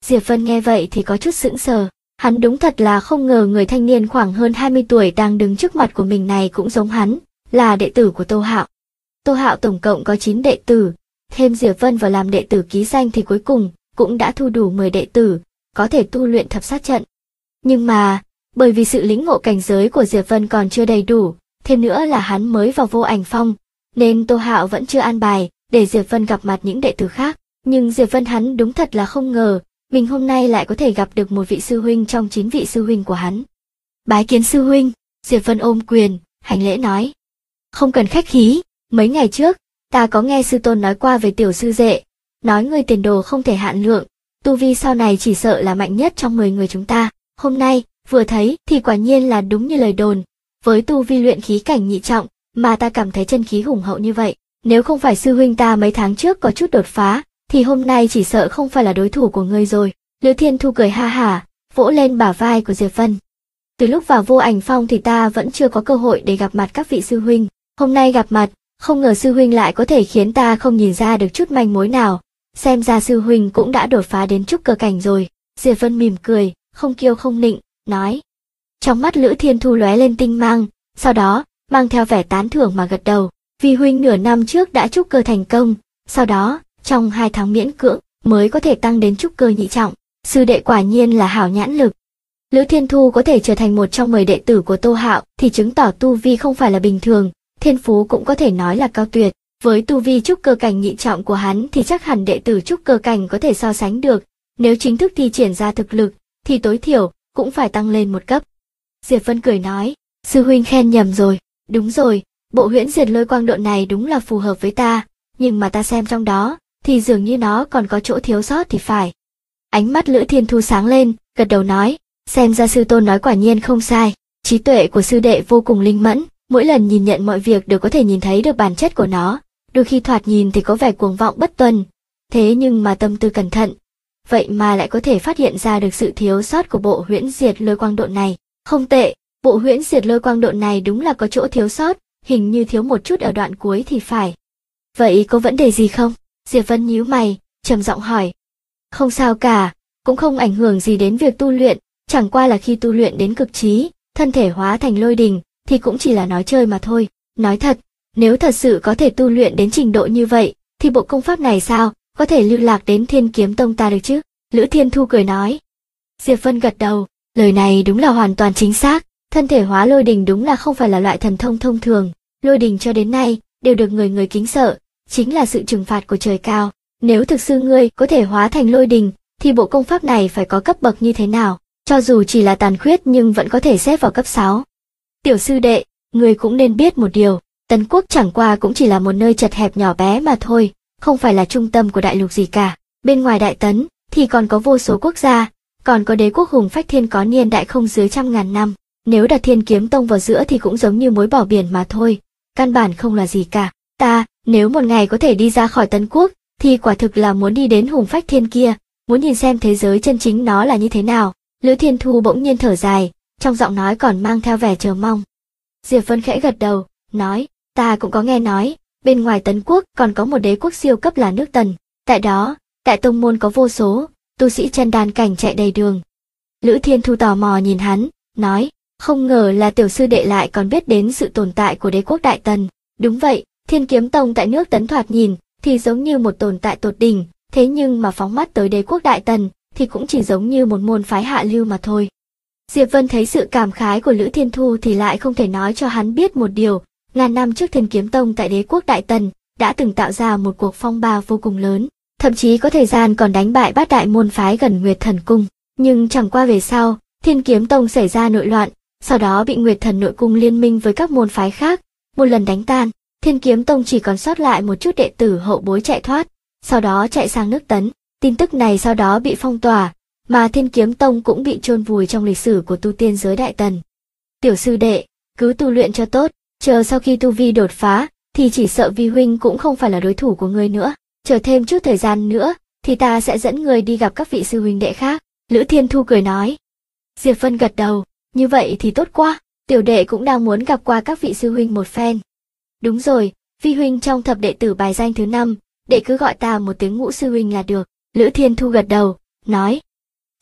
Diệp Vân nghe vậy thì có chút sững sờ. Hắn đúng thật là không ngờ người thanh niên khoảng hơn 20 tuổi đang đứng trước mặt của mình này cũng giống hắn, là đệ tử của Tô Hạo. Tô Hạo tổng cộng có 9 đệ tử, thêm Diệp Vân vào làm đệ tử ký danh thì cuối cùng cũng đã thu đủ 10 đệ tử, có thể tu luyện thập sát trận. Nhưng mà, bởi vì sự lĩnh ngộ cảnh giới của Diệp Vân còn chưa đầy đủ, thêm nữa là hắn mới vào Vô Ảnh Phong, nên Tô Hạo vẫn chưa an bài để Diệp Vân gặp mặt những đệ tử khác. Nhưng Diệp Vân hắn đúng thật là không ngờ, mình hôm nay lại có thể gặp được một vị sư huynh trong 9 vị sư huynh của hắn. Bái kiến sư huynh, Diệp Vân ôm quyền, hành lễ nói. Không cần khách khí, mấy ngày trước, ta có nghe sư tôn nói qua về tiểu sư đệ, nói người tiền đồ không thể hạn lượng, tu vi sau này chỉ sợ là mạnh nhất trong 10 người chúng ta. Hôm nay, vừa thấy thì quả nhiên là đúng như lời đồn, với tu vi luyện khí cảnh nhị trọng, mà ta cảm thấy chân khí hùng hậu như vậy. Nếu không phải sư huynh ta mấy tháng trước có chút đột phá, thì hôm nay chỉ sợ không phải là đối thủ của ngươi rồi. Lữ Thiên Thu cười ha hả, vỗ lên bả vai của Diệp Vân. Từ lúc vào Vô Ảnh Phong thì ta vẫn chưa có cơ hội để gặp mặt các vị sư huynh. Hôm nay gặp mặt, không ngờ sư huynh lại có thể khiến ta không nhìn ra được chút manh mối nào. Xem ra sư huynh cũng đã đột phá đến trúc cơ cảnh rồi. Diệp Vân mỉm cười, không kiêu không nịnh, nói. Trong mắt Lữ Thiên Thu lóe lên tinh mang, sau đó, mang theo vẻ tán thưởng mà gật đầu. Vì huynh nửa năm trước đã trúc cơ thành công, sau đó, trong 2 tháng miễn cưỡng, mới có thể tăng đến trúc cơ nhị trọng. Sư đệ quả nhiên là hảo nhãn lực. Lữ Thiên Thu có thể trở thành một trong 10 đệ tử của Tô Hạo thì chứng tỏ tu vi không phải là bình thường, thiên phú cũng có thể nói là cao tuyệt. Với tu vi trúc cơ cảnh nhị trọng của hắn thì chắc hẳn đệ tử trúc cơ cảnh có thể so sánh được. Nếu chính thức thi triển ra thực lực, thì tối thiểu cũng phải tăng lên một cấp. Diệp Vân cười nói, sư huynh khen nhầm rồi, đúng rồi, bộ huyễn diệt lôi quang độ này đúng là phù hợp với ta, nhưng mà ta xem trong đó, thì dường như nó còn có chỗ thiếu sót thì phải. Ánh mắt Lữ Thiên Thu sáng lên, gật đầu nói, xem ra sư tôn nói quả nhiên không sai, trí tuệ của sư đệ vô cùng linh mẫn, mỗi lần nhìn nhận mọi việc đều có thể nhìn thấy được bản chất của nó, đôi khi thoạt nhìn thì có vẻ cuồng vọng bất tuân, thế nhưng mà tâm tư cẩn thận, vậy mà lại có thể phát hiện ra được sự thiếu sót của bộ huyễn diệt lôi quang độ này. Không tệ, bộ huyễn diệt lôi quang độ này đúng là có chỗ thiếu sót, hình như thiếu một chút ở đoạn cuối thì phải. Vậy có vấn đề gì không? Diệp Vân nhíu mày, trầm giọng hỏi. Không sao cả, cũng không ảnh hưởng gì đến việc tu luyện, chẳng qua là khi tu luyện đến cực trí, thân thể hóa thành lôi đình, thì cũng chỉ là nói chơi mà thôi. Nói thật, nếu thật sự có thể tu luyện đến trình độ như vậy, thì bộ công pháp này sao, có thể lưu lạc đến Thiên Kiếm Tông ta được chứ? Lữ Thiên Thu cười nói. Diệp Vân gật đầu, lời này đúng là hoàn toàn chính xác, thân thể hóa lôi đình đúng là không phải là loại thần thông thông thường, lôi đình cho đến nay, đều được người người kính sợ, chính là sự trừng phạt của trời cao. Nếu thực sự ngươi có thể hóa thành lôi đình, thì bộ công pháp này phải có cấp bậc như thế nào, cho dù chỉ là tàn khuyết nhưng vẫn có thể xếp vào cấp 6. Tiểu sư đệ, ngươi cũng nên biết một điều, Tấn Quốc chẳng qua cũng chỉ là một nơi chật hẹp nhỏ bé mà thôi, không phải là trung tâm của đại lục gì cả. Bên ngoài Đại Tấn, thì còn có vô số quốc gia, còn có đế quốc hùng phách thiên có niên đại không dưới 100.000 năm. Nếu đặt Thiên Kiếm Tông vào giữa thì cũng giống như mối bỏ biển mà thôi, căn bản không là gì cả. Ta, nếu một ngày có thể đi ra khỏi Tấn Quốc, thì quả thực là muốn đi đến hùng phách thiên kia, muốn nhìn xem thế giới chân chính nó là như thế nào. Lữ Thiên Thu bỗng nhiên thở dài, trong giọng nói còn mang theo vẻ chờ mong. Diệp Vân khẽ gật đầu, nói, ta cũng có nghe nói, bên ngoài Tấn Quốc còn có một đế quốc siêu cấp là nước Tần, tại đó, đại tông môn có vô số, tu sĩ chân đan cảnh chạy đầy đường. Lữ Thiên Thu tò mò nhìn hắn, nói, không ngờ là tiểu sư đệ lại còn biết đến sự tồn tại của đế quốc Đại Tần. Đúng vậy, Thiên Kiếm Tông tại nước Tấn thoạt nhìn, thì giống như một tồn tại tột đỉnh, thế nhưng mà phóng mắt tới đế quốc Đại Tần, thì cũng chỉ giống như một môn phái hạ lưu mà thôi. Diệp Vân thấy sự cảm khái của Lữ Thiên Thu thì lại không thể nói cho hắn biết một điều, ngàn năm trước Thiên Kiếm Tông tại đế quốc Đại Tần, đã từng tạo ra một cuộc phong ba vô cùng lớn, thậm chí có thời gian còn đánh bại 8 đại môn phái gần Nguyệt Thần Cung, nhưng chẳng qua về sau, Thiên Kiếm Tông xảy ra nội loạn, sau đó bị Nguyệt Thần Nội Cung liên minh với các môn phái khác, một lần đánh tan, Thiên Kiếm Tông chỉ còn sót lại một chút đệ tử hậu bối chạy thoát, sau đó chạy sang nước Tấn. Tin tức này sau đó bị phong tỏa, mà Thiên Kiếm Tông cũng bị chôn vùi trong lịch sử của tu tiên giới Đại Tần. Tiểu sư đệ, cứ tu luyện cho tốt, chờ sau khi tu vi đột phá, thì chỉ sợ vi huynh cũng không phải là đối thủ của ngươi nữa. Chờ thêm chút thời gian nữa, thì ta sẽ dẫn người đi gặp các vị sư huynh đệ khác. Lữ Thiên Thu cười nói. Diệp Vân gật đầu, như vậy thì tốt quá, tiểu đệ cũng đang muốn gặp qua các vị sư huynh một phen. Đúng rồi, vi huynh trong thập đệ tử bài danh thứ 5, đệ cứ gọi ta một tiếng Ngũ sư huynh là được. Lữ Thiên Thu gật đầu, nói,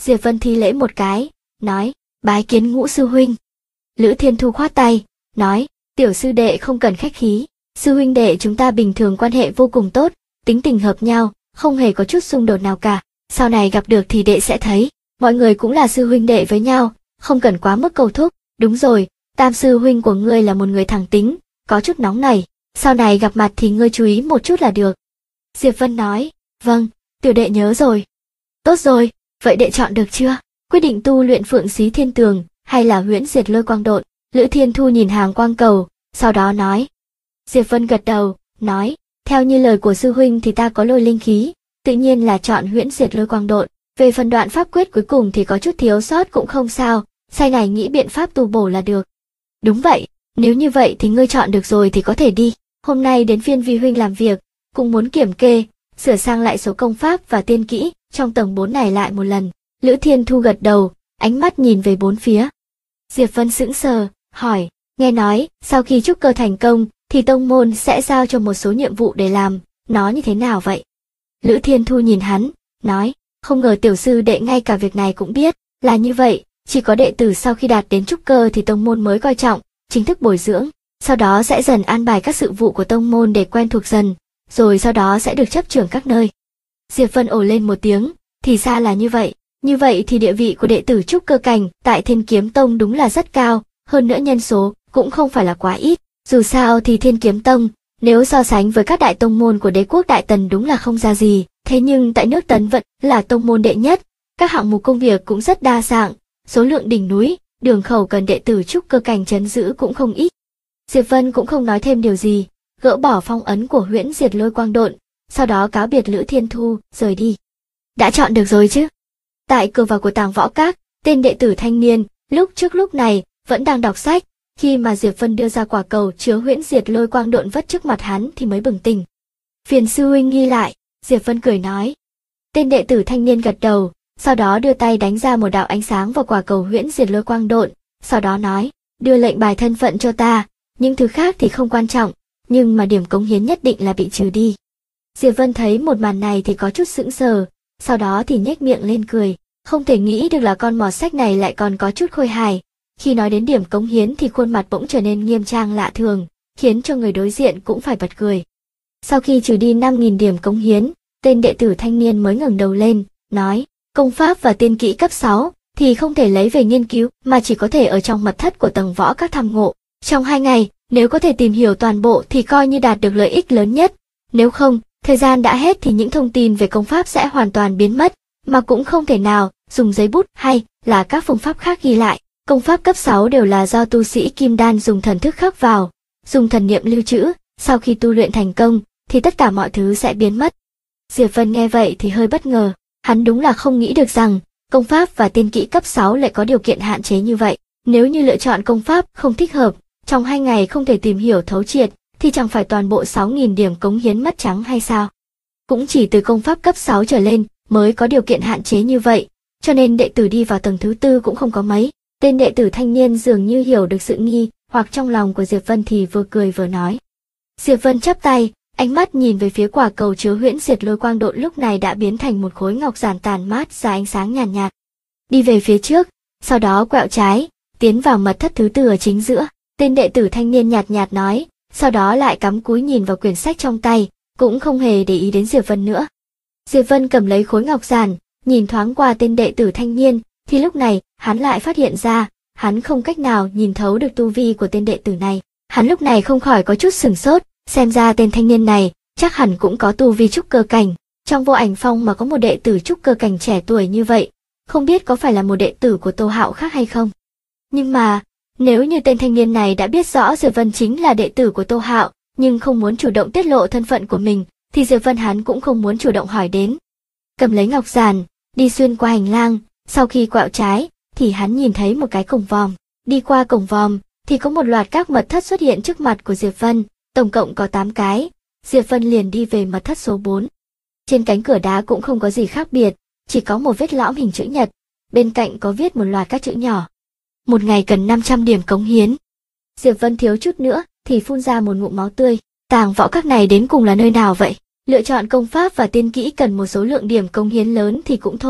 Diệp Vân thi lễ một cái, nói, bái kiến Ngũ sư huynh. Lữ Thiên Thu khoát tay, nói, tiểu sư đệ không cần khách khí, sư huynh đệ chúng ta bình thường quan hệ vô cùng tốt, tính tình hợp nhau, không hề có chút xung đột nào cả, sau này gặp được thì đệ sẽ thấy, mọi người cũng là sư huynh đệ với nhau, không cần quá mức cầu thúc. Đúng rồi, Tam sư huynh của ngươi là một người thẳng tính, có chút nóng nảy, sau này gặp mặt thì ngươi chú ý một chút là được. Diệp Vân nói, vâng, tiểu đệ nhớ rồi. Tốt rồi, vậy đệ chọn được chưa? Quyết định tu luyện Phượng Xí Thiên Tường, hay là Huyễn Diệt Lôi Quang Độn? Lữ Thiên Thu nhìn hàng quang cầu, sau đó nói. Diệp Vân gật đầu, nói, theo như lời của sư huynh thì ta có lôi linh khí, tự nhiên là chọn Huyễn Diệt Lôi Quang Độn. Về phần đoạn pháp quyết cuối cùng thì có chút thiếu sót cũng không sao, sau này nghĩ biện pháp tu bổ là được. Đúng vậy, nếu như vậy thì ngươi chọn được rồi thì có thể đi. Hôm nay đến phiên vi huynh làm việc, cũng muốn kiểm kê, sửa sang lại số công pháp và tiên kỹ trong tầng 4 này lại một lần. Lữ Thiên Thu gật đầu, ánh mắt nhìn về bốn phía. Diệp Vân sững sờ, hỏi, nghe nói, sau khi trúc cơ thành công, thì tông môn sẽ giao cho một số nhiệm vụ để làm, nó như thế nào vậy? Lữ Thiên Thu nhìn hắn, nói, không ngờ tiểu sư đệ ngay cả việc này cũng biết, là như vậy, chỉ có đệ tử sau khi đạt đến trúc cơ thì tông môn mới coi trọng, chính thức bồi dưỡng, sau đó sẽ dần an bài các sự vụ của tông môn để quen thuộc dần, rồi sau đó sẽ được chấp trưởng các nơi. Diệp Vân ồ lên một tiếng, thì ra là như vậy thì địa vị của đệ tử trúc cơ cảnh tại Thiên Kiếm Tông đúng là rất cao, hơn nữa nhân số cũng không phải là quá ít, dù sao thì Thiên Kiếm Tông, nếu so sánh với các đại tông môn của đế quốc Đại Tần đúng là không ra gì, thế nhưng tại nước Tấn vẫn là tông môn đệ nhất, các hạng mục công việc cũng rất đa dạng, số lượng đỉnh núi, đường khẩu cần đệ tử trúc cơ cảnh trấn giữ cũng không ít. Diệp Vân cũng không nói thêm điều gì, gỡ bỏ phong ấn của Huyễn Diệt Lôi Quang Độn, sau đó cáo biệt Lữ Thiên Thu, rời đi. Đã chọn được rồi chứ? Tại cửa vào của Tàng Võ Các, tên đệ tử thanh niên, lúc này, vẫn đang đọc sách, khi mà Diệp Vân đưa ra quả cầu chứa Huyễn Diệt Lôi Quang Độn vất trước mặt hắn thì mới bừng tỉnh. Phiền sư huynh ghi lại, Diệp Vân cười nói. Tên đệ tử thanh niên gật đầu, sau đó đưa tay đánh ra một đạo ánh sáng vào quả cầu Huyễn Diệt Lôi Quang Độn, sau đó nói, đưa lệnh bài thân phận cho ta, những thứ khác thì không quan trọng, nhưng mà điểm cống hiến nhất định là bị trừ đi. Diệp Vân thấy một màn này thì có chút sững sờ, sau đó thì nhếch miệng lên cười, không thể nghĩ được là con mọt sách này lại còn có chút khôi hài. Khi nói đến điểm cống hiến thì khuôn mặt bỗng trở nên nghiêm trang lạ thường, khiến cho người đối diện cũng phải bật cười. Sau khi trừ đi 5.000 điểm cống hiến, tên đệ tử thanh niên mới ngẩng đầu lên, nói, công pháp và tiên kỹ cấp 6 thì không thể lấy về nghiên cứu mà chỉ có thể ở trong mật thất của Tầng Võ Các tham ngộ. Trong 2 ngày, nếu có thể tìm hiểu toàn bộ thì coi như đạt được lợi ích lớn nhất, nếu không, thời gian đã hết thì những thông tin về công pháp sẽ hoàn toàn biến mất, mà cũng không thể nào dùng giấy bút hay là các phương pháp khác ghi lại. Công pháp cấp 6 đều là do tu sĩ kim đan dùng thần thức khắc vào, dùng thần niệm lưu trữ, sau khi tu luyện thành công thì tất cả mọi thứ sẽ biến mất. Diệp Vân nghe vậy thì hơi bất ngờ, hắn đúng là không nghĩ được rằng công pháp và tiên kỹ cấp 6 lại có điều kiện hạn chế như vậy. Nếu như lựa chọn công pháp không thích hợp, trong 2 ngày không thể tìm hiểu thấu triệt, thì chẳng phải toàn bộ 6.000 điểm cống hiến mất trắng hay sao? Cũng chỉ từ công pháp cấp 6 trở lên mới có điều kiện hạn chế như vậy, cho nên đệ tử đi vào tầng thứ 4 cũng không có mấy. Tên đệ tử thanh niên dường như hiểu được sự nghi hoặc trong lòng của Diệp Vân thì vừa cười vừa nói. Diệp Vân chắp tay, ánh mắt nhìn về phía quả cầu chứa Huyễn Diệt Lôi Quang Độn lúc này đã biến thành một khối ngọc giản tàn mát ra ánh sáng nhàn nhạt. Đi về phía trước, sau đó quẹo trái, tiến vào mật thất thứ 4 ở chính giữa. Tên đệ tử thanh niên nhạt nhạt nói, sau đó lại cắm cúi nhìn vào quyển sách trong tay, cũng không hề để ý đến Diệp Vân nữa. Diệp Vân cầm lấy khối ngọc giản, nhìn thoáng qua tên đệ tử thanh niên, thì lúc này, hắn lại phát hiện ra, hắn không cách nào nhìn thấu được tu vi của tên đệ tử này. Hắn lúc này không khỏi có chút sửng sốt, xem ra tên thanh niên này, chắc hẳn cũng có tu vi trúc cơ cảnh. Trong Vô Ảnh Phong mà có một đệ tử trúc cơ cảnh trẻ tuổi như vậy, không biết có phải là một đệ tử của Tô Hạo khác hay không. Nhưng mà, nếu như tên thanh niên này đã biết rõ Diệp Vân chính là đệ tử của Tô Hạo, nhưng không muốn chủ động tiết lộ thân phận của mình, thì Diệp Vân hắn cũng không muốn chủ động hỏi đến. Cầm lấy ngọc giản, đi xuyên qua hành lang, sau khi quẹo trái, thì hắn nhìn thấy một cái cổng vòm. Đi qua cổng vòm, thì có một loạt các mật thất xuất hiện trước mặt của Diệp Vân, tổng cộng có 8 cái. Diệp Vân liền đi về mật thất số 4. Trên cánh cửa đá cũng không có gì khác biệt, chỉ có một vết lõm hình chữ nhật, bên cạnh có viết một loạt các chữ nhỏ. Một ngày cần 500 điểm cống hiến. Diệp Vân thiếu chút nữa thì phun ra một ngụm máu tươi. Tàng Võ Các này đến cùng là nơi nào vậy? Lựa chọn công pháp và tiên kỹ cần một số lượng điểm cống hiến lớn thì cũng thôi,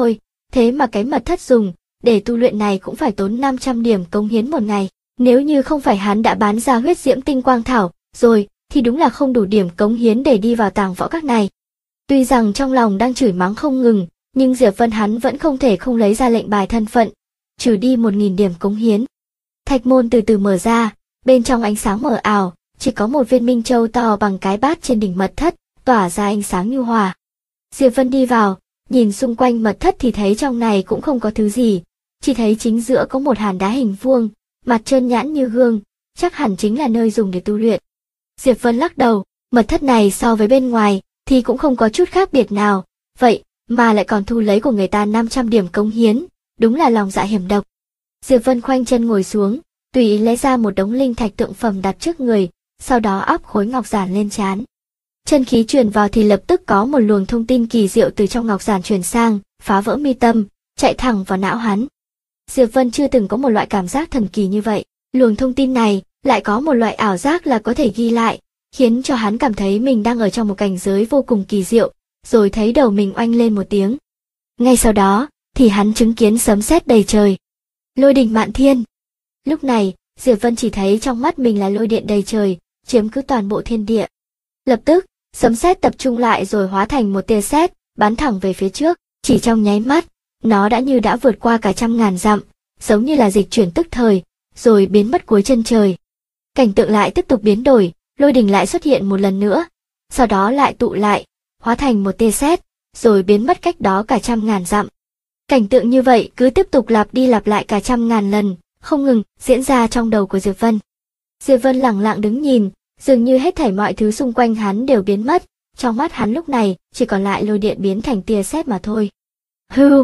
thế mà cái mật thất dùng để tu luyện này cũng phải tốn 500 điểm cống hiến một ngày. Nếu như không phải hắn đã bán ra huyết diễm tinh quang thảo rồi, thì đúng là không đủ điểm cống hiến để đi vào tàng võ các này. Tuy rằng trong lòng đang chửi mắng không ngừng, nhưng Diệp Vân hắn vẫn không thể không lấy ra lệnh bài thân phận, trừ đi 1000 điểm cống hiến. Thạch môn từ từ mở ra, bên trong ánh sáng mờ ảo, chỉ có một viên minh châu to bằng cái bát trên đỉnh mật thất, tỏa ra ánh sáng nhu hòa. Diệp Vân đi vào, nhìn xung quanh mật thất thì thấy trong này cũng không có thứ gì, chỉ thấy chính giữa có một hàn đá hình vuông, mặt trơn nhẵn như gương, chắc hẳn chính là nơi dùng để tu luyện. Diệp Vân lắc đầu, mật thất này so với bên ngoài thì cũng không có chút khác biệt nào, vậy mà lại còn thu lấy của người ta 500 điểm cống hiến, đúng là lòng dạ hiểm độc. Diệp Vân khoanh chân ngồi xuống, tùy ý lấy ra một đống linh thạch tượng phẩm đặt trước người, sau đó áp khối ngọc giản lên trán. Chân khí truyền vào thì lập tức có một luồng thông tin kỳ diệu từ trong ngọc giản truyền sang, phá vỡ mi tâm, chạy thẳng vào não hắn. Diệp Vân chưa từng có một loại cảm giác thần kỳ như vậy, luồng thông tin này lại có một loại ảo giác là có thể ghi lại, khiến cho hắn cảm thấy mình đang ở trong một cảnh giới vô cùng kỳ diệu, rồi thấy đầu mình oanh lên một tiếng. Ngay sau đó, thì hắn chứng kiến sấm sét đầy trời. Lôi đình mạn thiên. Lúc này, Diệp Vân chỉ thấy trong mắt mình là lôi điện đầy trời, chiếm cứ toàn bộ thiên địa. Lập tức, sấm sét tập trung lại rồi hóa thành một tia sét, bắn thẳng về phía trước, chỉ trong nháy mắt, nó đã vượt qua cả 100.000 dặm, giống như là dịch chuyển tức thời, rồi biến mất cuối chân trời. Cảnh tượng lại tiếp tục biến đổi, lôi đình lại xuất hiện một lần nữa, sau đó lại tụ lại, hóa thành một tia sét, rồi biến mất cách đó cả 100.000 dặm. Cảnh tượng như vậy cứ tiếp tục lặp đi lặp lại cả 100.000 lần, không ngừng diễn ra trong đầu của Diệp Vân. Diệp Vân lặng lặng đứng nhìn, dường như hết thảy mọi thứ xung quanh hắn đều biến mất, trong mắt hắn lúc này chỉ còn lại lôi điện biến thành tia sét mà thôi. Hưu,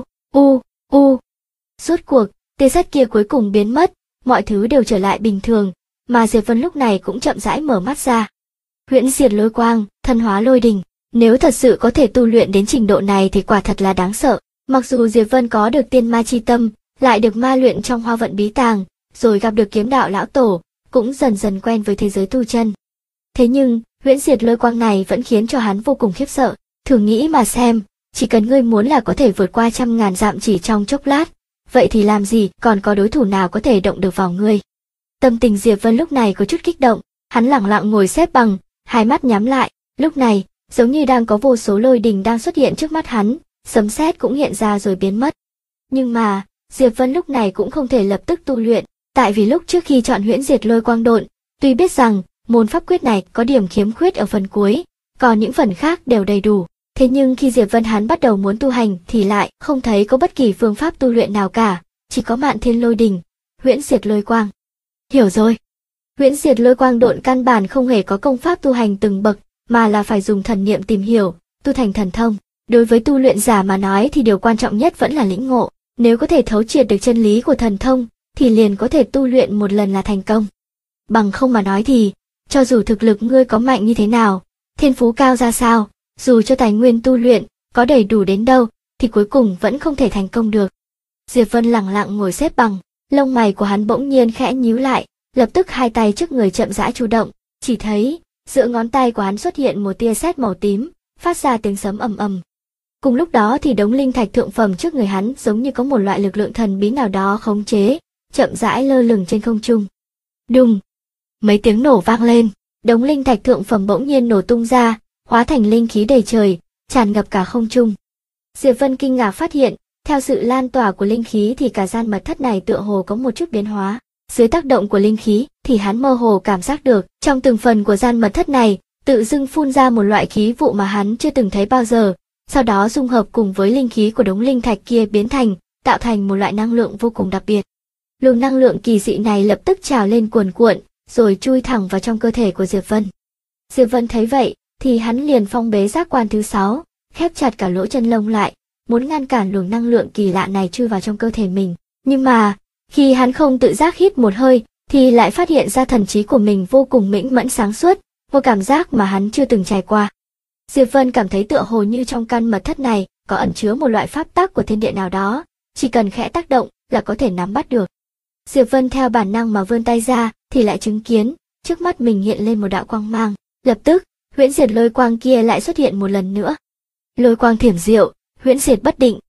u. Rốt cuộc, tia sét kia cuối cùng biến mất, mọi thứ đều trở lại bình thường, mà Diệp Vân lúc này cũng chậm rãi mở mắt ra. Huyễn diệt lôi quang, thân hóa lôi đình, nếu thật sự có thể tu luyện đến trình độ này thì quả thật là đáng sợ. Mặc dù Diệp Vân có được tiên ma chi tâm, lại được ma luyện trong hoa vận bí tàng, rồi gặp được kiếm đạo lão tổ, cũng dần dần quen với thế giới tu chân. Thế nhưng, huyễn diệt lôi quang này vẫn khiến cho hắn vô cùng khiếp sợ. Thử nghĩ mà xem, chỉ cần ngươi muốn là có thể vượt qua 100.000 dặm chỉ trong chốc lát, vậy thì làm gì còn có đối thủ nào có thể động được vào ngươi. Tâm tình Diệp Vân lúc này có chút kích động, hắn lẳng lặng ngồi xếp bằng, hai mắt nhắm lại, lúc này, giống như đang có vô số lôi đình đang xuất hiện trước mắt hắn, sấm sét cũng hiện ra rồi biến mất. Nhưng mà, Diệp Vân lúc này cũng không thể lập tức tu luyện, tại vì lúc trước khi chọn huyễn diệt lôi quang độn, tuy biết rằng môn pháp quyết này có điểm khiếm khuyết ở phần cuối, còn những phần khác đều đầy đủ, thế nhưng khi Diệp Vân hắn bắt đầu muốn tu hành thì lại không thấy có bất kỳ phương pháp tu luyện nào cả, chỉ có mạn thiên lôi đình, huyễn diệt lôi quang. Hiểu rồi. Huyễn diệt lôi quang độn căn bản không hề có công pháp tu hành từng bậc, mà là phải dùng thần niệm tìm hiểu, tu thành thần thông. Đối với tu luyện giả mà nói thì điều quan trọng nhất vẫn là lĩnh ngộ, nếu có thể thấu triệt được chân lý của thần thông, thì liền có thể tu luyện một lần là thành công. Bằng không mà nói thì, cho dù thực lực ngươi có mạnh như thế nào, thiên phú cao ra sao, dù cho tài nguyên tu luyện có đầy đủ đến đâu, thì cuối cùng vẫn không thể thành công được. Diệp Vân lặng lặng ngồi xếp bằng, lông mày của hắn bỗng nhiên khẽ nhíu lại, lập tức hai tay trước người chậm rãi chủ động, chỉ thấy giữa ngón tay của hắn xuất hiện một tia sét màu tím, phát ra tiếng sấm ầm ầm. Cùng lúc đó thì đống linh thạch thượng phẩm trước người hắn giống như có một loại lực lượng thần bí nào đó khống chế, chậm rãi lơ lửng trên không trung. Đùng! Mấy tiếng nổ vang lên, đống linh thạch thượng phẩm bỗng nhiên nổ tung ra, hóa thành linh khí đầy trời, tràn ngập cả không trung. Diệp Vân kinh ngạc phát hiện, theo sự lan tỏa của linh khí thì cả gian mật thất này tựa hồ có một chút biến hóa. Dưới tác động của linh khí thì hắn mơ hồ cảm giác được, trong từng phần của gian mật thất này, tự dưng phun ra một loại khí vụ mà hắn chưa từng thấy bao giờ, sau đó dung hợp cùng với linh khí của đống linh thạch kia biến thành, tạo thành một loại năng lượng vô cùng đặc biệt. Luồng năng lượng kỳ dị này lập tức trào lên cuồn cuộn, rồi chui thẳng vào trong cơ thể của Diệp Vân. Diệp Vân thấy vậy, thì hắn liền phong bế giác quan thứ 6, khép chặt cả lỗ chân lông lại, muốn ngăn cản luồng năng lượng kỳ lạ này chui vào trong cơ thể mình. Nhưng mà, khi hắn không tự giác hít một hơi, thì lại phát hiện ra thần trí của mình vô cùng mĩnh mẫn sáng suốt, một cảm giác mà hắn chưa từng trải qua. Diệp Vân cảm thấy tựa hồ như trong căn mật thất này có ẩn chứa một loại pháp tắc của thiên địa nào đó, chỉ cần khẽ tác động là có thể nắm bắt được. Diệp Vân theo bản năng mà vươn tay ra, thì lại chứng kiến trước mắt mình hiện lên một đạo quang mang, lập tức huyễn diệt lôi quang kia lại xuất hiện một lần nữa. Lôi quang thiểm diệu, huyễn diệt bất định.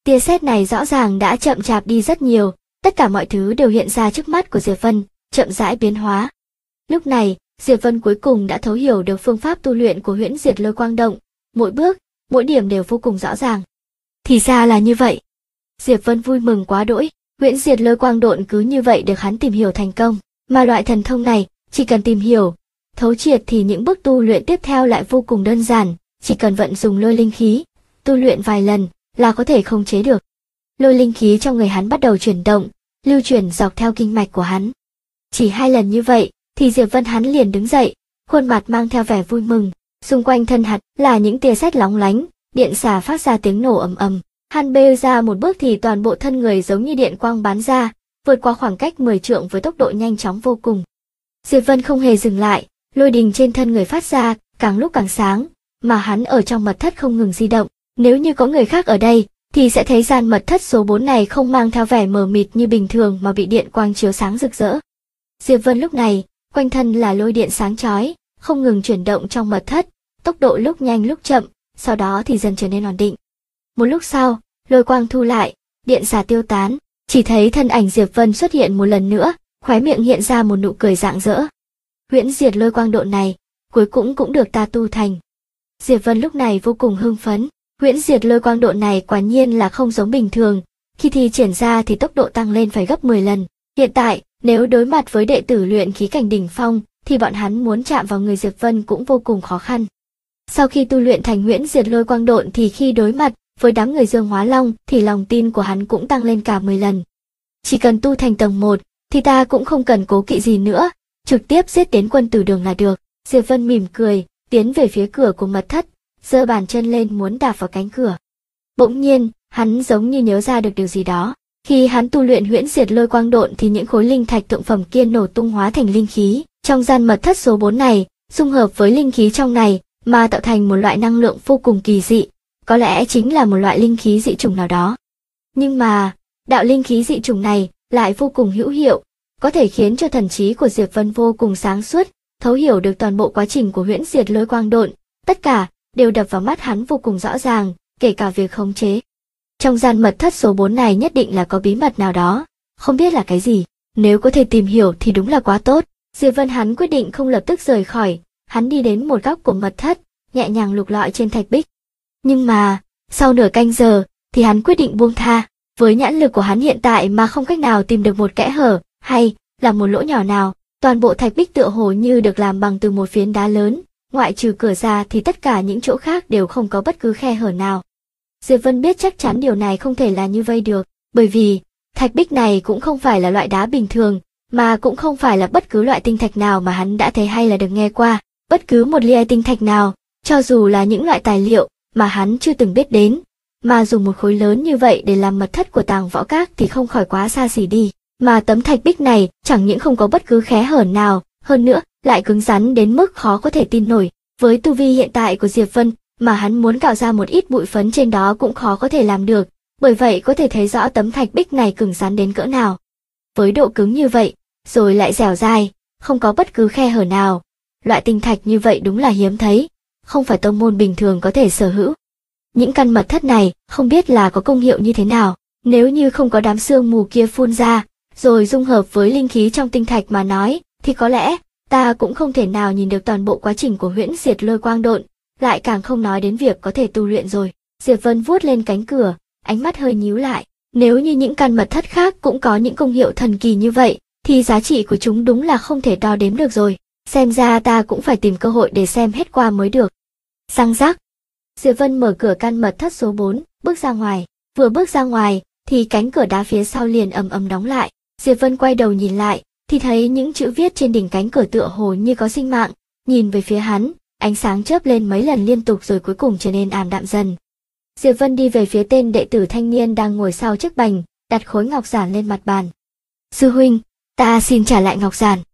Tia sét này rõ ràng đã chậm chạp đi rất nhiều, tất cả mọi thứ đều hiện ra trước mắt của Diệp Vân, chậm rãi biến hóa. Lúc này, Diệp Vân cuối cùng đã thấu hiểu được phương pháp tu luyện của Huyễn Diệt Lôi Quang Động, mỗi bước, mỗi điểm đều vô cùng rõ ràng. Thì ra là như vậy. Diệp Vân vui mừng quá đỗi, Huyễn Diệt Lôi Quang Độn cứ như vậy được hắn tìm hiểu thành công, mà loại thần thông này, chỉ cần tìm hiểu, thấu triệt thì những bước tu luyện tiếp theo lại vô cùng đơn giản, chỉ cần vận dùng lôi linh khí, tu luyện vài lần là có thể khống chế được. Lôi linh khí trong người hắn bắt đầu chuyển động, lưu chuyển dọc theo kinh mạch của hắn. Chỉ 2 lần như vậy, thì Diệp Vân hắn liền đứng dậy, khuôn mặt mang theo vẻ vui mừng, xung quanh thân hắn là những tia sét lóng lánh, điện xà phát ra tiếng nổ ầm ầm. Hắn bê ra một bước thì toàn bộ thân người giống như điện quang bắn ra, vượt qua khoảng cách 10 trượng với tốc độ nhanh chóng vô cùng. Diệp Vân không hề dừng lại, lôi đình trên thân người phát ra, càng lúc càng sáng, mà hắn ở trong mật thất không ngừng di động. Nếu như có người khác ở đây, thì sẽ thấy gian mật thất số 4 này không mang theo vẻ mờ mịt như bình thường mà bị điện quang chiếu sáng rực rỡ. Diệp Vân lúc này, quanh thân là lôi điện sáng chói, không ngừng chuyển động trong mật thất, tốc độ lúc nhanh lúc chậm, sau đó thì dần trở nên ổn định. Một lúc sau, lôi quang thu lại, điện xà tiêu tán, chỉ thấy thân ảnh Diệp Vân xuất hiện một lần nữa, khóe miệng hiện ra một nụ cười rạng rỡ. Huyễn Diệt Lôi Quang Độn này, cuối cùng cũng được ta tu thành. Diệp Vân lúc này vô cùng hưng phấn, Huyễn Diệt Lôi Quang Độn này quả nhiên là không giống bình thường, khi thi triển ra thì tốc độ tăng lên phải gấp 10 lần. Hiện tại, nếu đối mặt với đệ tử luyện khí cảnh đỉnh phong, thì bọn hắn muốn chạm vào người Diệp Vân cũng vô cùng khó khăn. Sau khi tu luyện thành Huyễn Diệt Lôi Quang Độn thì khi đối mặt với đám người Dương Hóa Long thì lòng tin của hắn cũng tăng lên cả 10 lần. Chỉ cần tu thành tầng 1 thì ta cũng không cần cố kỵ gì nữa, trực tiếp giết đến Quân Tử Đường là được. Diệp Vân mỉm cười, tiến về phía cửa của mật thất, giơ bàn chân lên muốn đạp vào cánh cửa. Bỗng nhiên, hắn giống như nhớ ra được điều gì đó. Khi hắn tu luyện Huyễn Diệt Lôi Quang Độn thì những khối linh thạch thượng phẩm kia nổ tung hóa thành linh khí, trong gian mật thất số 4 này, dung hợp với linh khí trong này mà tạo thành một loại năng lượng vô cùng kỳ dị, có lẽ chính là một loại linh khí dị chủng nào đó. Nhưng mà, đạo linh khí dị chủng này lại vô cùng hữu hiệu, có thể khiến cho thần trí của Diệp Vân vô cùng sáng suốt, thấu hiểu được toàn bộ quá trình của Huyễn Diệt Lôi Quang Độn, tất cả đều đập vào mắt hắn vô cùng rõ ràng, kể cả việc khống chế. Trong gian mật thất số 4 này nhất định là có bí mật nào đó, không biết là cái gì, nếu có thể tìm hiểu thì đúng là quá tốt. Diệp Vân hắn quyết định không lập tức rời khỏi, hắn đi đến một góc của mật thất, nhẹ nhàng lục lọi trên thạch bích. Nhưng mà, sau nửa canh giờ, thì hắn quyết định buông tha, với nhãn lực của hắn hiện tại mà không cách nào tìm được một kẽ hở, hay là một lỗ nhỏ nào, toàn bộ thạch bích tựa hồ như được làm bằng từ một phiến đá lớn, ngoại trừ cửa ra thì tất cả những chỗ khác đều không có bất cứ khe hở nào. Diệp Vân biết chắc chắn điều này không thể là như vậy được, bởi vì, thạch bích này cũng không phải là loại đá bình thường, mà cũng không phải là bất cứ loại tinh thạch nào mà hắn đã thấy hay là được nghe qua, bất cứ một ly tinh thạch nào, cho dù là những loại tài liệu mà hắn chưa từng biết đến, mà dùng một khối lớn như vậy để làm mật thất của Tàng Võ Các thì không khỏi quá xa xỉ đi, mà tấm thạch bích này chẳng những không có bất cứ khe hở nào, hơn nữa lại cứng rắn đến mức khó có thể tin nổi, với tu vi hiện tại của Diệp Vân mà hắn muốn cạo ra một ít bụi phấn trên đó cũng khó có thể làm được, bởi vậy có thể thấy rõ tấm thạch bích này cứng rắn đến cỡ nào. Với độ cứng như vậy, rồi lại dẻo dai, không có bất cứ khe hở nào, loại tinh thạch như vậy đúng là hiếm thấy, không phải tông môn bình thường có thể sở hữu. Những căn mật thất này không biết là có công hiệu như thế nào, nếu như không có đám sương mù kia phun ra, rồi dung hợp với linh khí trong tinh thạch mà nói, thì có lẽ ta cũng không thể nào nhìn được toàn bộ quá trình của Huyễn Diệt Lôi Quang Độn, lại càng không nói đến việc có thể tu luyện rồi. Diệp Vân vuốt lên cánh cửa, ánh mắt hơi nhíu lại, nếu như những căn mật thất khác cũng có những công hiệu thần kỳ như vậy, thì giá trị của chúng đúng là không thể đo đếm được rồi, xem ra ta cũng phải tìm cơ hội để xem hết qua mới được. Răng rắc. Diệp Vân mở cửa căn mật thất số 4, bước ra ngoài, vừa bước ra ngoài, thì cánh cửa đá phía sau liền ầm ầm đóng lại. Diệp Vân quay đầu nhìn lại, thì thấy những chữ viết trên đỉnh cánh cửa tựa hồ như có sinh mạng, nhìn về phía hắn, ánh sáng chớp lên mấy lần liên tục rồi cuối cùng trở nên ảm đạm dần. Diệp Vân đi về phía tên đệ tử thanh niên đang ngồi sau chiếc bành, đặt khối ngọc giản lên mặt bàn. Sư huynh, ta xin trả lại ngọc giản.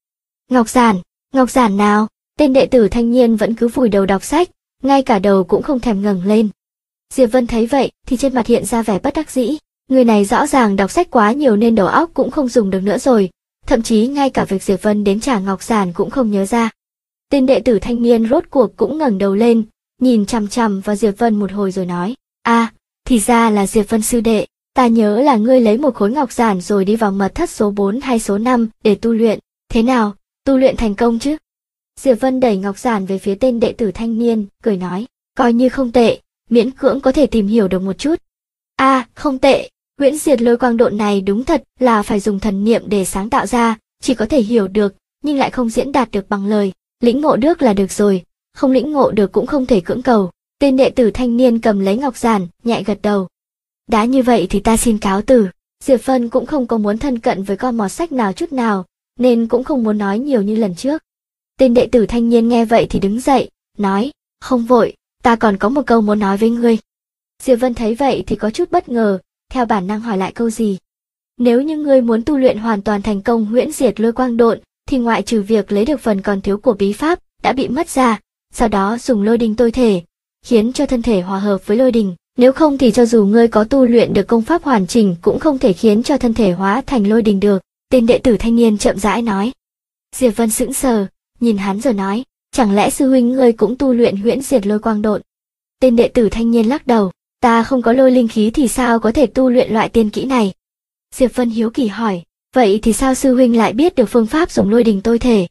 Ngọc giản nào? Tên đệ tử thanh niên vẫn cứ vùi đầu đọc sách, ngay cả đầu cũng không thèm ngẩng lên. Diệp Vân thấy vậy thì trên mặt hiện ra vẻ bất đắc dĩ, người này rõ ràng đọc sách quá nhiều nên đầu óc cũng không dùng được nữa rồi, thậm chí ngay cả việc Diệp Vân đến trả ngọc giản cũng không nhớ ra. Tên đệ tử thanh niên rốt cuộc cũng ngẩng đầu lên, nhìn chằm chằm vào Diệp Vân một hồi rồi nói, Thì ra là Diệp Vân sư đệ, ta nhớ là ngươi lấy một khối ngọc giản rồi đi vào mật thất số 4 hay số 5 để tu luyện, thế nào, tu luyện thành công chứ? Diệp Vân đẩy ngọc giản về phía tên đệ tử thanh niên, cười nói, coi như không tệ, miễn cưỡng có thể tìm hiểu được một chút. Không tệ, huyễn diệt lôi quang độn này đúng thật là phải dùng thần niệm để sáng tạo ra, chỉ có thể hiểu được, nhưng lại không diễn đạt được bằng lời, lĩnh ngộ được là được rồi, không lĩnh ngộ được cũng không thể cưỡng cầu. Tên đệ tử thanh niên cầm lấy ngọc giản, nhẹ gật đầu. Đã như vậy thì ta xin cáo từ. Diệp Vân cũng không có muốn thân cận với con mọt sách nào chút nào, nên cũng không muốn nói nhiều như lần trước. Tên đệ tử thanh niên nghe vậy thì đứng dậy, nói, không vội, ta còn có một câu muốn nói với ngươi. Diệp Vân thấy vậy thì có chút bất ngờ, theo bản năng hỏi lại câu gì. Nếu như ngươi muốn tu luyện hoàn toàn thành công huyễn diệt lôi quang độn, thì ngoại trừ việc lấy được phần còn thiếu của bí pháp đã bị mất ra, sau đó dùng lôi đình tôi thể, khiến cho thân thể hòa hợp với lôi đình. Nếu không thì cho dù ngươi có tu luyện được công pháp hoàn chỉnh cũng không thể khiến cho thân thể hóa thành lôi đình được. Tên đệ tử thanh niên chậm rãi nói. Diệp Vân sững sờ, nhìn hắn rồi nói, chẳng lẽ sư huynh ngươi cũng tu luyện huyễn diệt lôi quang độn? Tên đệ tử thanh niên lắc đầu, ta không có lôi linh khí thì sao có thể tu luyện loại tiên kỹ này? Diệp Vân hiếu kỳ hỏi, vậy thì sao sư huynh lại biết được phương pháp dùng lôi đình tôi thể?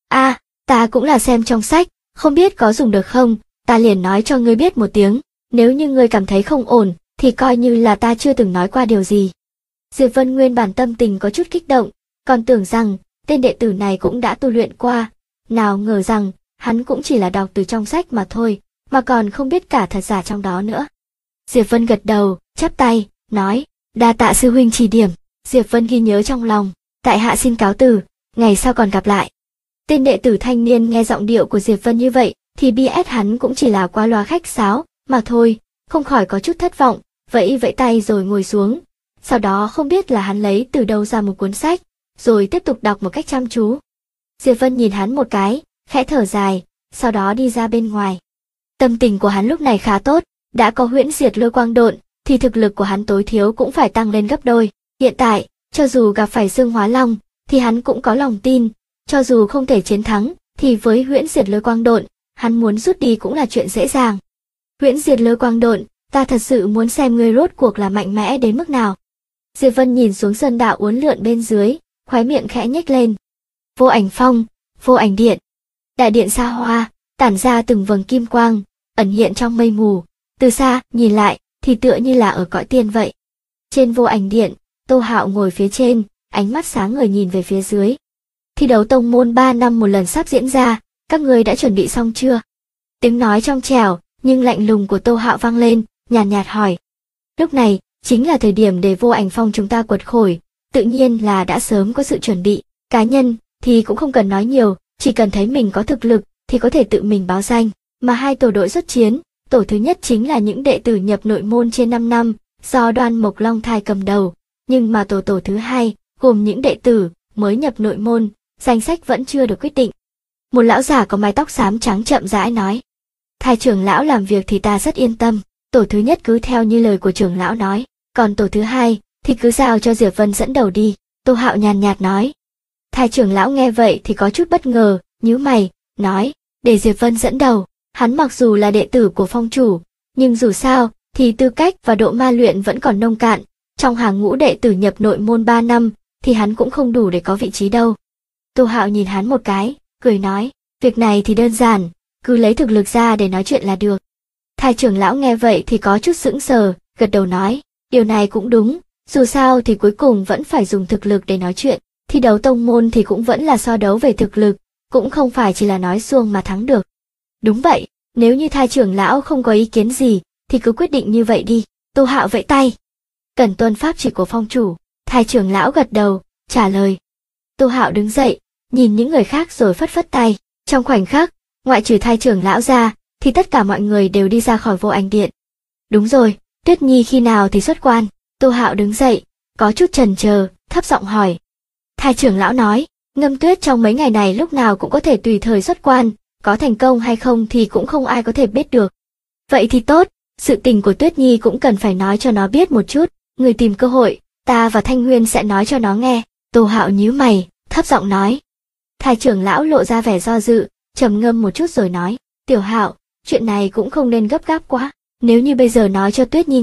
Ta cũng là xem trong sách, không biết có dùng được không, ta liền nói cho ngươi biết một tiếng, nếu như ngươi cảm thấy không ổn, thì coi như là ta chưa từng nói qua điều gì. Diệp Vân nguyên bản tâm tình có chút kích động, còn tưởng rằng tên đệ tử này cũng đã tu luyện qua, nào ngờ rằng hắn cũng chỉ là đọc từ trong sách mà thôi, mà còn không biết cả thật giả trong đó nữa. Diệp Vân gật đầu, chắp tay, nói, đa tạ sư huynh chỉ điểm. Diệp Vân ghi nhớ trong lòng, tại hạ xin cáo từ, ngày sau còn gặp lại. Tên đệ tử thanh niên nghe giọng điệu của Diệp Vân như vậy, thì biết hắn cũng chỉ là qua loa khách sáo, mà thôi, không khỏi có chút thất vọng, vẫy tay rồi ngồi xuống. Sau đó không biết là hắn lấy từ đâu ra một cuốn sách, rồi tiếp tục đọc một cách chăm chú. Diệp Vân nhìn hắn một cái, khẽ thở dài, sau đó đi ra bên ngoài. Tâm tình của hắn lúc này khá tốt, đã có huyễn diệt lôi quang độn, thì thực lực của hắn tối thiếu cũng phải tăng lên gấp đôi. Hiện tại, cho dù gặp phải Dương Hóa Long, thì hắn cũng có lòng tin, cho dù không thể chiến thắng, thì với huyễn diệt lôi quang độn, hắn muốn rút đi cũng là chuyện dễ dàng. Huyễn diệt lôi quang độn, ta thật sự muốn xem ngươi rốt cuộc là mạnh mẽ đến mức nào. Diệp Vân nhìn xuống sơn đạo uốn lượn bên dưới, khóe miệng khẽ nhếch lên. Vô ảnh phong, vô ảnh điện. Đại điện xa hoa, tản ra từng vầng kim quang, ẩn hiện trong mây mù, từ xa nhìn lại thì tựa như là ở cõi tiên vậy. Trên vô ảnh điện, Tô Hạo ngồi phía trên, ánh mắt sáng ngời nhìn về phía dưới. Thi đấu tông môn 3 năm một lần sắp diễn ra, các ngươi đã chuẩn bị xong chưa? Tiếng nói trong trẻo nhưng lạnh lùng của Tô Hạo vang lên, nhàn nhạt hỏi. Lúc này chính là thời điểm để vô ảnh phong chúng ta quật khởi, tự nhiên là đã sớm có sự chuẩn bị. Cá nhân thì cũng không cần nói nhiều, chỉ cần thấy mình có thực lực thì có thể tự mình báo danh. Mà hai tổ đội xuất chiến, tổ thứ nhất chính là những đệ tử nhập nội môn trên 5 năm, do Đoan Mộc Long Thai cầm đầu, nhưng mà tổ thứ hai gồm những đệ tử mới nhập nội môn, danh sách vẫn chưa được quyết định. Một lão giả có mái tóc xám trắng chậm rãi nói. Thai trưởng lão làm việc thì ta rất yên tâm, tổ thứ nhất cứ theo như lời của trưởng lão nói, còn tổ thứ hai thì cứ giao cho Diệp Vân dẫn đầu đi, Tô Hạo nhàn nhạt nói. Thai trưởng lão nghe vậy thì có chút bất ngờ, nhíu mày, nói, để Diệp Vân dẫn đầu, hắn mặc dù là đệ tử của phong chủ, nhưng dù sao thì tư cách và độ ma luyện vẫn còn nông cạn, trong hàng ngũ đệ tử nhập nội môn 3 năm thì hắn cũng không đủ để có vị trí đâu. Tô Hạo nhìn hắn một cái, cười nói, việc này thì đơn giản, cứ lấy thực lực ra để nói chuyện là được. Thai trưởng lão nghe vậy thì có chút sững sờ, gật đầu nói, điều này cũng đúng, dù sao thì cuối cùng vẫn phải dùng thực lực để nói chuyện, thi đấu tông môn thì cũng vẫn là so đấu về thực lực, cũng không phải chỉ là nói suông mà thắng được. Đúng vậy, nếu như thai trưởng lão không có ý kiến gì, thì cứ quyết định như vậy đi. Tô Hạo vẫy tay. Cần tuân pháp chỉ của phong chủ. Thai trưởng lão gật đầu, trả lời. Tô Hạo đứng dậy, nhìn những người khác rồi phất phất tay. Trong khoảnh khắc, ngoại trừ thai trưởng lão ra, thì tất cả mọi người đều đi ra khỏi vô ảnh điện. Đúng rồi, Tuyết Nhi khi nào thì xuất quan? Tô Hạo đứng dậy, có chút chần chờ, thấp giọng hỏi. Thai trưởng lão nói, Ngâm Tuyết trong mấy ngày này lúc nào cũng có thể tùy thời xuất quan, có thành công hay không thì cũng không ai có thể biết được. Vậy thì tốt, sự tình của Tuyết Nhi cũng cần phải nói cho nó biết một chút, người tìm cơ hội, ta và Thanh Huyên sẽ nói cho nó nghe. Tô Hạo nhíu mày, thấp giọng nói. Thai trưởng lão lộ ra vẻ do dự, trầm ngâm một chút rồi nói, Tiểu Hạo, chuyện này cũng không nên gấp gáp quá, nếu như bây giờ nói cho Tuyết Nhi nghe,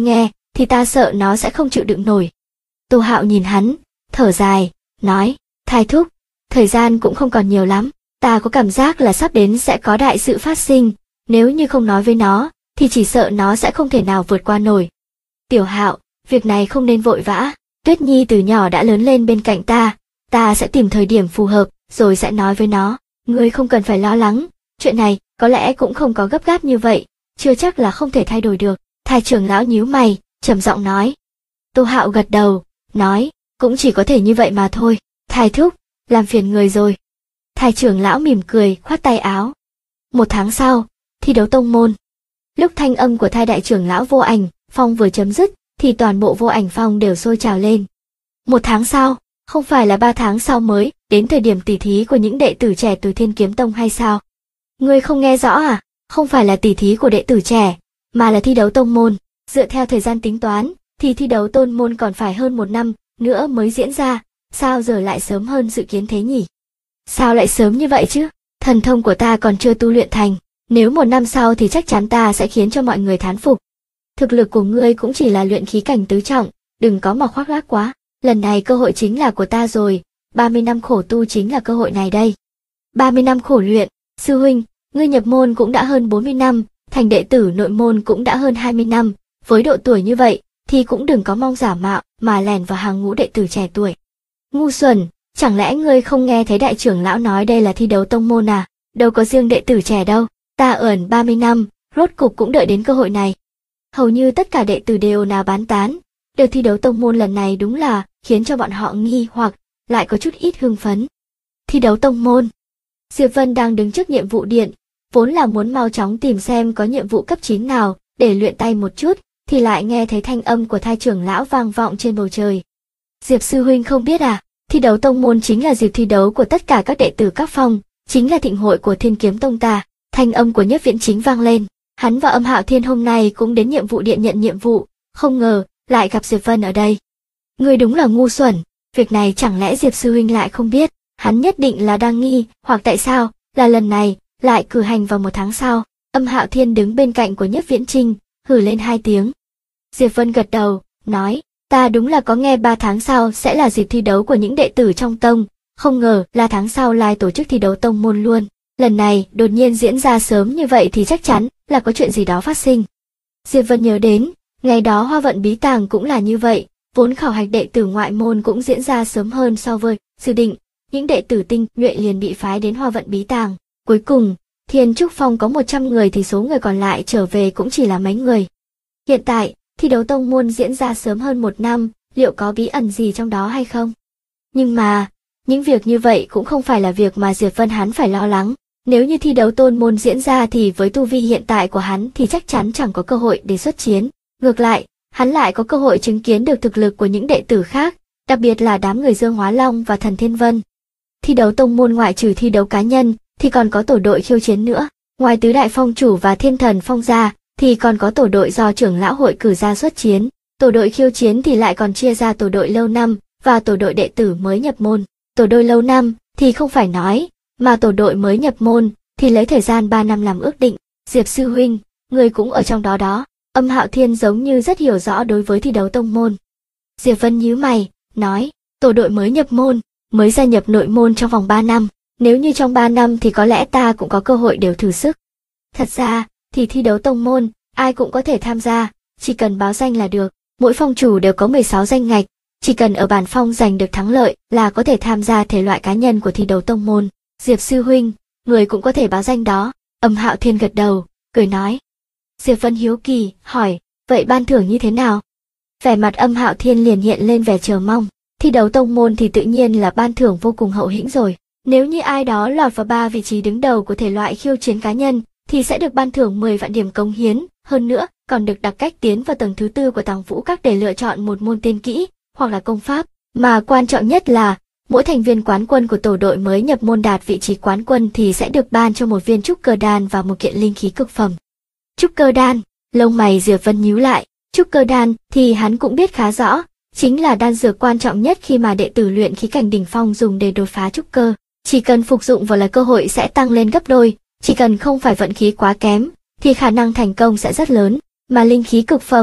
thì ta sợ nó sẽ không chịu đựng nổi. Tô Hạo nhìn hắn, thở dài, nói, Thái thúc, thời gian cũng không còn nhiều lắm, ta có cảm giác là sắp đến sẽ có đại sự phát sinh, nếu như không nói với nó, thì chỉ sợ nó sẽ không thể nào vượt qua nổi. Tiểu Hạo, việc này không nên vội vã, Tuyết Nhi từ nhỏ đã lớn lên bên cạnh ta sẽ tìm thời điểm phù hợp, rồi sẽ nói với nó, ngươi không cần phải lo lắng, chuyện này có lẽ cũng không có gấp gáp như vậy, chưa chắc là không thể thay đổi được. Thái trưởng lão nhíu mày, trầm giọng nói. Tô Hạo gật đầu, nói, cũng chỉ có thể như vậy mà thôi, Thái thúc, làm phiền người rồi. Thái trưởng lão mỉm cười, khoát tay áo. 1 tháng sau, thi đấu tông môn. Lúc thanh âm của Thái đại trưởng lão Vô Ảnh Phong vừa chấm dứt, thì toàn bộ Vô Ảnh Phong đều sôi trào lên. 1 tháng sau, không phải là 3 tháng sau mới đến thời điểm tỉ thí của những đệ tử trẻ từ Thiên Kiếm Tông hay sao? Ngươi không nghe rõ à? Không phải là tỉ thí của đệ tử trẻ, mà là thi đấu tông môn. Dựa theo thời gian tính toán, thì thi đấu tông môn còn phải hơn 1 năm nữa mới diễn ra, sao giờ lại sớm hơn dự kiến thế nhỉ? Sao lại sớm như vậy chứ? Thần thông của ta còn chưa tu luyện thành, nếu 1 năm sau thì chắc chắn ta sẽ khiến cho mọi người thán phục. Thực lực của ngươi cũng chỉ là luyện khí cảnh tứ trọng, đừng có mà khoác lác quá. Lần này cơ hội chính là của ta rồi, 30 năm khổ tu chính là cơ hội này đây. 30 năm khổ luyện, sư huynh, ngươi nhập môn cũng đã hơn 40 năm, thành đệ tử nội môn cũng đã hơn 20 năm, với độ tuổi như vậy, thì cũng đừng có mong giả mạo mà lèn vào hàng ngũ đệ tử trẻ tuổi. Ngu xuẩn, chẳng lẽ ngươi không nghe thấy đại trưởng lão nói đây là thi đấu tông môn à? Đâu có riêng đệ tử trẻ đâu, ta ẩn 30 năm, rốt cục cũng đợi đến cơ hội này. Hầu như tất cả đệ tử đều nào bán tán, được thi đấu tông môn lần này đúng là khiến cho bọn họ nghi hoặc lại có chút ít hưng phấn. Thi đấu tông môn. Diệp Vân đang đứng trước nhiệm vụ điện, vốn là muốn mau chóng tìm xem có nhiệm vụ cấp 9 nào để luyện tay một chút, thì lại nghe thấy thanh âm của Thái trưởng lão vang vọng trên bầu trời. Diệp sư huynh không biết à, thi đấu tông môn chính là dịp thi đấu của tất cả các đệ tử các phong, chính là thịnh hội của Thiên Kiếm Tông ta. Thanh âm của Nhất Viễn Chính vang lên, hắn và Âm Hạo Thiên hôm nay cũng đến nhiệm vụ điện nhận nhiệm vụ, không ngờ lại gặp Diệp Vân ở đây. Ngươi đúng là ngu xuẩn, việc này chẳng lẽ Diệp sư huynh lại không biết, hắn nhất định là đang nghi, hoặc tại sao là lần này lại cử hành vào 1 tháng sau. Âm Hạo Thiên đứng bên cạnh của Nhất Viễn Trinh, hử lên 2 tiếng. Diệp Vân gật đầu, nói, ta đúng là có nghe 3 tháng sau sẽ là dịp thi đấu của những đệ tử trong tông, không ngờ là tháng sau lại tổ chức thi đấu tông môn luôn. Lần này đột nhiên diễn ra sớm như vậy thì chắc chắn là có chuyện gì đó phát sinh. Diệp Vân nhớ đến, ngày đó Hoa Vận Bí Tàng cũng là như vậy, vốn khảo hạch đệ tử ngoại môn cũng diễn ra sớm hơn so với dự định, những đệ tử tinh nhuệ liền bị phái đến Hoa Vận Bí Tàng. Cuối cùng, Thiên Trúc Phong có 100 người thì số người còn lại trở về cũng chỉ là mấy người. Hiện tại, thi đấu tông môn diễn ra sớm hơn 1 năm, liệu có bí ẩn gì trong đó hay không? Nhưng mà, những việc như vậy cũng không phải là việc mà Diệp Vân hắn phải lo lắng. Nếu như thi đấu tôn môn diễn ra thì với tu vi hiện tại của hắn thì chắc chắn chẳng có cơ hội để xuất chiến. Ngược lại, hắn lại có cơ hội chứng kiến được thực lực của những đệ tử khác, đặc biệt là đám người Dương Hóa Long và Thần Thiên Vân. Thi đấu tông môn ngoại trừ thi đấu cá nhân, thì còn có tổ đội khiêu chiến nữa. Ngoài tứ đại phong chủ và Thiên Thần Phong ra, thì còn có tổ đội do trưởng lão hội cử ra xuất chiến. Tổ đội khiêu chiến thì lại còn chia ra tổ đội lâu năm và tổ đội đệ tử mới nhập môn. Tổ đội lâu năm thì không phải nói, mà tổ đội mới nhập môn thì lấy thời gian 3 năm làm ước định. Diệp sư huynh, người cũng ở trong đó đó. Âm Hạo Thiên giống như rất hiểu rõ đối với thi đấu tông môn. Diệp Vân nhíu mày, nói, tổ đội mới nhập môn, mới gia nhập nội môn trong vòng 3 năm. Nếu như trong 3 năm thì có lẽ ta cũng có cơ hội đều thử sức. Thật ra, thì thi đấu tông môn, ai cũng có thể tham gia, chỉ cần báo danh là được. Mỗi phong chủ đều có 16 danh ngạch, chỉ cần ở bản phong giành được thắng lợi là có thể tham gia thể loại cá nhân của thi đấu tông môn. Diệp sư huynh, người cũng có thể báo danh đó. Âm Hạo Thiên gật đầu, cười nói. Diệp Vân hiếu kỳ, hỏi, vậy ban thưởng như thế nào? Vẻ mặt Âm Hạo Thiên liền hiện lên vẻ chờ mong. Thi đấu tông môn thì tự nhiên là ban thưởng vô cùng hậu hĩnh rồi. Nếu như ai đó lọt vào 3 vị trí đứng đầu của thể loại khiêu chiến cá nhân, thì sẽ được ban thưởng 10 vạn điểm cống hiến, hơn nữa, còn được đặt cách tiến vào tầng thứ 4 của Tàng Vũ Các để lựa chọn một môn tiên kỹ, hoặc là công pháp. Mà quan trọng nhất là, mỗi thành viên quán quân của tổ đội mới nhập môn đạt vị trí quán quân thì sẽ được ban cho một viên trúc cơ đan và một kiện linh khí cực phẩm. Trúc cơ đan, lông mày Diệp Vân nhíu lại, trúc cơ đan thì hắn cũng biết khá rõ, chính là đan dược quan trọng nhất khi mà đệ tử luyện khí cảnh đỉnh phong dùng để đột phá trúc cơ. Chỉ cần phục dụng vào là cơ hội sẽ tăng lên gấp đôi, chỉ cần không phải vận khí quá kém, thì khả năng thành công sẽ rất lớn, mà linh khí cực phẩm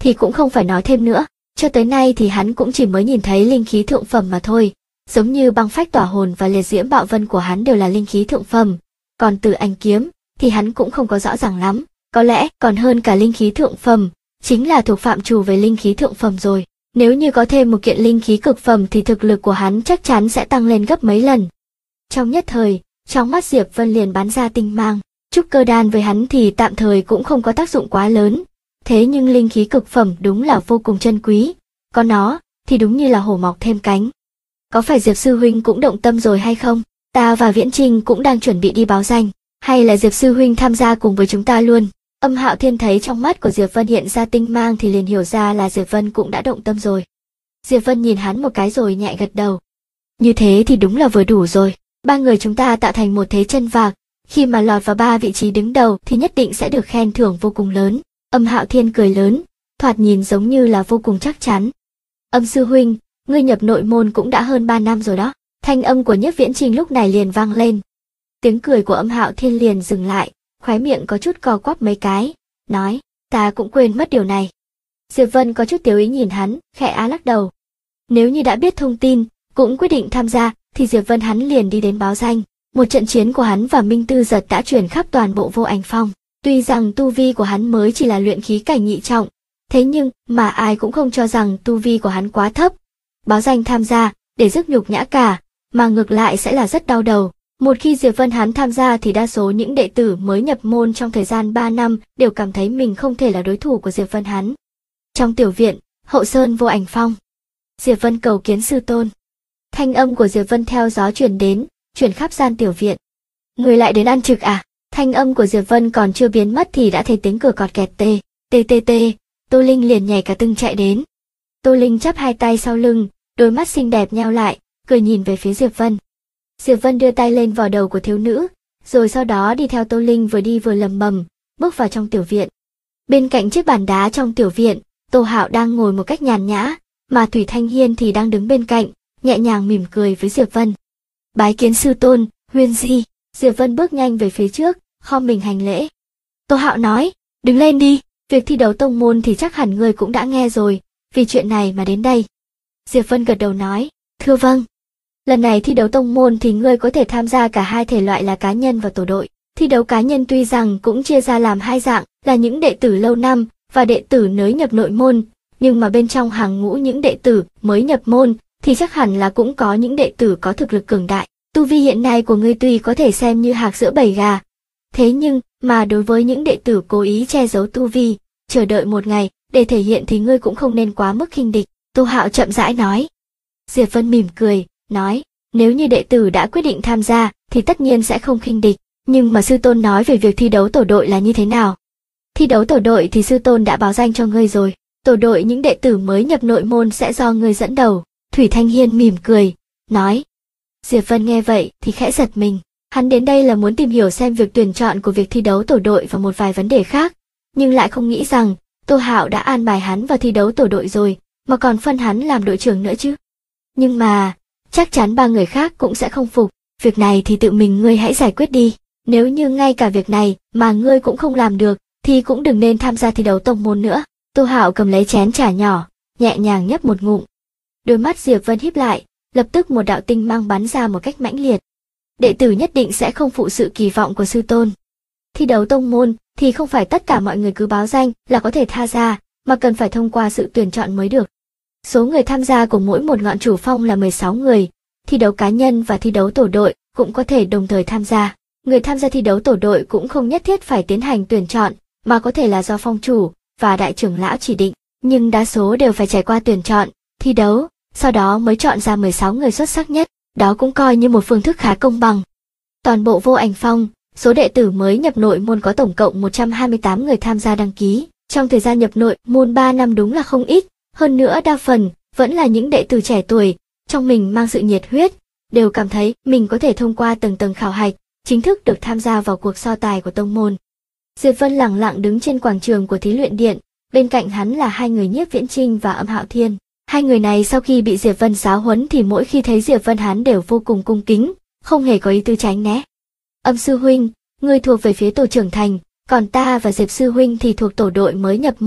thì cũng không phải nói thêm nữa. Cho tới nay thì hắn cũng chỉ mới nhìn thấy linh khí thượng phẩm mà thôi. Giống như băng phách tỏa hồn và liệt diễm bạo vân của hắn đều là linh khí thượng phẩm. Còn từ anh kiếm thì hắn cũng không có rõ ràng lắm. Có lẽ còn hơn cả linh khí thượng phẩm, chính là thuộc phạm trù về linh khí thượng phẩm rồi. Nếu như có thêm một kiện linh khí cực phẩm thì thực lực của hắn chắc chắn sẽ tăng lên gấp mấy lần. Trong nhất thời, trong mắt Diệp Vân liền bắn ra tinh mang. Trúc cơ đan với hắn thì tạm thời cũng không có tác dụng quá lớn. Thế nhưng linh khí cực phẩm đúng là vô cùng chân quý. Có nó thì đúng như là hổ mọc thêm cánh. Có phải Diệp sư huynh cũng động tâm rồi hay không? Ta và Viễn Trinh cũng đang chuẩn bị đi báo danh. Hay là Diệp sư huynh tham gia cùng với chúng ta luôn? Âm Hạo Thiên thấy trong mắt của Diệp Vân hiện ra tinh mang thì liền hiểu ra là Diệp Vân cũng đã động tâm rồi. Diệp Vân nhìn hắn một cái rồi nhẹ gật đầu. Như thế thì đúng là vừa đủ rồi. Ba người chúng ta tạo thành một thế chân vạc. Khi mà lọt vào 3 vị trí đứng đầu thì nhất định sẽ được khen thưởng vô cùng lớn. Âm Hạo Thiên cười lớn, thoạt nhìn giống như là vô cùng chắc chắn. Âm sư huynh, ngươi nhập nội môn cũng đã hơn 3 năm rồi đó. Thanh âm của Nhiếp Viễn Trinh lúc này liền vang lên. Tiếng cười của Âm Hạo Thiên liền dừng lại, khóe miệng có chút co quắp mấy cái, nói, ta cũng quên mất điều này. Diệp Vân có chút tiểu ý nhìn hắn, khẽ á lắc đầu. Nếu như đã biết thông tin, cũng quyết định tham gia, thì Diệp Vân hắn liền đi đến báo danh. Một trận chiến của hắn và Minh Tư Giật đã truyền khắp toàn bộ Vô Ảnh Phong. Tuy rằng tu vi của hắn mới chỉ là luyện khí cảnh nhị trọng, thế nhưng mà ai cũng không cho rằng tu vi của hắn quá thấp. Báo danh tham gia, để rước nhục nhã cả, mà ngược lại sẽ là rất đau đầu. Một khi Diệp Vân hắn tham gia thì đa số những đệ tử mới nhập môn trong thời gian 3 năm đều cảm thấy mình không thể là đối thủ của Diệp Vân hắn. Trong tiểu viện, hậu sơn Vô Ảnh Phong. Diệp Vân cầu kiến sư tôn. Thanh âm của Diệp Vân theo gió truyền đến, truyền khắp gian tiểu viện. Người lại đến ăn trực à? Thanh âm của Diệp Vân còn chưa biến mất thì đã thấy tiếng cửa cọt kẹt tê, tê tê tê. Tô Linh liền nhảy cả tưng chạy đến. Tô Linh chắp hai tay sau lưng, đôi mắt xinh đẹp nheo lại, cười nhìn về phía Diệp Vân. Diệp Vân đưa tay lên vào đầu của thiếu nữ, rồi sau đó đi theo Tô Linh vừa đi vừa lầm bầm, bước vào trong tiểu viện. Bên cạnh chiếc bàn đá trong tiểu viện, Tô Hạo đang ngồi một cách nhàn nhã, mà Thủy Thanh Hiên thì đang đứng bên cạnh, nhẹ nhàng mỉm cười với Diệp Vân. Bái kiến sư tôn, Huyên Di. Diệp Vân bước nhanh về phía trước, khom mình hành lễ. Tô Hạo nói, đứng lên đi, việc thi đấu tông môn thì chắc hẳn ngươi cũng đã nghe rồi, vì chuyện này mà đến đây. Diệp Vân gật đầu nói, thưa vâng. Lần này thi đấu tông môn thì ngươi có thể tham gia cả hai thể loại là cá nhân và tổ đội. Thi đấu cá nhân tuy rằng cũng chia ra làm hai dạng, là những đệ tử lâu năm và đệ tử mới nhập nội môn, nhưng mà bên trong hàng ngũ những đệ tử mới nhập môn thì chắc hẳn là cũng có những đệ tử có thực lực cường đại. Tu vi hiện nay của ngươi tuy có thể xem như hạc giữa bầy gà, thế nhưng mà đối với những đệ tử cố ý che giấu tu vi, chờ đợi một ngày để thể hiện thì ngươi cũng không nên quá mức khinh địch. Tô Hạo chậm rãi nói. Diệp Vân mỉm cười, nói, nếu như đệ tử đã quyết định tham gia thì tất nhiên sẽ không khinh địch, nhưng mà sư tôn nói về việc thi đấu tổ đội là như thế nào? Thi đấu tổ đội thì sư tôn đã báo danh cho ngươi rồi, tổ đội những đệ tử mới nhập nội môn sẽ do ngươi dẫn đầu. Thủy Thanh Hiên mỉm cười, nói. Diệp Vân nghe vậy thì khẽ giật mình, hắn đến đây là muốn tìm hiểu xem việc tuyển chọn của việc thi đấu tổ đội và một vài vấn đề khác, nhưng lại không nghĩ rằng Tô Hạo đã an bài hắn vào thi đấu tổ đội rồi, mà còn phân hắn làm đội trưởng nữa chứ. Nhưng mà, chắc chắn ba người khác cũng sẽ không phục, việc này thì tự mình ngươi hãy giải quyết đi, nếu như ngay cả việc này mà ngươi cũng không làm được, thì cũng đừng nên tham gia thi đấu tông môn nữa. Tô Hạo cầm lấy chén trà nhỏ, nhẹ nhàng nhấp một ngụm. Đôi mắt Diệp Vân híp lại, lập tức một đạo tinh mang bắn ra một cách mãnh liệt. Đệ tử nhất định sẽ không phụ sự kỳ vọng của sư tôn. Thi đấu tông môn thì không phải tất cả mọi người cứ báo danh là có thể tham gia, mà cần phải thông qua sự tuyển chọn mới được. Số người tham gia của mỗi một ngọn chủ phong là 16 người, thi đấu cá nhân và thi đấu tổ đội cũng có thể đồng thời tham gia. Người tham gia thi đấu tổ đội cũng không nhất thiết phải tiến hành tuyển chọn, mà có thể là do phong chủ và đại trưởng lão chỉ định, nhưng đa số đều phải trải qua tuyển chọn, thi đấu, sau đó mới chọn ra 16 người xuất sắc nhất, đó cũng coi như một phương thức khá công bằng. Toàn bộ Vô Ảnh Phong, số đệ tử mới nhập nội môn có tổng cộng 128 người tham gia đăng ký, trong thời gian nhập nội môn 3 năm đúng là không ít, hơn nữa đa phần vẫn là những đệ tử trẻ tuổi, trong mình mang sự nhiệt huyết, đều cảm thấy mình có thể thông qua tầng tầng khảo hạch, chính thức được tham gia vào cuộc so tài của tông môn. Diệp Vân lẳng lặng đứng trên quảng trường của thí luyện điện, bên cạnh hắn là hai người Nhiếp Viễn Trinh và Âm Hạo Thiên. Hai người này sau khi bị Diệp Vân giáo huấn thì mỗi khi thấy Diệp Vân hắn đều vô cùng cung kính, không hề có ý tư tránh né. Âm sư huynh, ngươi thuộc về phía tổ trưởng thành, còn ta và Diệp sư huynh thì thuộc tổ đội mới nhập môn,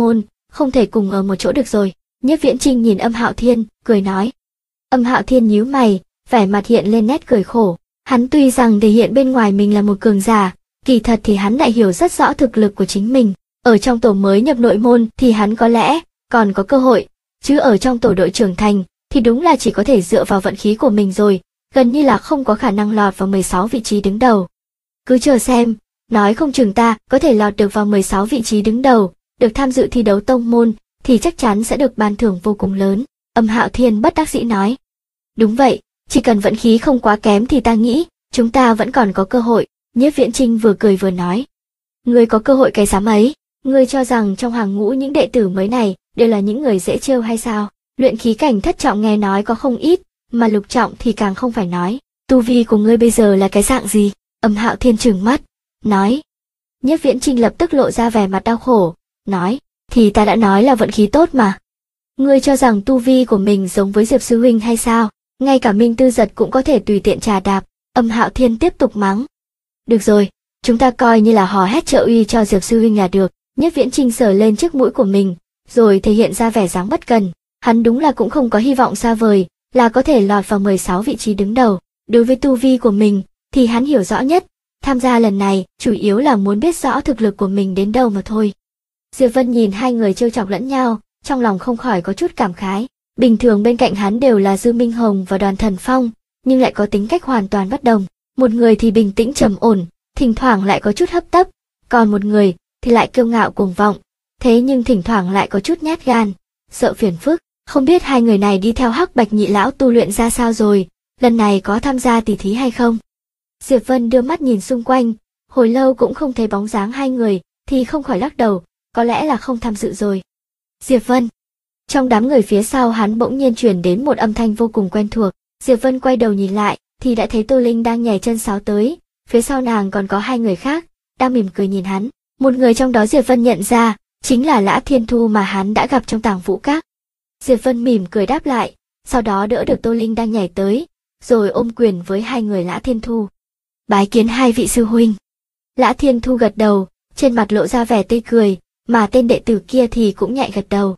không thể cùng ở một chỗ được rồi. Nhiếp Viễn Trinh nhìn Âm Hạo Thiên, cười nói. Âm Hạo Thiên nhíu mày, vẻ mặt hiện lên nét cười khổ. Hắn tuy rằng thể hiện bên ngoài mình là một cường giả, kỳ thật thì hắn lại hiểu rất rõ thực lực của chính mình. Ở trong tổ mới nhập nội môn thì hắn có lẽ còn có cơ hội, chứ ở trong tổ đội trưởng thành thì đúng là chỉ có thể dựa vào vận khí của mình rồi, gần như là không có khả năng lọt vào 16 vị trí đứng đầu. Cứ chờ xem, nói không chừng ta có thể lọt được vào 16 vị trí đứng đầu, được tham dự thi đấu tông môn thì chắc chắn sẽ được ban thưởng vô cùng lớn. Âm Hạo Thiên bất đắc dĩ nói. Đúng vậy, chỉ cần vận khí không quá kém thì ta nghĩ chúng ta vẫn còn có cơ hội. Nhiếp Viễn Trinh vừa cười vừa nói. Ngươi có cơ hội cái dám ấy? Ngươi cho rằng trong hàng ngũ những đệ tử mới này đều là những người dễ trêu hay sao? Luyện khí cảnh thất trọng nghe nói có không ít, mà lục trọng thì càng không phải nói. Tu vi của ngươi bây giờ là cái dạng gì? Âm Hạo Thiên trừng mắt, nói. Nhiếp Viễn Trinh lập tức lộ ra vẻ mặt đau khổ, nói. Thì ta đã nói là vận khí tốt mà. Ngươi cho rằng tu vi của mình giống với Diệp sư huynh hay sao? Ngay cả Minh Tư Giật cũng có thể tùy tiện trà đạp. Âm Hạo Thiên tiếp tục mắng. Được rồi, chúng ta coi như là hò hét trợ uy cho Diệp sư huynh là được. Nhiếp Viễn Trinh sờ lên chiếc mũi của mình, rồi thể hiện ra vẻ dáng bất cần. Hắn đúng là cũng không có hy vọng xa vời, là có thể lọt vào 16 vị trí đứng đầu. Đối với tu vi của mình, thì hắn hiểu rõ nhất. Tham gia lần này, chủ yếu là muốn biết rõ thực lực của mình đến đâu mà thôi. Diệp Vân nhìn hai người trêu chọc lẫn nhau, trong lòng không khỏi có chút cảm khái. Bình thường bên cạnh hắn đều là Dư Minh Hồng và Đoàn Thần Phong, nhưng lại có tính cách hoàn toàn bất đồng. Một người thì bình tĩnh trầm ổn, thỉnh thoảng lại có chút hấp tấp, còn một người thì lại kiêu ngạo cuồng vọng, thế nhưng thỉnh thoảng lại có chút nhát gan, sợ phiền phức. Không biết hai người này đi theo Hắc Bạch Nhị lão tu luyện ra sao rồi, lần này có tham gia tỷ thí hay không? Diệp Vân đưa mắt nhìn xung quanh, hồi lâu cũng không thấy bóng dáng hai người, thì không khỏi lắc đầu, có lẽ là không tham dự rồi. Diệp Vân. Trong đám người phía sau hắn bỗng nhiên truyền đến một âm thanh vô cùng quen thuộc. Diệp Vân quay đầu nhìn lại, thì đã thấy Tô Linh đang nhảy chân sáo tới, phía sau nàng còn có hai người khác, đang mỉm cười nhìn hắn. Một người trong đó Diệp Vân nhận ra, chính là Lã Thiên Thu mà hắn đã gặp trong Tàng Vũ Các. Diệp Vân mỉm cười đáp lại, sau đó đỡ được Tô Linh đang nhảy tới, rồi ôm quyền với hai người Lã Thiên Thu. Bái kiến hai vị sư huynh. Lã Thiên Thu gật đầu, trên mặt lộ ra vẻ tươi cười, mà tên đệ tử kia thì cũng nhẹ gật đầu.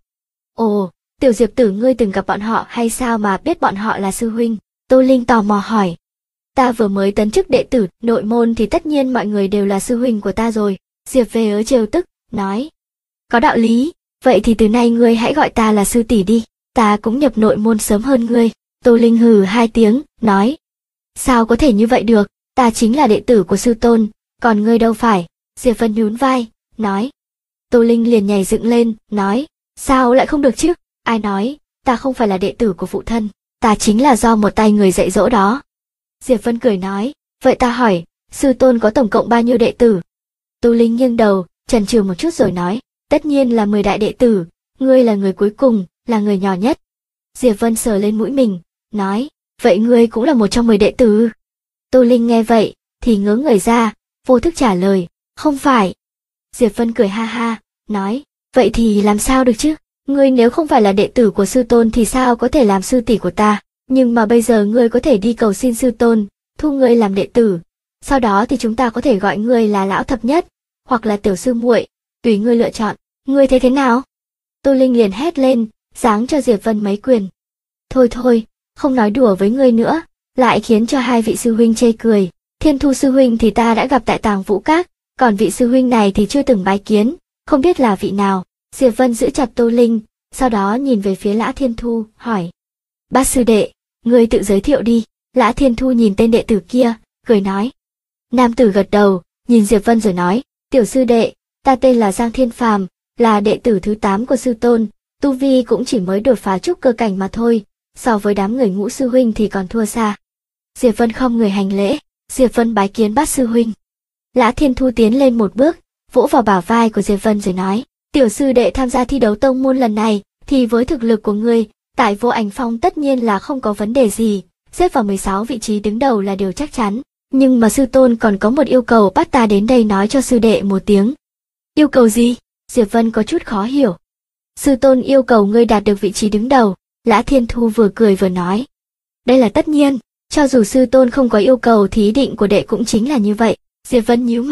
Ồ, Tiểu Diệp tử ngươi từng gặp bọn họ hay sao mà biết bọn họ là sư huynh? Tô Linh tò mò hỏi. Ta vừa mới tấn chức đệ tử nội môn thì tất nhiên mọi người đều là sư huynh của ta rồi. Diệp Về ớ trêu tức, nói. Có đạo lý, vậy thì từ nay ngươi hãy gọi ta là sư tỷ đi, ta cũng nhập nội môn sớm hơn ngươi. Tô Linh hừ hai tiếng, nói. Sao có thể như vậy được, ta chính là đệ tử của sư tôn, còn ngươi đâu phải. Diệp Vân nhún vai, nói. Tô Linh liền nhảy dựng lên, nói. Sao lại không được chứ, ai nói, ta không phải là đệ tử của phụ thân, ta chính là do một tay người dạy dỗ đó. Diệp Vân cười nói, vậy ta hỏi, sư tôn có tổng cộng bao nhiêu đệ tử? Tô Linh nghiêng đầu, chần chừ một chút rồi nói, tất nhiên là 10 đại đệ tử, ngươi là người cuối cùng, là người nhỏ nhất. Diệp Vân sờ lên mũi mình, nói, vậy ngươi cũng là một trong 10 đệ tử. Tô Linh nghe vậy, thì ngớ người ra, vô thức trả lời, không phải. Diệp Vân cười ha ha, nói, vậy thì làm sao được chứ, ngươi nếu không phải là đệ tử của sư tôn thì sao có thể làm sư tỷ của ta, nhưng mà bây giờ ngươi có thể đi cầu xin sư tôn, thu ngươi làm đệ tử, sau đó thì chúng ta có thể gọi ngươi là lão thập nhất, hoặc là tiểu sư muội, tùy ngươi lựa chọn, ngươi thấy thế nào? Tô Linh liền hét lên, giáng cho Diệp Vân mấy quyền. Thôi thôi, không nói đùa với ngươi nữa, lại khiến cho hai vị sư huynh chê cười. Thiên Thu sư huynh thì ta đã gặp tại Tàng Vũ Các, còn vị sư huynh này thì chưa từng bái kiến, không biết là vị nào. Diệp Vân giữ chặt Tô Linh, sau đó nhìn về phía Lã Thiên Thu, hỏi. Bát sư đệ, ngươi tự giới thiệu đi. Lã Thiên Thu nhìn tên đệ tử kia, cười nói. Nam tử gật đầu, nhìn Diệp Vân rồi nói, tiểu sư đệ, ta tên là Giang Thiên Phàm, là đệ tử thứ 8 của sư tôn, tu vi cũng chỉ mới đột phá trúc cơ cảnh mà thôi, so với đám người Ngũ sư huynh thì còn thua xa. Diệp Vân không người hành lễ, Diệp Vân bái kiến Bát sư huynh. Lã Thiên Thu tiến lên một bước, vỗ vào bả vai của Diệp Vân rồi nói, tiểu sư đệ tham gia thi đấu tông môn lần này, thì với thực lực của ngươi, tại Vô Ảnh Phong tất nhiên là không có vấn đề gì, xếp vào 16 vị trí đứng đầu là điều chắc chắn. Nhưng mà sư tôn còn có một yêu cầu bắt ta đến đây nói cho sư đệ một tiếng. Yêu cầu gì? Diệp Vân có chút khó hiểu. Sư tôn yêu cầu ngươi đạt được vị trí đứng đầu, Lã Thiên Thu vừa cười vừa nói. Đây là tất nhiên, cho dù sư tôn không có yêu cầu thì ý định của đệ cũng chính là như vậy. Diệp Vân nhíu mày,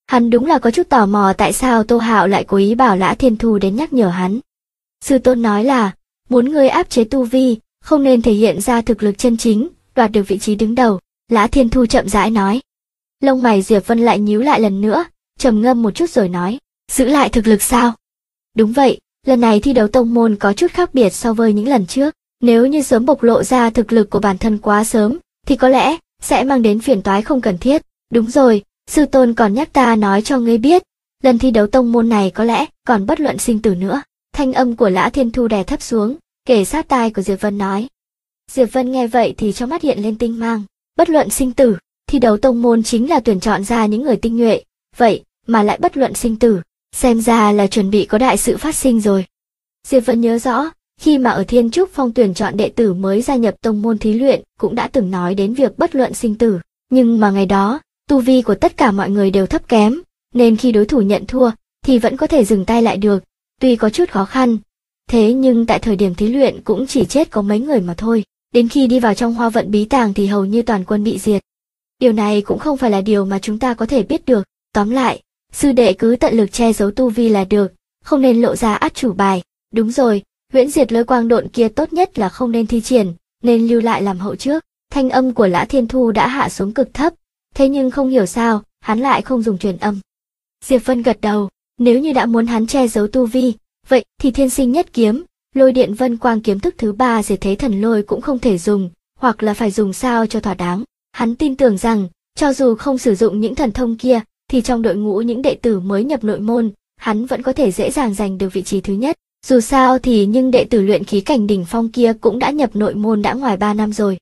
Hắn đúng là có chút tò mò tại sao Tô Hạo lại cố ý bảo Lã Thiên Thu đến nhắc nhở hắn. Sư tôn nói là, muốn ngươi áp chế tu vi, không nên thể hiện ra thực lực chân chính, đoạt được vị trí đứng đầu. Lã Thiên Thu chậm rãi nói. Lông mày Diệp Vân lại nhíu lại lần nữa, trầm ngâm một chút rồi nói, giữ lại thực lực sao? Đúng vậy, lần này thi đấu tông môn có chút khác biệt so với những lần trước. Nếu như sớm bộc lộ ra thực lực của bản thân quá sớm, thì có lẽ sẽ mang đến phiền toái không cần thiết. Đúng rồi, sư tôn còn nhắc ta nói cho ngươi biết, lần thi đấu tông môn này có lẽ còn bất luận sinh tử nữa. Thanh âm của Lã Thiên Thu đè thấp xuống, kề sát tai của Diệp Vân nói. Diệp Vân nghe vậy thì trong mắt hiện lên tinh mang, bất luận sinh tử, thi đấu tông môn chính là tuyển chọn ra những người tinh nhuệ, vậy mà lại bất luận sinh tử, xem ra là chuẩn bị có đại sự phát sinh rồi. Diệp Vân nhớ rõ, khi mà ở Thiên Trúc Phong tuyển chọn đệ tử mới gia nhập tông môn thí luyện cũng đã từng nói đến việc bất luận sinh tử, nhưng mà ngày đó, tu vi của tất cả mọi người đều thấp kém, nên khi đối thủ nhận thua thì vẫn có thể dừng tay lại được, tuy có chút khó khăn. Thế nhưng tại thời điểm thí luyện cũng chỉ chết có mấy người mà thôi, đến khi đi vào trong Hoa Vận Bí Tàng thì hầu như toàn quân bị diệt. Điều này cũng không phải là điều mà chúng ta có thể biết được, tóm lại, sư đệ cứ tận lực che giấu tu vi là được, không nên lộ ra át chủ bài. Đúng rồi, huyễn diệt lôi quang độn kia tốt nhất là không nên thi triển, nên lưu lại làm hậu trước. Thanh âm của Lã Thiên Thu đã hạ xuống cực thấp, thế nhưng không hiểu sao, hắn lại không dùng truyền âm. Diệp Vân gật đầu, nếu như đã muốn hắn che giấu tu vi, vậy thì thiên sinh nhất kiếm, lôi điện vân quang kiếm thức thứ 3 diệt thế thần lôi cũng không thể dùng, hoặc là phải dùng sao cho thỏa đáng. Hắn tin tưởng rằng, cho dù không sử dụng những thần thông kia, thì trong đội ngũ những đệ tử mới nhập nội môn, hắn vẫn có thể dễ dàng giành được vị trí thứ nhất. Dù sao thì nhưng đệ tử luyện khí cảnh đỉnh phong kia cũng đã nhập nội môn đã ngoài 3 năm rồi.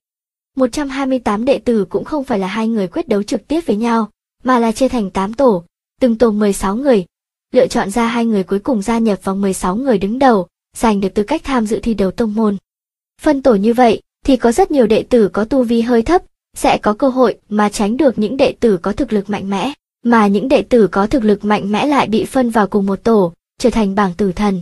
128 đệ tử cũng không phải là hai người quyết đấu trực tiếp với nhau, mà là chia thành 8 tổ, từng tổ 16 người, lựa chọn ra hai người cuối cùng gia nhập vào 16 người đứng đầu, giành được tư cách tham dự thi đấu tông môn. Phân tổ như vậy thì có rất nhiều đệ tử có tu vi hơi thấp, sẽ có cơ hội mà tránh được những đệ tử có thực lực mạnh mẽ, mà những đệ tử có thực lực mạnh mẽ lại bị phân vào cùng một tổ, trở thành bảng tử thần.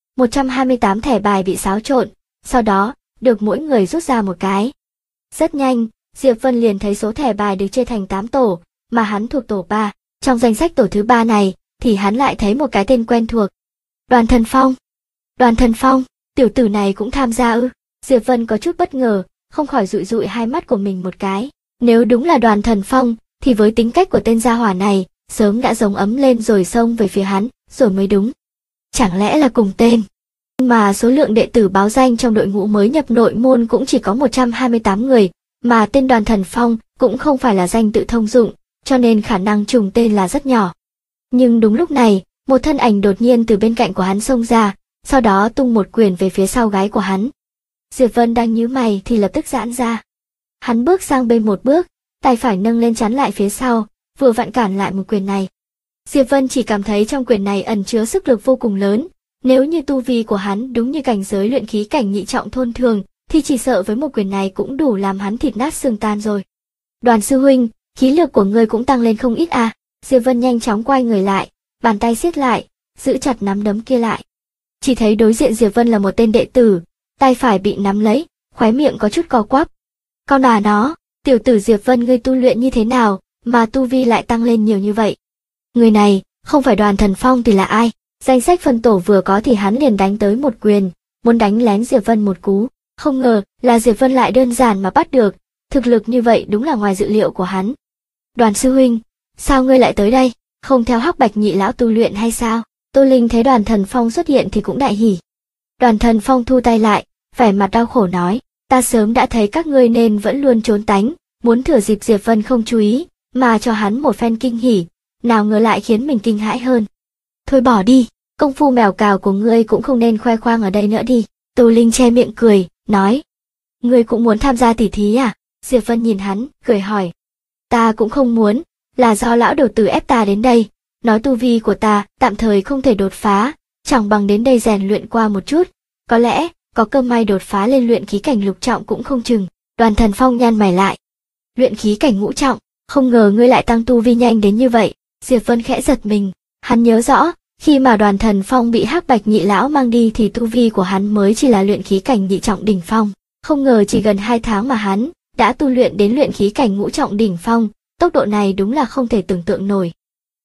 128 thẻ bài bị xáo trộn, sau đó, được mỗi người rút ra một cái. Rất nhanh, Diệp Vân liền thấy số thẻ bài được chia thành 8 tổ, mà hắn thuộc tổ 3. Trong danh sách tổ thứ 3 này, thì hắn lại thấy một cái tên quen thuộc. Đoàn Thần Phong. Đoàn Thần Phong, tiểu tử này cũng tham gia ư? Diệp Vân có chút bất ngờ, không khỏi dụi dụi hai mắt của mình một cái. Nếu đúng là Đoàn Thần Phong, thì với tính cách của tên gia hỏa này, sớm đã giống ấm lên rồi xông về phía hắn, rồi mới đúng. Chẳng lẽ là cùng tên? Mà số lượng đệ tử báo danh trong đội ngũ mới nhập nội môn cũng chỉ có 128 người, mà tên Đoàn Thần Phong cũng không phải là danh tự thông dụng, cho nên khả năng trùng tên là rất nhỏ. Nhưng đúng lúc này, một thân ảnh đột nhiên từ bên cạnh của hắn xông ra, sau đó tung một quyền về phía sau gáy của hắn. Diệp Vân đang nhíu mày thì lập tức giãn ra. Hắn bước sang bên một bước, tay phải nâng lên chắn lại phía sau, vừa vặn cản lại một quyền này. Diệp Vân chỉ cảm thấy trong quyền này ẩn chứa sức lực vô cùng lớn, nếu như tu vi của hắn đúng như cảnh giới luyện khí cảnh nhị trọng thôn thường, thì chỉ sợ với một quyền này cũng đủ làm hắn thịt nát xương tan rồi. Đoàn sư huynh, khí lực của ngươi cũng tăng lên không ít à? Diệp Vân nhanh chóng quay người lại, bàn tay siết lại, giữ chặt nắm đấm kia lại. Chỉ thấy đối diện Diệp Vân là một tên đệ tử, tay phải bị nắm lấy, khóe miệng có chút co quắp. Con bà nó, tiểu tử Diệp Vân ngươi tu luyện như thế nào, mà tu vi lại tăng lên nhiều như vậy? Người này, không phải Đoàn Thần Phong thì là ai? Danh sách phân tổ vừa có thì hắn liền đánh tới một quyền, muốn đánh lén Diệp Vân một cú. Không ngờ là Diệp Vân lại đơn giản mà bắt được, thực lực như vậy đúng là ngoài dự liệu của hắn. Đoàn sư huynh, sao ngươi lại tới đây, không theo Hắc Bạch nhị lão tu luyện hay sao? Tô Linh thấy Đoàn Thần Phong xuất hiện thì cũng đại hỉ. Đoàn Thần Phong thu tay lại, vẻ mặt đau khổ nói, ta sớm đã thấy các ngươi nên vẫn luôn trốn tránh, muốn thừa dịp Diệp Vân không chú ý, mà cho hắn một phen kinh hỉ, nào ngờ lại khiến mình kinh hãi hơn. Thôi bỏ đi, công phu mèo cào của ngươi cũng không nên khoe khoang ở đây nữa đi. Tô Linh che miệng cười, nói. Ngươi cũng muốn tham gia tỉ thí à? Diệp Vân nhìn hắn, cười hỏi. Ta cũng không muốn, là do lão đầu tử ép ta đến đây, nói tu vi của ta tạm thời không thể đột phá, chẳng bằng đến đây rèn luyện qua một chút, có lẽ có cơ may đột phá lên luyện khí cảnh lục trọng cũng không chừng. Đoàn Thần Phong nhăn mày lại. Luyện khí cảnh ngũ trọng, không ngờ ngươi lại tăng tu vi nhanh đến như vậy. Diệp Vân khẽ giật mình, hắn nhớ rõ, khi mà Đoàn Thần Phong bị Hắc Bạch nhị lão mang đi thì tu vi của hắn mới chỉ là luyện khí cảnh nhị trọng đỉnh phong, không ngờ chỉ gần 2 tháng mà hắn đã tu luyện đến luyện khí cảnh ngũ trọng đỉnh phong, tốc độ này đúng là không thể tưởng tượng nổi.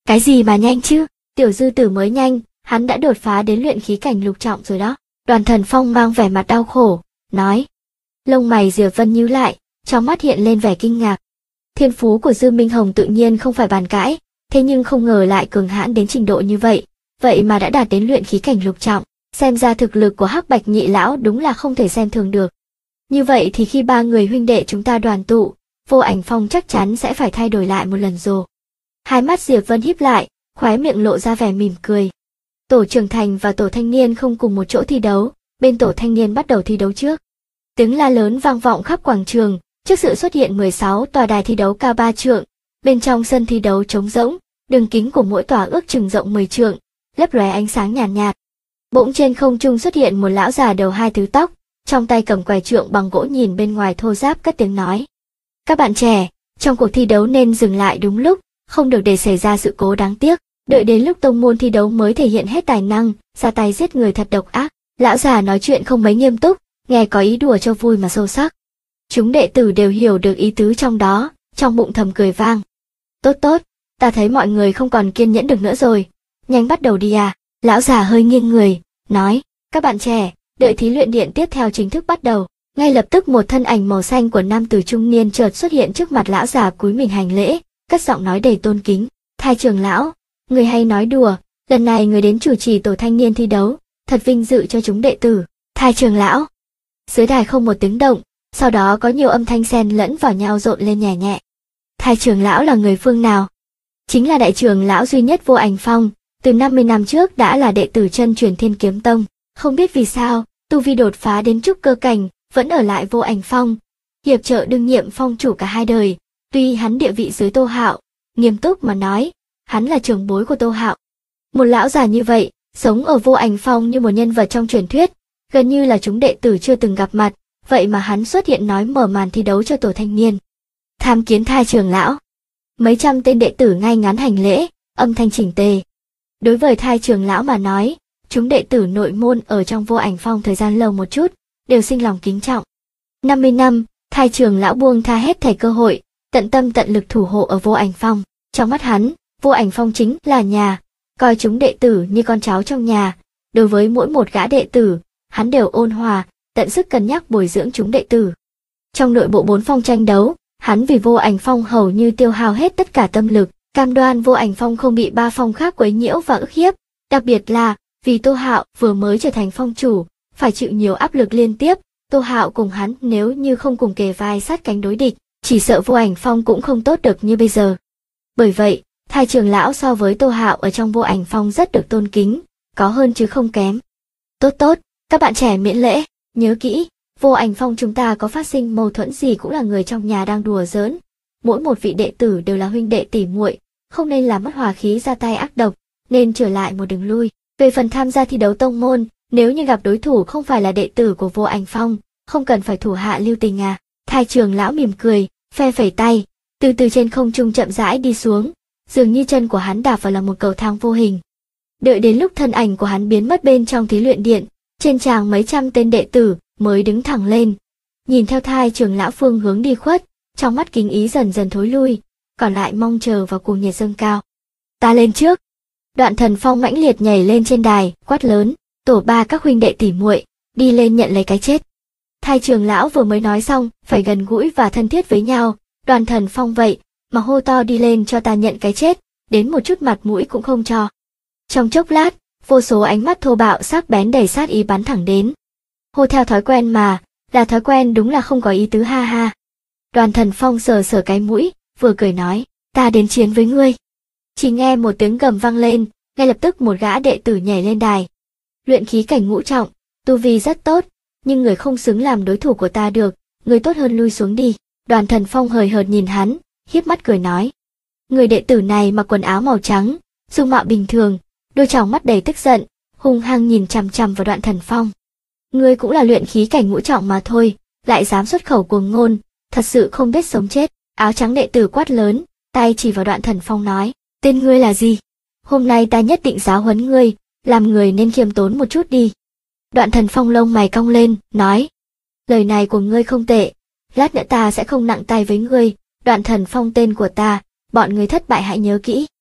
Cái gì mà nhanh chứ? Tiểu Dư Tử mới nhanh, hắn đã đột phá đến luyện khí cảnh lục trọng rồi đó. Đoàn Thần Phong mang vẻ mặt đau khổ, nói. Lông mày Diệp Vân nhíu lại, trong mắt hiện lên vẻ kinh ngạc. Thiên phú của Dư Minh Hồng tự nhiên không phải bàn cãi, thế nhưng không ngờ lại cường hãn đến trình độ như vậy, vậy mà đã đạt đến luyện khí cảnh lục trọng, xem ra thực lực của Hắc Bạch Nhị lão đúng là không thể xem thường được. Như vậy thì khi ba người huynh đệ chúng ta đoàn tụ, Vô Ảnh Phong chắc chắn sẽ phải thay đổi lại một lần rồi. Hai mắt Diệp Vân híp lại, khóe miệng lộ ra vẻ mỉm cười. Tổ trưởng thành và tổ thanh niên không cùng một chỗ thi đấu, bên tổ thanh niên bắt đầu thi đấu trước. Tiếng la lớn vang vọng khắp quảng trường, trước sự xuất hiện 16 tòa đài thi đấu cao 3 trượng, bên trong sân thi đấu trống rỗng, đường kính của mỗi tòa ước chừng rộng 10 trượng, lấp lóe ánh sáng nhàn nhạt. Bỗng trên không trung xuất hiện một lão già đầu hai thứ tóc, trong tay cầm quải trượng bằng gỗ nhìn bên ngoài thô ráp cất tiếng nói. Các bạn trẻ, trong cuộc thi đấu nên dừng lại đúng lúc, không được để xảy ra sự cố đáng tiếc, đợi đến lúc tông môn thi đấu mới thể hiện hết tài năng, ra tay giết người thật độc ác. Lão già nói chuyện không mấy nghiêm túc, nghe có ý đùa cho vui mà sâu sắc. Chúng đệ tử đều hiểu được ý tứ trong đó, trong bụng thầm cười vang. Tốt tốt, ta thấy mọi người không còn kiên nhẫn được nữa rồi, nhanh bắt đầu đi à. Lão già hơi nghiêng người, nói, các bạn trẻ, đợi thí luyện điện tiếp theo chính thức bắt đầu. Ngay lập tức một thân ảnh màu xanh của nam tử trung niên chợt xuất hiện trước mặt lão già cúi mình hành lễ, cất giọng nói đầy tôn kính. Thái trưởng lão, người hay nói đùa, lần này người đến chủ trì tổ thanh niên thi đấu, thật vinh dự cho chúng đệ tử. Thái trưởng lão. Dưới đài không một tiếng động, sau đó có nhiều âm thanh xen lẫn vào nhau rộn lên nhẹ nhẹ. Thái trưởng lão là người phương nào? Chính là đại trưởng lão duy nhất Vô Ảnh Phong, từ 50 năm trước đã là đệ tử chân truyền Thiên Kiếm Tông, không biết vì sao, tu vi đột phá đến trúc cơ cảnh, vẫn ở lại Vô Ảnh Phong, hiệp trợ đương nhiệm phong chủ cả hai đời. Tuy hắn địa vị dưới Tô Hạo, nghiêm túc mà nói, hắn là trưởng bối của Tô Hạo. Một lão già như vậy, sống ở Vô Ảnh Phong như một nhân vật trong truyền thuyết, gần như là chúng đệ tử chưa từng gặp mặt, vậy mà hắn xuất hiện nói mở màn thi đấu cho tổ thanh niên. Tham kiến Thái trưởng lão. Mấy trăm tên đệ tử ngay ngắn hành lễ, âm thanh chỉnh tề. Đối với Thái trưởng lão mà nói, chúng đệ tử nội môn ở trong Vô Ảnh Phong thời gian lâu một chút, đều sinh lòng kính trọng. 50 năm, Thái trưởng lão buông tha hết thảy cơ hội, tận tâm tận lực thủ hộ ở Vô Ảnh Phong. Trong mắt hắn, Vô Ảnh Phong chính là nhà, coi chúng đệ tử như con cháu trong nhà. Đối với mỗi một gã đệ tử, hắn đều ôn hòa, tận sức cân nhắc bồi dưỡng chúng đệ tử. Trong nội bộ 4 phong tranh đấu, hắn vì Vô Ảnh Phong hầu như tiêu hao hết tất cả tâm lực, cam đoan Vô Ảnh Phong không bị 3 phong khác quấy nhiễu và ức hiếp, đặc biệt là vì Tô Hạo vừa mới trở thành phong chủ, phải chịu nhiều áp lực liên tiếp. Tô Hạo cùng hắn nếu như không cùng kề vai sát cánh đối địch, chỉ sợ Vô Ảnh Phong cũng không tốt được như bây giờ. Bởi vậy, Thái trưởng lão so với Tô Hạo ở trong Vô Ảnh Phong rất được tôn kính, có hơn chứ không kém. Tốt tốt, các bạn trẻ miễn lễ, nhớ kỹ, Vô Ảnh Phong chúng ta có phát sinh mâu thuẫn gì cũng là người trong nhà đang đùa giỡn. Mỗi một vị đệ tử đều là huynh đệ tỉ muội, không nên làm mất hòa khí ra tay ác độc, nên trở lại một đường lui. Về phần tham gia thi đấu tông môn, nếu như gặp đối thủ không phải là đệ tử của Vô Ảnh Phong, không cần phải thủ hạ lưu tình à. Thái trưởng lão mỉm cười, phe phẩy tay, từ từ trên không trung chậm rãi đi xuống, dường như chân của hắn đạp vào là một cầu thang vô hình. Đợi đến lúc thân ảnh của hắn biến mất bên trong thí luyện điện, trên tràng mấy trăm tên đệ tử mới đứng thẳng lên, nhìn theo Thái trưởng lão phương hướng đi khuất, trong mắt kính ý dần dần thối lui, còn lại mong chờ và cuồng nhiệt dâng cao. Ta lên trước. Đoạn Thần Phong mãnh liệt nhảy lên trên đài, quát lớn, tổ ba các huynh đệ tỉ muội, đi lên nhận lấy cái chết. Thái trưởng lão vừa mới nói xong, phải gần gũi và thân thiết với nhau, Đoàn Thần Phong vậy, mà hô to đi lên cho ta nhận cái chết, đến một chút mặt mũi cũng không cho. Trong chốc lát, vô số ánh mắt thô bạo sắc bén đầy sát ý bắn thẳng đến. Hô theo thói quen mà, là thói quen đúng là không có ý tứ ha ha. Đoàn Thần Phong sờ sờ cái mũi, vừa cười nói, ta đến chiến với ngươi. Chỉ nghe một tiếng gầm vang lên, ngay lập tức một gã đệ tử nhảy lên đài. Luyện khí cảnh ngũ trọng, tu vi rất tốt, nhưng người không xứng làm đối thủ của ta được, người tốt hơn lui xuống đi. Đoàn Thần Phong hời hợt nhìn hắn, hiếp mắt cười nói. Người đệ tử này mặc quần áo màu trắng, dung mạo bình thường, đôi tròng mắt đầy tức giận, hung hăng nhìn chằm chằm vào Đoạn Thần Phong. Ngươi cũng là luyện khí cảnh ngũ trọng mà thôi, lại dám xuất khẩu cuồng ngôn, thật sự không biết sống chết. Áo trắng đệ tử quát lớn, tay chỉ vào Đoạn Thần Phong nói, tên ngươi là gì? Hôm nay ta nhất định giáo huấn ngươi, làm người nên khiêm tốn một chút đi. Đoạn Thần Phong lông mày cong lên, nói, lời này của ngươi không tệ, lát nữa ta sẽ không nặng tay với ngươi. Đoạn Thần Phong tên của ta, bọn ngươi thất bại hãy nhớ kỹ.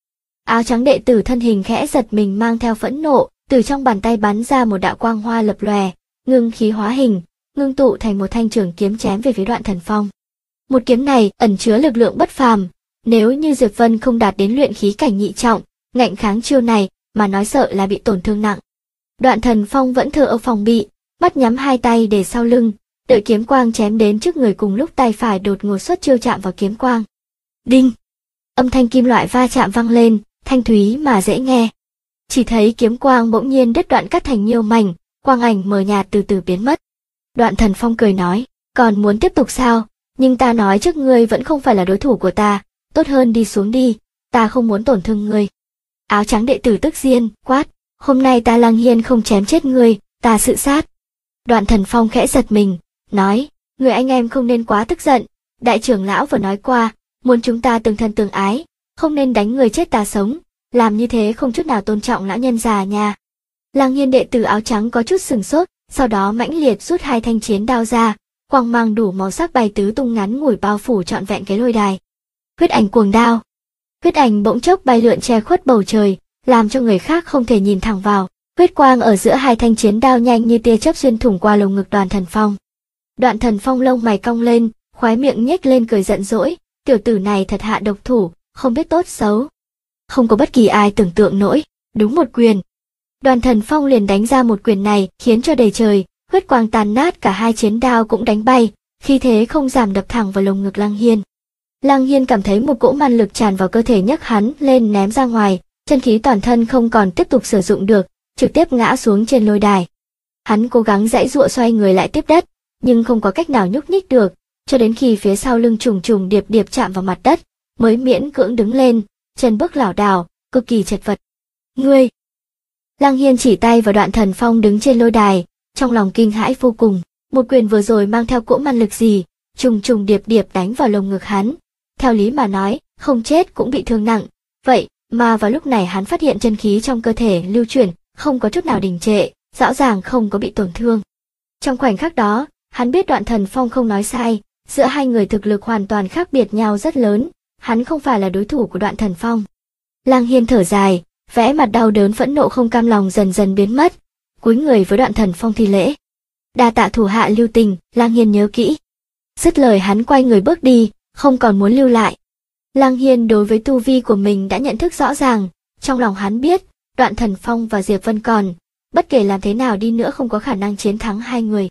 Áo trắng đệ tử thân hình khẽ giật mình mang theo phẫn nộ, từ trong bàn tay bắn ra một đạo quang hoa lập lòe, ngưng khí hóa hình, ngưng tụ thành một thanh trường kiếm chém về phía Đoạn Thần Phong. Một kiếm này ẩn chứa lực lượng bất phàm, nếu như Diệp Vân không đạt đến luyện khí cảnh nhị trọng, ngạnh kháng chiêu này mà nói sợ là bị tổn thương nặng. Đoạn Thần Phong vẫn thờ ơ phòng bị, mắt nhắm hai tay để sau lưng, đợi kiếm quang chém đến trước người, cùng lúc tay phải đột ngột xuất chiêu chạm vào kiếm quang. Đinh! Âm thanh kim loại va chạm vang lên, thanh thúy mà dễ nghe. Chỉ thấy kiếm quang bỗng nhiên đứt đoạn cắt thành nhiều mảnh, quang ảnh mờ nhạt từ từ biến mất. Đoạn Thần Phong cười nói, còn muốn tiếp tục sao? Nhưng ta nói trước ngươi vẫn không phải là đối thủ của ta, tốt hơn đi xuống đi, ta không muốn tổn thương ngươi. Áo trắng đệ tử tức giận, quát, hôm nay ta Lăng Hiên không chém chết ngươi, ta tự sát. Đoạn Thần Phong khẽ giật mình, nói, người anh em không nên quá tức giận, đại trưởng lão vừa nói qua, muốn chúng ta tương thân tương ái, không nên đánh người chết ta sống, làm như thế không chút nào tôn trọng lão nhân già nha. Lăng Hiên đệ tử áo trắng có chút sừng sốt, sau đó mãnh liệt rút hai thanh chiến đao ra, quang mang đủ màu sắc bay tứ tung ngắn ngủi bao phủ trọn vẹn cái lôi đài. Huyết ảnh cuồng đao. Huyết ảnh bỗng chốc bay lượn che khuất bầu trời, làm cho người khác không thể nhìn thẳng vào. Huyết quang ở giữa hai thanh chiến đao nhanh như tia chớp xuyên thủng qua lồng ngực Đoạn Thần Phong. Đoạn Thần Phong lông mày cong lên, khóe miệng nhếch lên cười giận dỗi, tiểu tử này thật hạ độc thủ, không biết tốt xấu. Không có bất kỳ ai tưởng tượng nổi, đúng một quyền. Đoạn Thần Phong liền đánh ra một quyền này, khiến cho đầy trời, huyết quang tàn nát, cả hai chiến đao cũng đánh bay, khi thế không giảm đập thẳng vào lồng ngực Lăng Hiên. Lăng Hiên cảm thấy một cỗ man lực tràn vào cơ thể, nhấc hắn lên ném ra ngoài, chân khí toàn thân không còn tiếp tục sử dụng được, trực tiếp ngã xuống trên lôi đài. Hắn cố gắng giãy giụa xoay người lại tiếp đất, nhưng không có cách nào nhúc nhích được, cho đến khi phía sau lưng trùng trùng điệp điệp chạm vào mặt đất, mới miễn cưỡng đứng lên, chân bước lảo đảo, cực kỳ chật vật. Ngươi! Lăng Hiên chỉ tay vào Đoạn Thần Phong đứng trên lôi đài, trong lòng kinh hãi vô cùng, một quyền vừa rồi mang theo cỗ man lực gì, trùng trùng điệp điệp đánh vào lồng ngực hắn. Theo lý mà nói, không chết cũng bị thương nặng, vậy mà vào lúc này hắn phát hiện chân khí trong cơ thể lưu chuyển, không có chút nào đình trệ, rõ ràng không có bị tổn thương. Trong khoảnh khắc đó, hắn biết Đoạn Thần Phong không nói sai, giữa hai người thực lực hoàn toàn khác biệt nhau rất lớn, hắn không phải là đối thủ của Đoạn Thần Phong. Lăng Hiên thở dài, vẻ mặt đau đớn phẫn nộ không cam lòng dần dần biến mất, cúi người với Đoạn Thần Phong thi lễ. Đa tạ thủ hạ lưu tình, Lăng Hiên nhớ kỹ. Dứt lời hắn quay người bước đi, không còn muốn lưu lại. Lăng Hiên đối với tu vi của mình đã nhận thức rõ ràng, trong lòng hắn biết, Đoạn Thần Phong và Diệp Vân còn, bất kể làm thế nào đi nữa không có khả năng chiến thắng hai người.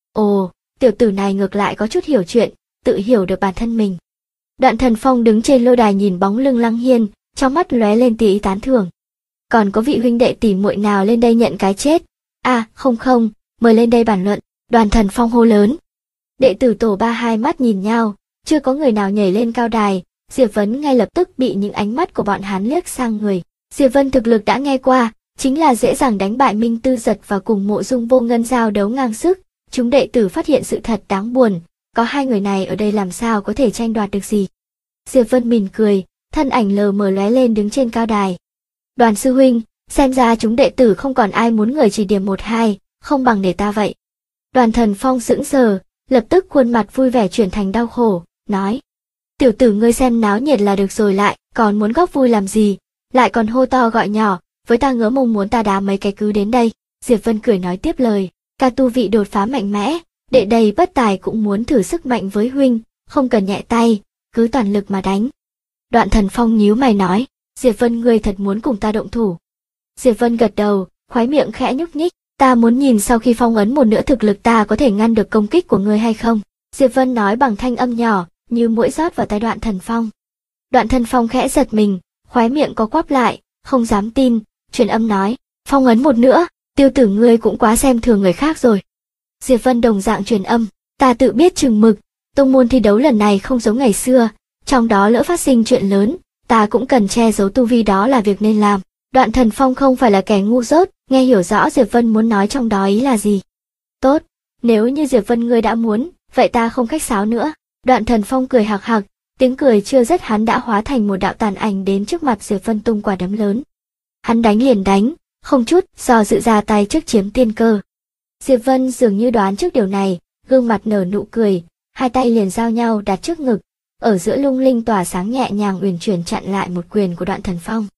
Ồ, tiểu tử này ngược lại có chút hiểu chuyện, tự hiểu được bản thân mình. Đoạn Thần Phong đứng trên lôi đài nhìn bóng lưng Lăng Hiên, trong mắt lóe lên tia ý tán thưởng. Còn có vị huynh đệ tỷ muội nào lên đây nhận cái chết? À, không, mời lên đây bàn luận. Đoạn Thần Phong hô lớn. Đệ tử tổ ba hai mắt nhìn nhau, chưa có người nào nhảy lên cao đài, Diệp Vân ngay lập tức bị những ánh mắt của bọn hắn liếc sang người. Diệp Vân thực lực đã nghe qua, chính là dễ dàng đánh bại Minh Tư Giật và cùng Mộ Dung Vô Ngân giao đấu ngang sức. Chúng đệ tử phát hiện sự thật đáng buồn, có hai người này ở đây làm sao có thể tranh đoạt được gì. Diệp Vân mỉm cười, thân ảnh lờ mờ lóe lên đứng trên cao đài. Đoàn sư huynh, xem ra chúng đệ tử không còn ai muốn người chỉ điểm một hai, không bằng để ta vậy. Đoạn Thần Phong sững sờ, lập tức khuôn mặt vui vẻ chuyển thành đau khổ, nói. Tiểu tử ngươi xem náo nhiệt là được rồi, lại còn muốn góp vui làm gì, lại còn hô to gọi nhỏ, với ta ngỡ mong muốn ta đá mấy cái cứ đến đây. Diệp Vân cười nói tiếp lời, ca tu vị đột phá mạnh mẽ, đệ đây bất tài cũng muốn thử sức mạnh với huynh, không cần nhẹ tay, cứ toàn lực mà đánh. Đoạn Thần Phong nhíu mày nói, Diệp Vân ngươi thật muốn cùng ta động thủ. Diệp Vân gật đầu, khóe miệng khẽ nhúc nhích, ta muốn nhìn sau khi phong ấn một nửa thực lực ta có thể ngăn được công kích của ngươi hay không. Diệp Vân nói bằng thanh âm nhỏ, như mũi rót vào tai Đoạn Thần Phong. Đoạn Thần Phong khẽ giật mình, khóe miệng có quắp lại, không dám tin, truyền âm nói, phong ấn một nửa, tiêu tử ngươi cũng quá xem thường người khác rồi. Diệp Vân đồng dạng truyền âm, ta tự biết chừng mực, tông môn thi đấu lần này không giống ngày xưa, trong đó lỡ phát sinh chuyện lớn, ta cũng cần che giấu tu vi, đó là việc nên làm. Đoạn Thần Phong không phải là kẻ ngu dốt, nghe hiểu rõ Diệp Vân muốn nói trong đó ý là gì. Tốt, nếu như Diệp Vân ngươi đã muốn, vậy ta không khách sáo nữa. Đoạn Thần Phong cười hạc hạc, tiếng cười chưa dứt hắn đã hóa thành một đạo tàn ảnh đến trước mặt Diệp Vân tung quả đấm lớn. Hắn đánh liền đánh, không chút do dự ra tay trước chiếm tiên cơ. Diệp Vân dường như đoán trước điều này, gương mặt nở nụ cười, hai tay liền giao nhau đặt trước ngực, ở giữa lung linh tỏa sáng nhẹ nhàng uyển chuyển chặn lại một quyền của Đoạn Thần Phong.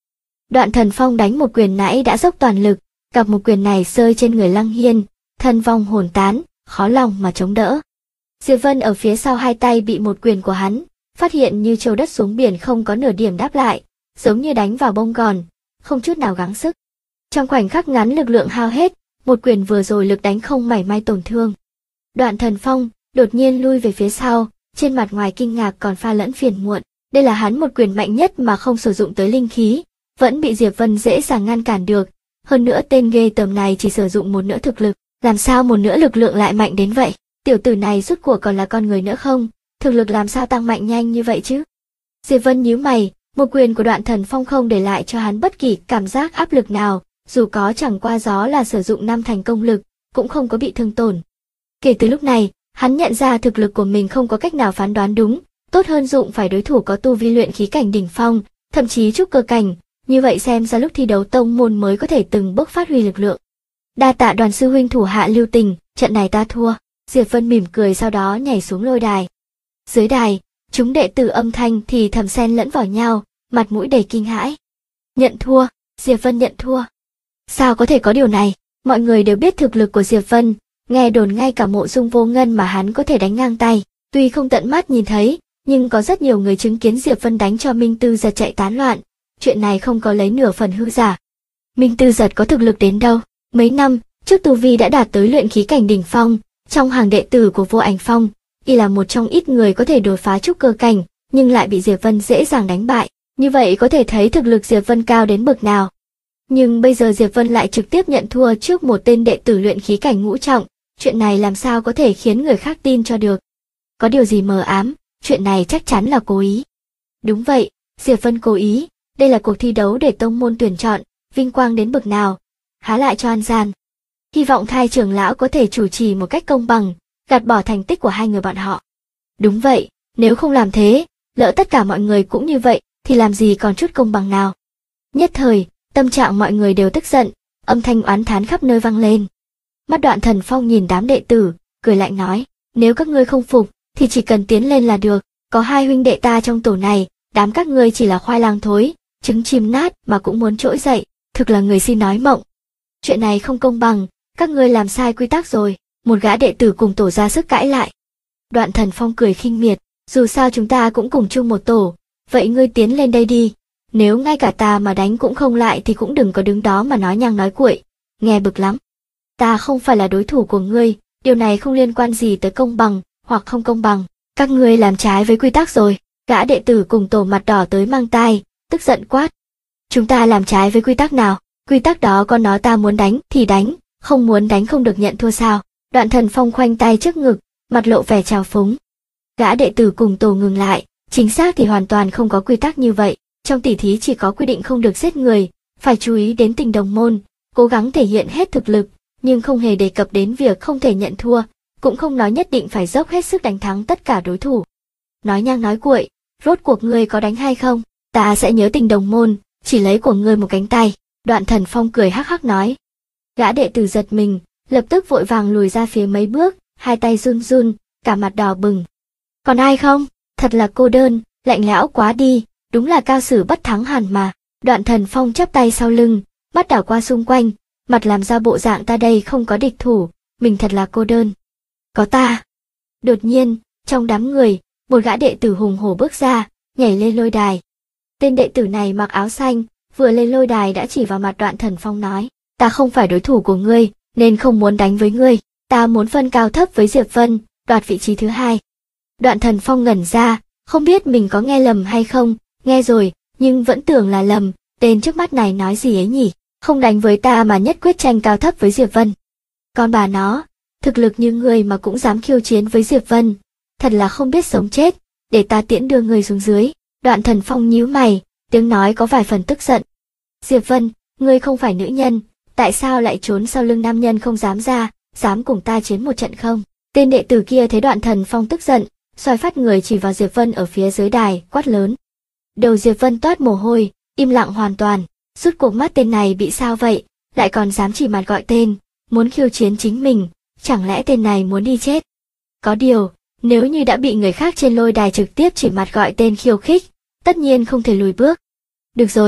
Đoạn Thần Phong đánh một quyền nãy đã dốc toàn lực, gặp một quyền này rơi trên người Lăng Hiên, thân vong hồn tán, khó lòng mà chống đỡ. Diệp Vân ở phía sau hai tay bị một quyền của hắn, phát hiện như trâu đất xuống biển không có nửa điểm đáp lại, giống như đánh vào bông gòn, không chút nào gắng sức. Trong khoảnh khắc ngắn lực lượng hao hết, một quyền vừa rồi lực đánh không mảy may tổn thương. Đoạn Thần Phong đột nhiên lui về phía sau, trên mặt ngoài kinh ngạc còn pha lẫn phiền muộn. Đây là hắn một quyền mạnh nhất mà không sử dụng tới linh khí, vẫn bị Diệp Vân dễ dàng ngăn cản được. Hơn nữa tên ghê tởm này chỉ sử dụng một nửa thực lực, làm sao một nửa lực lượng lại mạnh đến vậy? Tiểu tử này rốt cuộc còn là con người nữa không? Thực lực làm sao tăng mạnh nhanh như vậy chứ? Diệp Vân nhíu mày, một quyền của Đoạn Thần Phong không để lại cho hắn bất kỳ cảm giác áp lực nào, dù có chẳng qua gió là sử dụng 5 thành công lực, cũng không có bị thương tổn. Kể từ lúc này, hắn nhận ra thực lực của mình không có cách nào phán đoán đúng, tốt hơn dụng phải đối thủ có tu vi luyện khí cảnh đỉnh phong, thậm chí trúc cơ cảnh, như vậy xem ra lúc thi đấu tông môn mới có thể từng bước phát huy lực lượng. Đa tạ Đoàn sư huynh thủ hạ lưu tình, trận này ta thua. Diệp Vân mỉm cười sau đó nhảy xuống lôi đài. Dưới đài, chúng đệ tử âm thanh thì thầm xen lẫn vào nhau, mặt mũi đầy kinh hãi. Nhận thua, Diệp Vân nhận thua. Sao có thể có điều này? Mọi người đều biết thực lực của Diệp Vân, nghe đồn ngay cả Mộ Dung Vô Ngân mà hắn có thể đánh ngang tay, tuy không tận mắt nhìn thấy, nhưng có rất nhiều người chứng kiến Diệp Vân đánh cho Minh Tư Giật chạy tán loạn, chuyện này không có lấy nửa phần hư giả. Minh Tư Giật có thực lực đến đâu? Mấy năm trước tu vi đã đạt tới luyện khí cảnh đỉnh phong, trong hàng đệ tử của Vô Ảnh Phong, y là một trong ít người có thể đột phá trúc cơ cảnh, nhưng lại bị Diệp Vân dễ dàng đánh bại, như vậy có thể thấy thực lực Diệp Vân cao đến bậc nào. Nhưng bây giờ Diệp Vân lại trực tiếp nhận thua trước một tên đệ tử luyện khí cảnh ngũ trọng, chuyện này làm sao có thể khiến người khác tin cho được? Có điều gì mờ ám, chuyện này chắc chắn là cố ý. Đúng vậy, Diệp Vân cố ý, đây là cuộc thi đấu để tông môn tuyển chọn, vinh quang đến bậc nào, há lại cho ăn gian. Hy vọng Thái trưởng lão có thể chủ trì một cách công bằng, gạt bỏ thành tích của hai người bọn họ. Đúng vậy, nếu không làm thế, lỡ tất cả mọi người cũng như vậy, thì làm gì còn chút công bằng nào. Nhất thời, tâm trạng mọi người đều tức giận, âm thanh oán thán khắp nơi vang lên. Mắt Đoạn Thần Phong nhìn đám đệ tử, cười lạnh nói, nếu các ngươi không phục, thì chỉ cần tiến lên là được, có hai huynh đệ ta trong tổ này, đám các ngươi chỉ là khoai lang thối, trứng chim nát mà cũng muốn trỗi dậy, thực là người si nói mộng. Chuyện này không công bằng, các ngươi làm sai quy tắc rồi, một gã đệ tử cùng tổ ra sức cãi lại. Đoạn Thần Phong cười khinh miệt, dù sao chúng ta cũng cùng chung một tổ, vậy ngươi tiến lên đây đi, nếu ngay cả ta mà đánh cũng không lại thì cũng đừng có đứng đó mà nói nhăng nói cuội, nghe bực lắm. Ta không phải là đối thủ của ngươi, điều này không liên quan gì tới công bằng hoặc không công bằng, các ngươi làm trái với quy tắc rồi. Gã đệ tử cùng tổ mặt đỏ tới mang tai, tức giận quát. Chúng ta làm trái với quy tắc nào? Quy tắc đó con nói ta muốn đánh thì đánh, không muốn đánh không được nhận thua sao? Đoạn Thần Phong khoanh tay trước ngực, mặt lộ vẻ trào phúng. Gã đệ tử cùng tổ ngừng lại, chính xác thì hoàn toàn không có quy tắc như vậy, trong tỷ thí chỉ có quy định không được giết người, phải chú ý đến tình đồng môn, cố gắng thể hiện hết thực lực, nhưng không hề đề cập đến việc không thể nhận thua, cũng không nói nhất định phải dốc hết sức đánh thắng tất cả đối thủ. Nói nhăng nói cuội, rốt cuộc ngươi có đánh hay không? Ta sẽ nhớ tình đồng môn, chỉ lấy của ngươi một cánh tay. Đoạn Thần Phong cười hắc hắc nói. Gã đệ tử giật mình, lập tức vội vàng lùi ra phía mấy bước, hai tay run run, cả mặt đỏ bừng. Còn ai không? Thật là cô đơn, lạnh lẽo quá đi, đúng là cao sử bất thắng hẳn mà. Đoạn Thần Phong chắp tay sau lưng, mắt đảo qua xung quanh, mặt làm ra bộ dạng ta đây không có địch thủ, mình thật là cô đơn. Có ta. Đột nhiên, trong đám người, một gã đệ tử hùng hổ bước ra, nhảy lên lôi đài. Tên đệ tử này mặc áo xanh, vừa lên lôi đài đã chỉ vào mặt Đoạn Thần Phong nói, ta không phải đối thủ của ngươi, nên không muốn đánh với ngươi, ta muốn phân cao thấp với Diệp Vân, đoạt vị trí thứ hai. Đoạn Thần Phong ngẩn ra, không biết mình có nghe lầm hay không, nghe rồi, nhưng vẫn tưởng là lầm, tên trước mắt này nói gì ấy nhỉ, không đánh với ta mà nhất quyết tranh cao thấp với Diệp Vân. Con bà nó, thực lực như ngươi mà cũng dám khiêu chiến với Diệp Vân, thật là không biết sống chết, để ta tiễn đưa ngươi xuống dưới. Đoạn Thần Phong nhíu mày, tiếng nói có vài phần tức giận. Diệp Vân, ngươi không phải nữ nhân, tại sao lại trốn sau lưng nam nhân không dám ra, dám cùng ta chiến một trận không? Tên đệ tử kia thấy Đoạn Thần Phong tức giận, xoay phát người chỉ vào Diệp Vân ở phía dưới đài, quát lớn. Đầu Diệp Vân toát mồ hôi, im lặng hoàn toàn, rút cuộc mắt tên này bị sao vậy, lại còn dám chỉ mặt gọi tên, muốn khiêu chiến chính mình, chẳng lẽ tên này muốn đi chết? Có điều, nếu như đã bị người khác trên lôi đài trực tiếp chỉ mặt gọi tên khiêu khích, tất nhiên không thể lùi bước. Được rồi,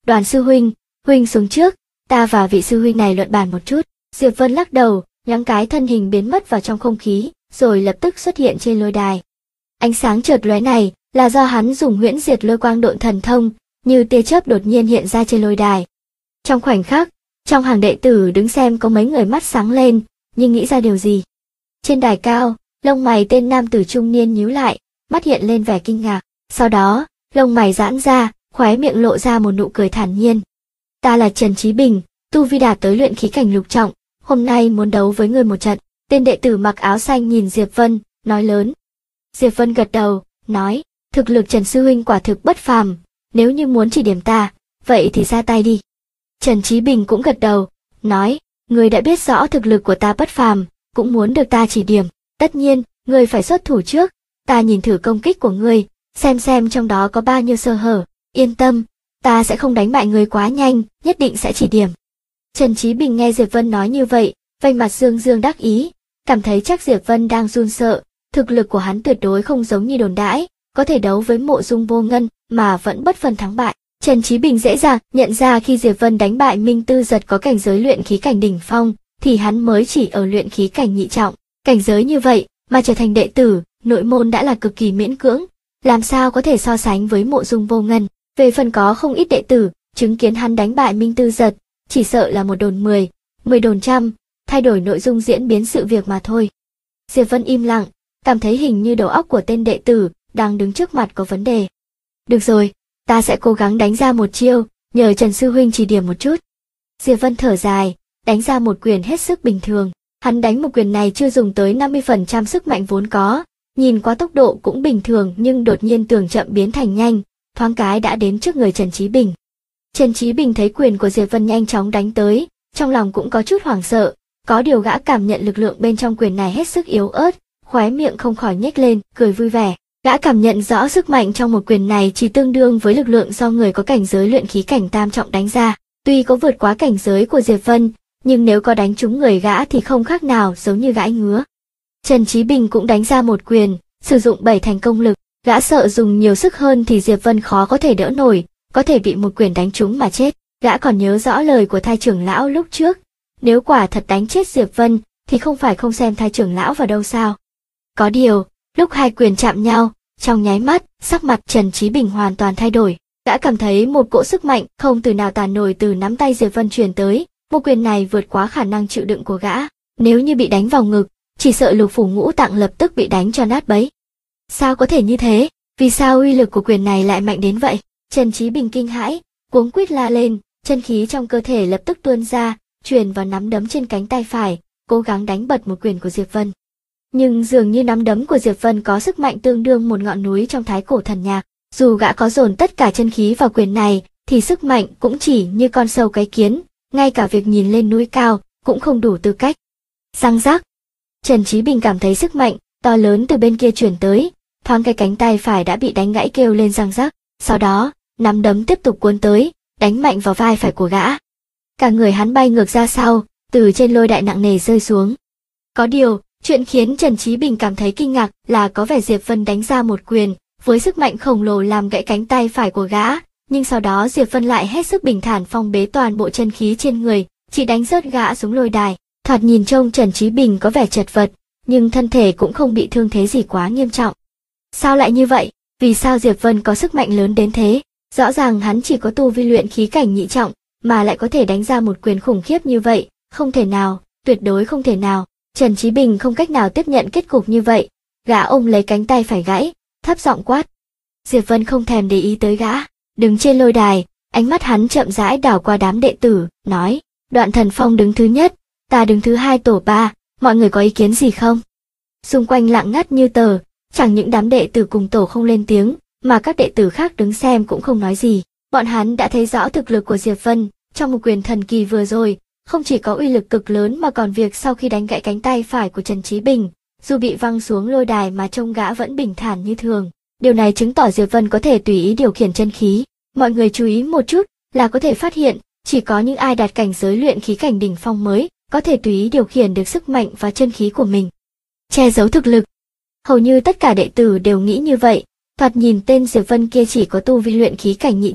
Đoàn sư huynh, huynh xuống trước, ta và vị sư huynh này luận bàn một chút. Diệp Vân lắc đầu, nhoáng cái thân hình biến mất vào trong không khí, rồi lập tức xuất hiện trên lôi đài. Ánh sáng chợt lóe này là do hắn dùng huyễn diệt lôi quang độn thần thông, như tia chớp đột nhiên hiện ra trên lôi đài. Trong khoảnh khắc, trong hàng đệ tử đứng xem có mấy người mắt sáng lên, nhưng nghĩ ra điều gì. Trên đài cao, lông mày tên nam tử trung niên nhíu lại, mắt hiện lên vẻ kinh ngạc. Sau đó, lông mày giãn ra, khóe miệng lộ ra một nụ cười thản nhiên. Ta là Trần Chí Bình, tu vi đạt tới luyện khí cảnh lục trọng, hôm nay muốn đấu với ngươi một trận. Tên đệ tử mặc áo xanh nhìn Diệp Vân, nói lớn. Diệp Vân gật đầu, nói, thực lực Trần sư huynh quả thực bất phàm, nếu như muốn chỉ điểm ta, vậy thì ra tay đi. Trần Chí Bình cũng gật đầu, nói, ngươi đã biết rõ thực lực của ta bất phàm, cũng muốn được ta chỉ điểm, tất nhiên, ngươi phải xuất thủ trước, ta nhìn thử công kích của ngươi, xem trong đó có bao nhiêu sơ hở, yên tâm, ta sẽ không đánh bại ngươi quá nhanh, nhất định sẽ chỉ điểm. Trần Chí Bình nghe Diệp Vân nói như vậy, vành mặt dương dương đắc ý, cảm thấy chắc Diệp Vân đang run sợ, thực lực của hắn tuyệt đối không giống như đồn đãi, có thể đấu với Mộ Dung Vô Ngân mà vẫn bất phân thắng bại. Trần Chí Bình dễ dàng nhận ra khi Diệp Vân đánh bại Minh Tư Giật có cảnh giới luyện khí cảnh đỉnh phong, thì hắn mới chỉ ở luyện khí cảnh nhị trọng, cảnh giới như vậy mà trở thành đệ tử, nội môn đã là cực kỳ miễn cưỡng, làm sao có thể so sánh với Mộ Dung Vô Ngân. Về phần có không ít đệ tử chứng kiến hắn đánh bại Minh Tư Giật, chỉ sợ là một đồn 10, 10 đồn trăm, thay đổi nội dung diễn biến sự việc mà thôi. Diệp Vân im lặng, cảm thấy hình như đầu óc của tên đệ tử đang đứng trước mặt có vấn đề. Được rồi, ta sẽ cố gắng đánh ra một chiêu, nhờ Trần sư huynh chỉ điểm một chút. Diệp Vân thở dài, đánh ra một quyền hết sức bình thường. Hắn đánh một quyền này chưa dùng tới 50% sức mạnh vốn có, nhìn qua tốc độ cũng bình thường nhưng đột nhiên tưởng chậm biến thành nhanh, thoáng cái đã đến trước người Trần Chí Bình. Trần Chí Bình thấy quyền của Diệp Vân nhanh chóng đánh tới, trong lòng cũng có chút hoảng sợ, có điều gã cảm nhận lực lượng bên trong quyền này hết sức yếu ớt, khóe miệng không khỏi nhếch lên, cười vui vẻ. Gã cảm nhận rõ sức mạnh trong một quyền này chỉ tương đương với lực lượng do người có cảnh giới luyện khí cảnh tam trọng đánh ra, tuy có vượt quá cảnh giới của Diệp Vân, nhưng nếu có đánh trúng người gã thì không khác nào giống như gãi ngứa. Trần Chí Bình cũng đánh ra một quyền, sử dụng 7 thành công lực, gã sợ dùng nhiều sức hơn thì Diệp Vân khó có thể đỡ nổi, có thể bị một quyền đánh trúng mà chết. Gã còn nhớ rõ lời của Thái trưởng lão lúc trước, nếu quả thật đánh chết Diệp Vân thì không phải không xem Thái trưởng lão vào đâu sao. Có điều, lúc hai quyền chạm nhau, trong nháy mắt, sắc mặt Trần Chí Bình hoàn toàn thay đổi. Gã cảm thấy một cỗ sức mạnh không từ nào tàn nổi từ nắm tay Diệp Vân truyền tới, một quyền này vượt quá khả năng chịu đựng của gã. Nếu như bị đánh vào ngực, chỉ sợ lục phủ ngũ tạng lập tức bị đánh cho nát bấy. Sao có thể như thế? Vì sao uy lực của quyền này lại mạnh đến vậy? Trần Chí Bình kinh hãi, cuống quýt la lên, chân khí trong cơ thể lập tức tuôn ra, truyền vào nắm đấm trên cánh tay phải, cố gắng đánh bật một quyền của Diệp Vân. Nhưng dường như nắm đấm của Diệp Vân có sức mạnh tương đương một ngọn núi trong thái cổ thần nhạc, dù gã có dồn tất cả chân khí vào quyền này, thì sức mạnh cũng chỉ như con sâu cái kiến, ngay cả việc nhìn lên núi cao cũng không đủ tư cách. Răng rắc. Trần Chí Bình cảm thấy sức mạnh to lớn từ bên kia truyền tới, thoáng cái cánh tay phải đã bị đánh gãy kêu lên răng rắc, sau đó, nắm đấm tiếp tục cuốn tới, đánh mạnh vào vai phải của gã. Cả người hắn bay ngược ra sau, từ trên lôi đài nặng nề rơi xuống. Có điều, chuyện khiến Trần Chí Bình cảm thấy kinh ngạc là có vẻ Diệp Vân đánh ra một quyền, với sức mạnh khổng lồ làm gãy cánh tay phải của gã, nhưng sau đó Diệp Vân lại hết sức bình thản phong bế toàn bộ chân khí trên người, chỉ đánh rớt gã xuống lôi đài. Thoạt nhìn trông Trần Chí Bình có vẻ chật vật, nhưng thân thể cũng không bị thương thế gì quá nghiêm trọng. Sao lại như vậy? Vì sao Diệp Vân có sức mạnh lớn đến thế? Rõ ràng hắn chỉ có tu vi luyện khí cảnh nhị trọng, mà lại có thể đánh ra một quyền khủng khiếp như vậy, không thể nào, tuyệt đối không thể nào. Trần Chí Bình không cách nào tiếp nhận kết cục như vậy, gã ôm lấy cánh tay phải gãy, thấp giọng quát. Diệp Vân không thèm để ý tới gã, đứng trên lôi đài, ánh mắt hắn chậm rãi đảo qua đám đệ tử, nói, Đoạn Thần Phong đứng thứ nhất, ta đứng thứ hai tổ 3, mọi người có ý kiến gì không? Xung quanh lặng ngắt như tờ, chẳng những đám đệ tử cùng tổ không lên tiếng, mà các đệ tử khác đứng xem cũng không nói gì. Bọn hắn đã thấy rõ thực lực của Diệp Vân, trong một quyền thần kỳ vừa rồi, không chỉ có uy lực cực lớn mà còn việc sau khi đánh gãy cánh tay phải của Trần Chí Bình, dù bị văng xuống lôi đài mà trông gã vẫn bình thản như thường. Điều này chứng tỏ Diệp Vân có thể tùy ý điều khiển chân khí. Mọi người chú ý một chút là có thể phát hiện, chỉ có những ai đạt cảnh giới luyện khí cảnh đỉnh phong mới có thể tùy ý điều khiển được sức mạnh và chân khí của mình. Che giấu thực lực. Hầu như tất cả đệ tử đều nghĩ như vậy, thoạt nhìn tên Diệp Vân kia chỉ có tu vi luyện khí cảnh nhị trọng,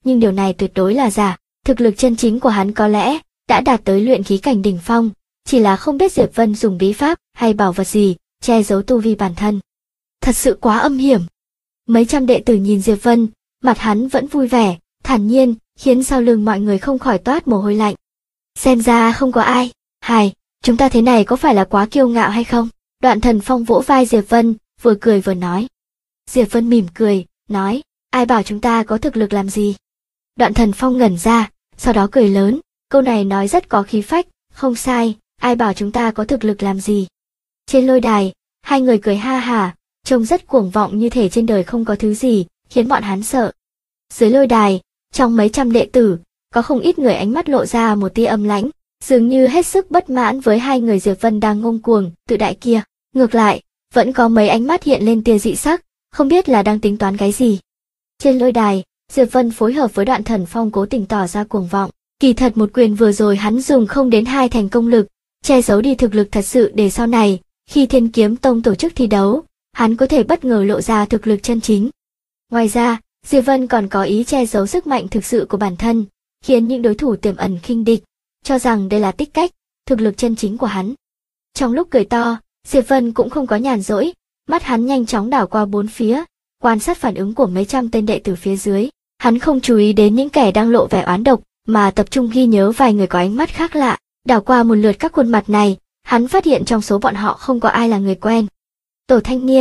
nhưng điều này tuyệt đối là giả. Thực lực chân chính của hắn có lẽ đã đạt tới luyện khí cảnh đỉnh phong, chỉ là không biết Diệp Vân dùng bí pháp hay bảo vật gì che giấu tu vi bản thân. Thật sự quá âm hiểm. Mấy trăm đệ tử nhìn Diệp Vân, mặt hắn vẫn vui vẻ, thản nhiên, khiến sau lưng mọi người không khỏi toát mồ hôi lạnh. Xem ra không có ai. Hài, chúng ta thế này có phải là quá kiêu ngạo hay không? Đoạn Thần Phong vỗ vai Diệp Vân, vừa cười vừa nói. Diệp Vân mỉm cười, nói, ai bảo chúng ta có thực lực làm gì? Đoạn Thần Phong ngẩn ra, sau đó cười lớn, câu này nói rất có khí phách, không sai, ai bảo chúng ta có thực lực làm gì? Trên lôi đài, hai người cười ha hả, trông rất cuồng vọng như thể trên đời không có thứ gì, khiến bọn hắn sợ. Dưới lôi đài, trong mấy trăm đệ tử, có không ít người ánh mắt lộ ra một tia âm lãnh, dường như hết sức bất mãn với hai người Diệp Vân đang ngông cuồng, tự đại kia. Ngược lại, vẫn có mấy ánh mắt hiện lên tia dị sắc, không biết là đang tính toán cái gì. Trên lôi đài, Diệp Vân phối hợp với Đoạn Thần Phong cố tình tỏ ra cuồng vọng. Kỳ thật một quyền vừa rồi hắn dùng không đến 2 thành công lực, che giấu đi thực lực thật sự để sau này, khi Thiên Kiếm Tông tổ chức thi đấu, hắn có thể bất ngờ lộ ra thực lực chân chính. Ngoài ra, Diệp Vân còn có ý che giấu sức mạnh thực sự của bản thân, khiến những đối thủ tiềm ẩn khinh địch, cho rằng đây là tích cách, thực lực chân chính của hắn. Trong lúc cười to, Diệp Vân cũng không có nhàn rỗi, mắt hắn nhanh chóng đảo qua bốn phía, quan sát phản ứng của mấy trăm tên đệ tử phía dưới. Hắn không chú ý đến những kẻ đang lộ vẻ oán độc, mà tập trung ghi nhớ vài người có ánh mắt khác lạ. Đảo qua một lượt các khuôn mặt này, hắn phát hiện trong số bọn họ không có ai là người quen. Tổ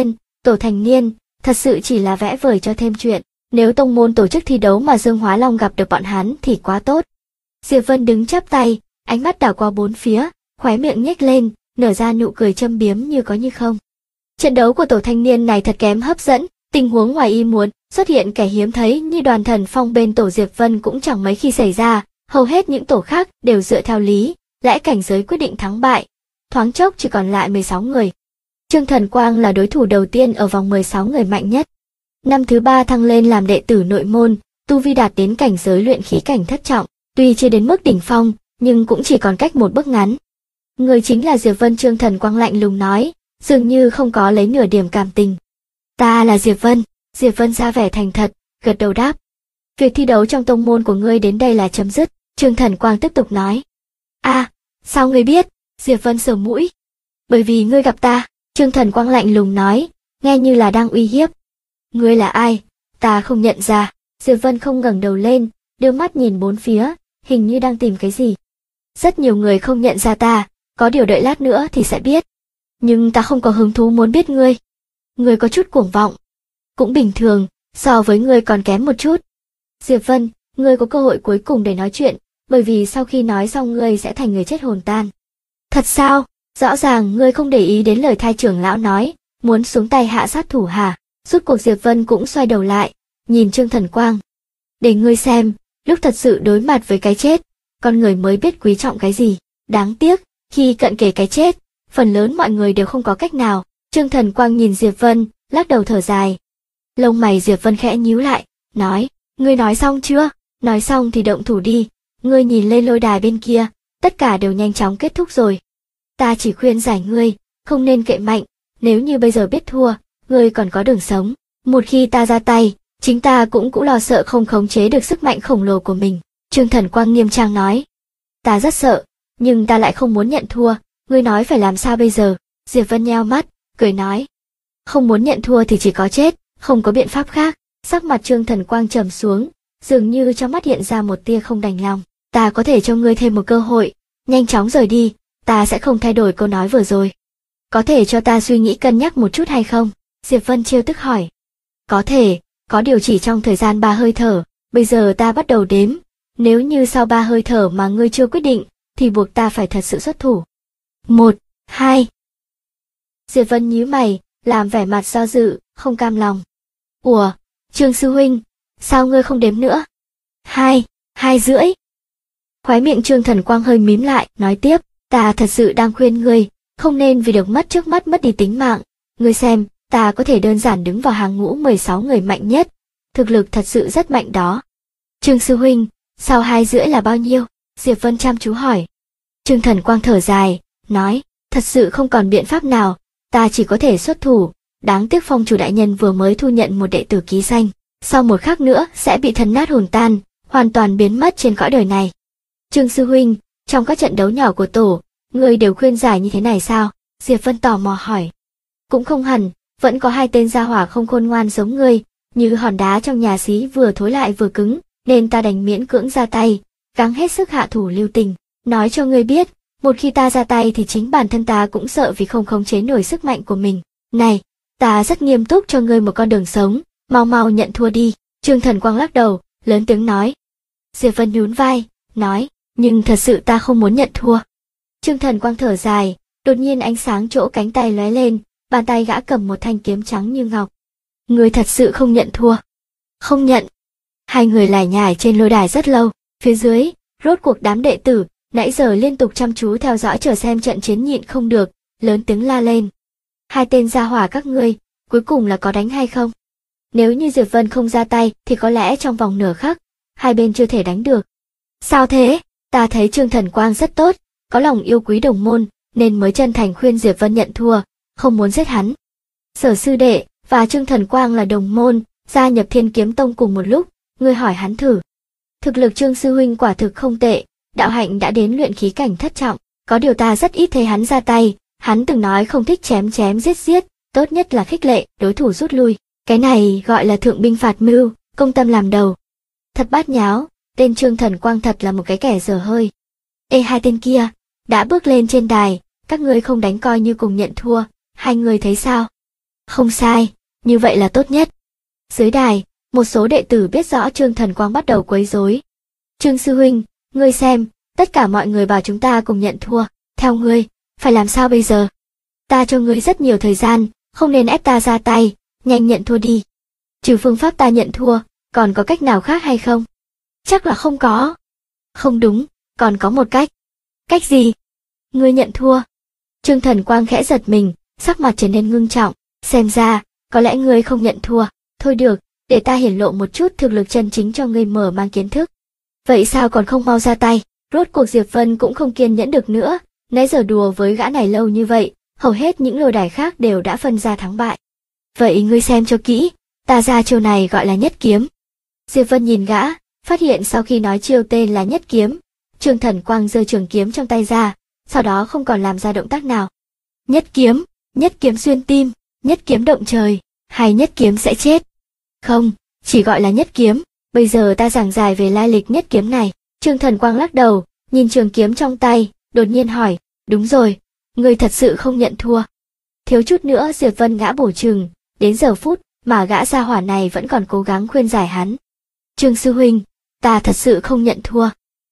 Thành Niên, thật sự chỉ là vẽ vời cho thêm chuyện. Nếu tông môn tổ chức thi đấu mà Dương Hóa Long gặp được bọn hắn thì quá tốt. Diệp Vân đứng chắp tay, ánh mắt đảo qua bốn phía, khóe miệng nhếch lên, nở ra nụ cười châm biếm như có như không. Trận đấu của tổ thanh niên này thật kém hấp dẫn, tình huống ngoài ý muốn, xuất hiện kẻ hiếm thấy như Đoàn Thần Phong bên tổ Diệp Vân cũng chẳng mấy khi xảy ra, hầu hết những tổ khác đều dựa theo lý lẽ cảnh giới quyết định thắng bại. Thoáng chốc chỉ còn lại 16 người. Trương Thần Quang là đối thủ đầu tiên ở vòng 16 người mạnh nhất. Năm thứ 3 thăng lên làm đệ tử nội môn, tu vi đạt đến cảnh giới luyện khí cảnh thất trọng, tuy chưa đến mức đỉnh phong, nhưng cũng chỉ còn cách một bước ngắn. Người chính là Diệp Vân. Trương Thần Quang lạnh lùng nói, dường như không có lấy nửa điểm cảm tình. Ta là Diệp Vân. Diệp Vân ra vẻ thành thật, gật đầu đáp. Việc thi đấu trong tông môn của ngươi đến đây là chấm dứt. Trương Thần Quang tiếp tục nói. Sao ngươi biết? Diệp Vân sờ mũi. Bởi vì ngươi gặp ta. Trương Thần Quang lạnh lùng nói, nghe như là đang uy hiếp. Ngươi là ai? Ta không nhận ra. Diệp Vân không ngẩng đầu lên, đưa mắt nhìn bốn phía, hình như đang tìm cái gì. Rất nhiều người không nhận ra ta, có điều đợi lát nữa thì sẽ biết. Nhưng ta không có hứng thú muốn biết ngươi. Ngươi có chút cuồng vọng. Cũng bình thường, so với ngươi còn kém một chút. Diệp Vân, ngươi có cơ hội cuối cùng để nói chuyện, bởi vì sau khi nói xong ngươi sẽ thành người chết hồn tan. Thật sao? Rõ ràng ngươi không để ý đến lời Thai trưởng lão nói, muốn xuống tay hạ sát thủ hả? Rút cuộc Diệp Vân cũng xoay đầu lại, nhìn Trương Thần Quang. Để ngươi xem, lúc thật sự đối mặt với cái chết, con người mới biết quý trọng cái gì. Đáng tiếc, khi cận kề cái chết, phần lớn mọi người đều không có cách nào. Trương Thần Quang nhìn Diệp Vân, lắc đầu thở dài. Lông mày Diệp Vân khẽ nhíu lại, nói, ngươi nói xong chưa? Nói xong thì động thủ đi, ngươi nhìn lên lôi đài bên kia, tất cả đều nhanh chóng kết thúc rồi. Ta chỉ khuyên giải ngươi, không nên cậy mạnh, nếu như bây giờ biết thua, ngươi còn có đường sống. Một khi ta ra tay, chính ta cũng lo sợ không khống chế được sức mạnh khổng lồ của mình. Trương Thần Quang nghiêm trang nói. Ta rất sợ, nhưng ta lại không muốn nhận thua, ngươi nói phải làm sao bây giờ? Diệp Vân nheo mắt, cười nói. Không muốn nhận thua thì chỉ có chết, không có biện pháp khác. Sắc mặt Trương Thần Quang trầm xuống, dường như trong mắt hiện ra một tia không đành lòng. Ta có thể cho ngươi thêm một cơ hội, nhanh chóng rời đi, ta sẽ không thay đổi câu nói vừa rồi. Có thể cho ta suy nghĩ cân nhắc một chút hay không? Diệp Vân trêu tức hỏi. Có thể, có điều chỉ trong thời gian 3 hơi thở, bây giờ ta bắt đầu đếm. Nếu như sau 3 hơi thở mà ngươi chưa quyết định, thì buộc ta phải thật sự xuất thủ. 1, 2. Diệp Vân nhíu mày, làm vẻ mặt do dự, không cam lòng. Ủa, Trương sư huynh, sao ngươi không đếm nữa? 2, 2 rưỡi. Khóe miệng Trương Thần Quang hơi mím lại, nói tiếp, ta thật sự đang khuyên ngươi, không nên vì được mất trước mắt mất đi tính mạng. Ngươi xem, ta có thể đơn giản đứng vào hàng ngũ 16 người mạnh nhất, thực lực thật sự rất mạnh đó. Trương sư huynh, sau 2 rưỡi là bao nhiêu? Diệp Vân chăm chú hỏi. Trương Thần Quang thở dài, nói, thật sự không còn biện pháp nào, ta chỉ có thể xuất thủ. Đáng tiếc Phong chủ đại nhân vừa mới thu nhận một đệ tử ký danh, sau một khắc nữa sẽ bị thần nát hồn tan, hoàn toàn biến mất trên cõi đời này. Trương sư huynh, trong các trận đấu nhỏ của tổ, ngươi đều khuyên giải như thế này sao? Diệp Vân tò mò hỏi. Cũng không hẳn, vẫn có hai tên gia hỏa không khôn ngoan giống ngươi, như hòn đá trong nhà xí vừa thối lại vừa cứng, nên ta đành miễn cưỡng ra tay, gắng hết sức hạ thủ lưu tình. Nói cho ngươi biết, một khi ta ra tay thì chính bản thân ta cũng sợ vì không khống chế nổi sức mạnh của mình. Này, ta rất nghiêm túc cho ngươi một con đường sống, mau mau nhận thua đi. Trương Thần Quang lắc đầu, lớn tiếng nói. Diệp Vân nhún vai, nói, nhưng thật sự ta không muốn nhận thua. Trương Thần Quang thở dài, đột nhiên ánh sáng chỗ cánh tay lóe lên, bàn tay gã cầm một thanh kiếm trắng như ngọc. Ngươi thật sự không nhận thua? Không nhận. Hai người lải nhải trên lôi đài rất lâu, phía dưới, rốt cuộc đám đệ tử, nãy giờ liên tục chăm chú theo dõi chờ xem trận chiến nhịn không được, lớn tiếng la lên. Hai tên gia hỏa các ngươi, cuối cùng là có đánh hay không? Nếu như Diệp Vân không ra tay thì có lẽ trong vòng nửa khắc, hai bên chưa thể đánh được. Sao thế? Ta thấy Trương Thần Quang rất tốt, có lòng yêu quý đồng môn, nên mới chân thành khuyên Diệp Vân nhận thua, không muốn giết hắn. Sở sư đệ và Trương Thần Quang là đồng môn, gia nhập Thiên Kiếm Tông cùng một lúc, ngươi hỏi hắn thử. Thực lực Trương sư huynh quả thực không tệ, đạo hạnh đã đến luyện khí cảnh thất trọng, có điều ta rất ít thấy hắn ra tay, hắn từng nói không thích chém chém giết giết, tốt nhất là khích lệ đối thủ rút lui. Cái này gọi là thượng binh phạt mưu, công tâm làm đầu. Thật bát nháo, tên Trương Thần Quang thật là một cái kẻ dở hơi. Ê, hai tên kia, đã bước lên trên đài, các ngươi không đánh coi như cùng nhận thua, hai người thấy sao? Không sai, như vậy là tốt nhất. Dưới đài, một số đệ tử biết rõ Trương Thần Quang bắt đầu quấy rối. Trương sư huynh, ngươi xem, tất cả mọi người bảo chúng ta cùng nhận thua, theo ngươi, phải làm sao bây giờ? Ta cho ngươi rất nhiều thời gian, không nên ép ta ra tay, nhanh nhận thua đi. Trừ phương pháp ta nhận thua, còn có cách nào khác hay không? Chắc là không có. Không đúng, còn có một cách. Cách gì? Ngươi nhận thua. Trương Thần Quang khẽ giật mình, sắc mặt trở nên ngưng trọng, xem ra, có lẽ ngươi không nhận thua. Thôi được, để ta hiển lộ một chút thực lực chân chính cho ngươi mở mang kiến thức. Vậy sao còn không mau ra tay? Rốt cuộc Diệp Vân cũng không kiên nhẫn được nữa, nãy giờ đùa với gã này lâu như vậy, hầu hết những lôi đài khác đều đã phân ra thắng bại. Vậy ngươi xem cho kỹ, ta ra chiêu này gọi là nhất kiếm. Diệp Vân nhìn gã, phát hiện sau khi nói chiêu tên là nhất kiếm, Trương Thần Quang giơ trường kiếm trong tay ra, sau đó không còn làm ra động tác nào. Nhất kiếm xuyên tim, nhất kiếm động trời, hay nhất kiếm sẽ chết. Không, chỉ gọi là nhất kiếm, bây giờ ta giảng giải về lai lịch nhất kiếm này. Trương Thần Quang lắc đầu, nhìn trường kiếm trong tay, đột nhiên hỏi, đúng rồi, ngươi thật sự không nhận thua. Thiếu chút nữa Diệp Vân ngã bổ chừng, đến giờ phút mà gã gia hỏa này vẫn còn cố gắng khuyên giải hắn. Trương sư huynh, ta thật sự không nhận thua.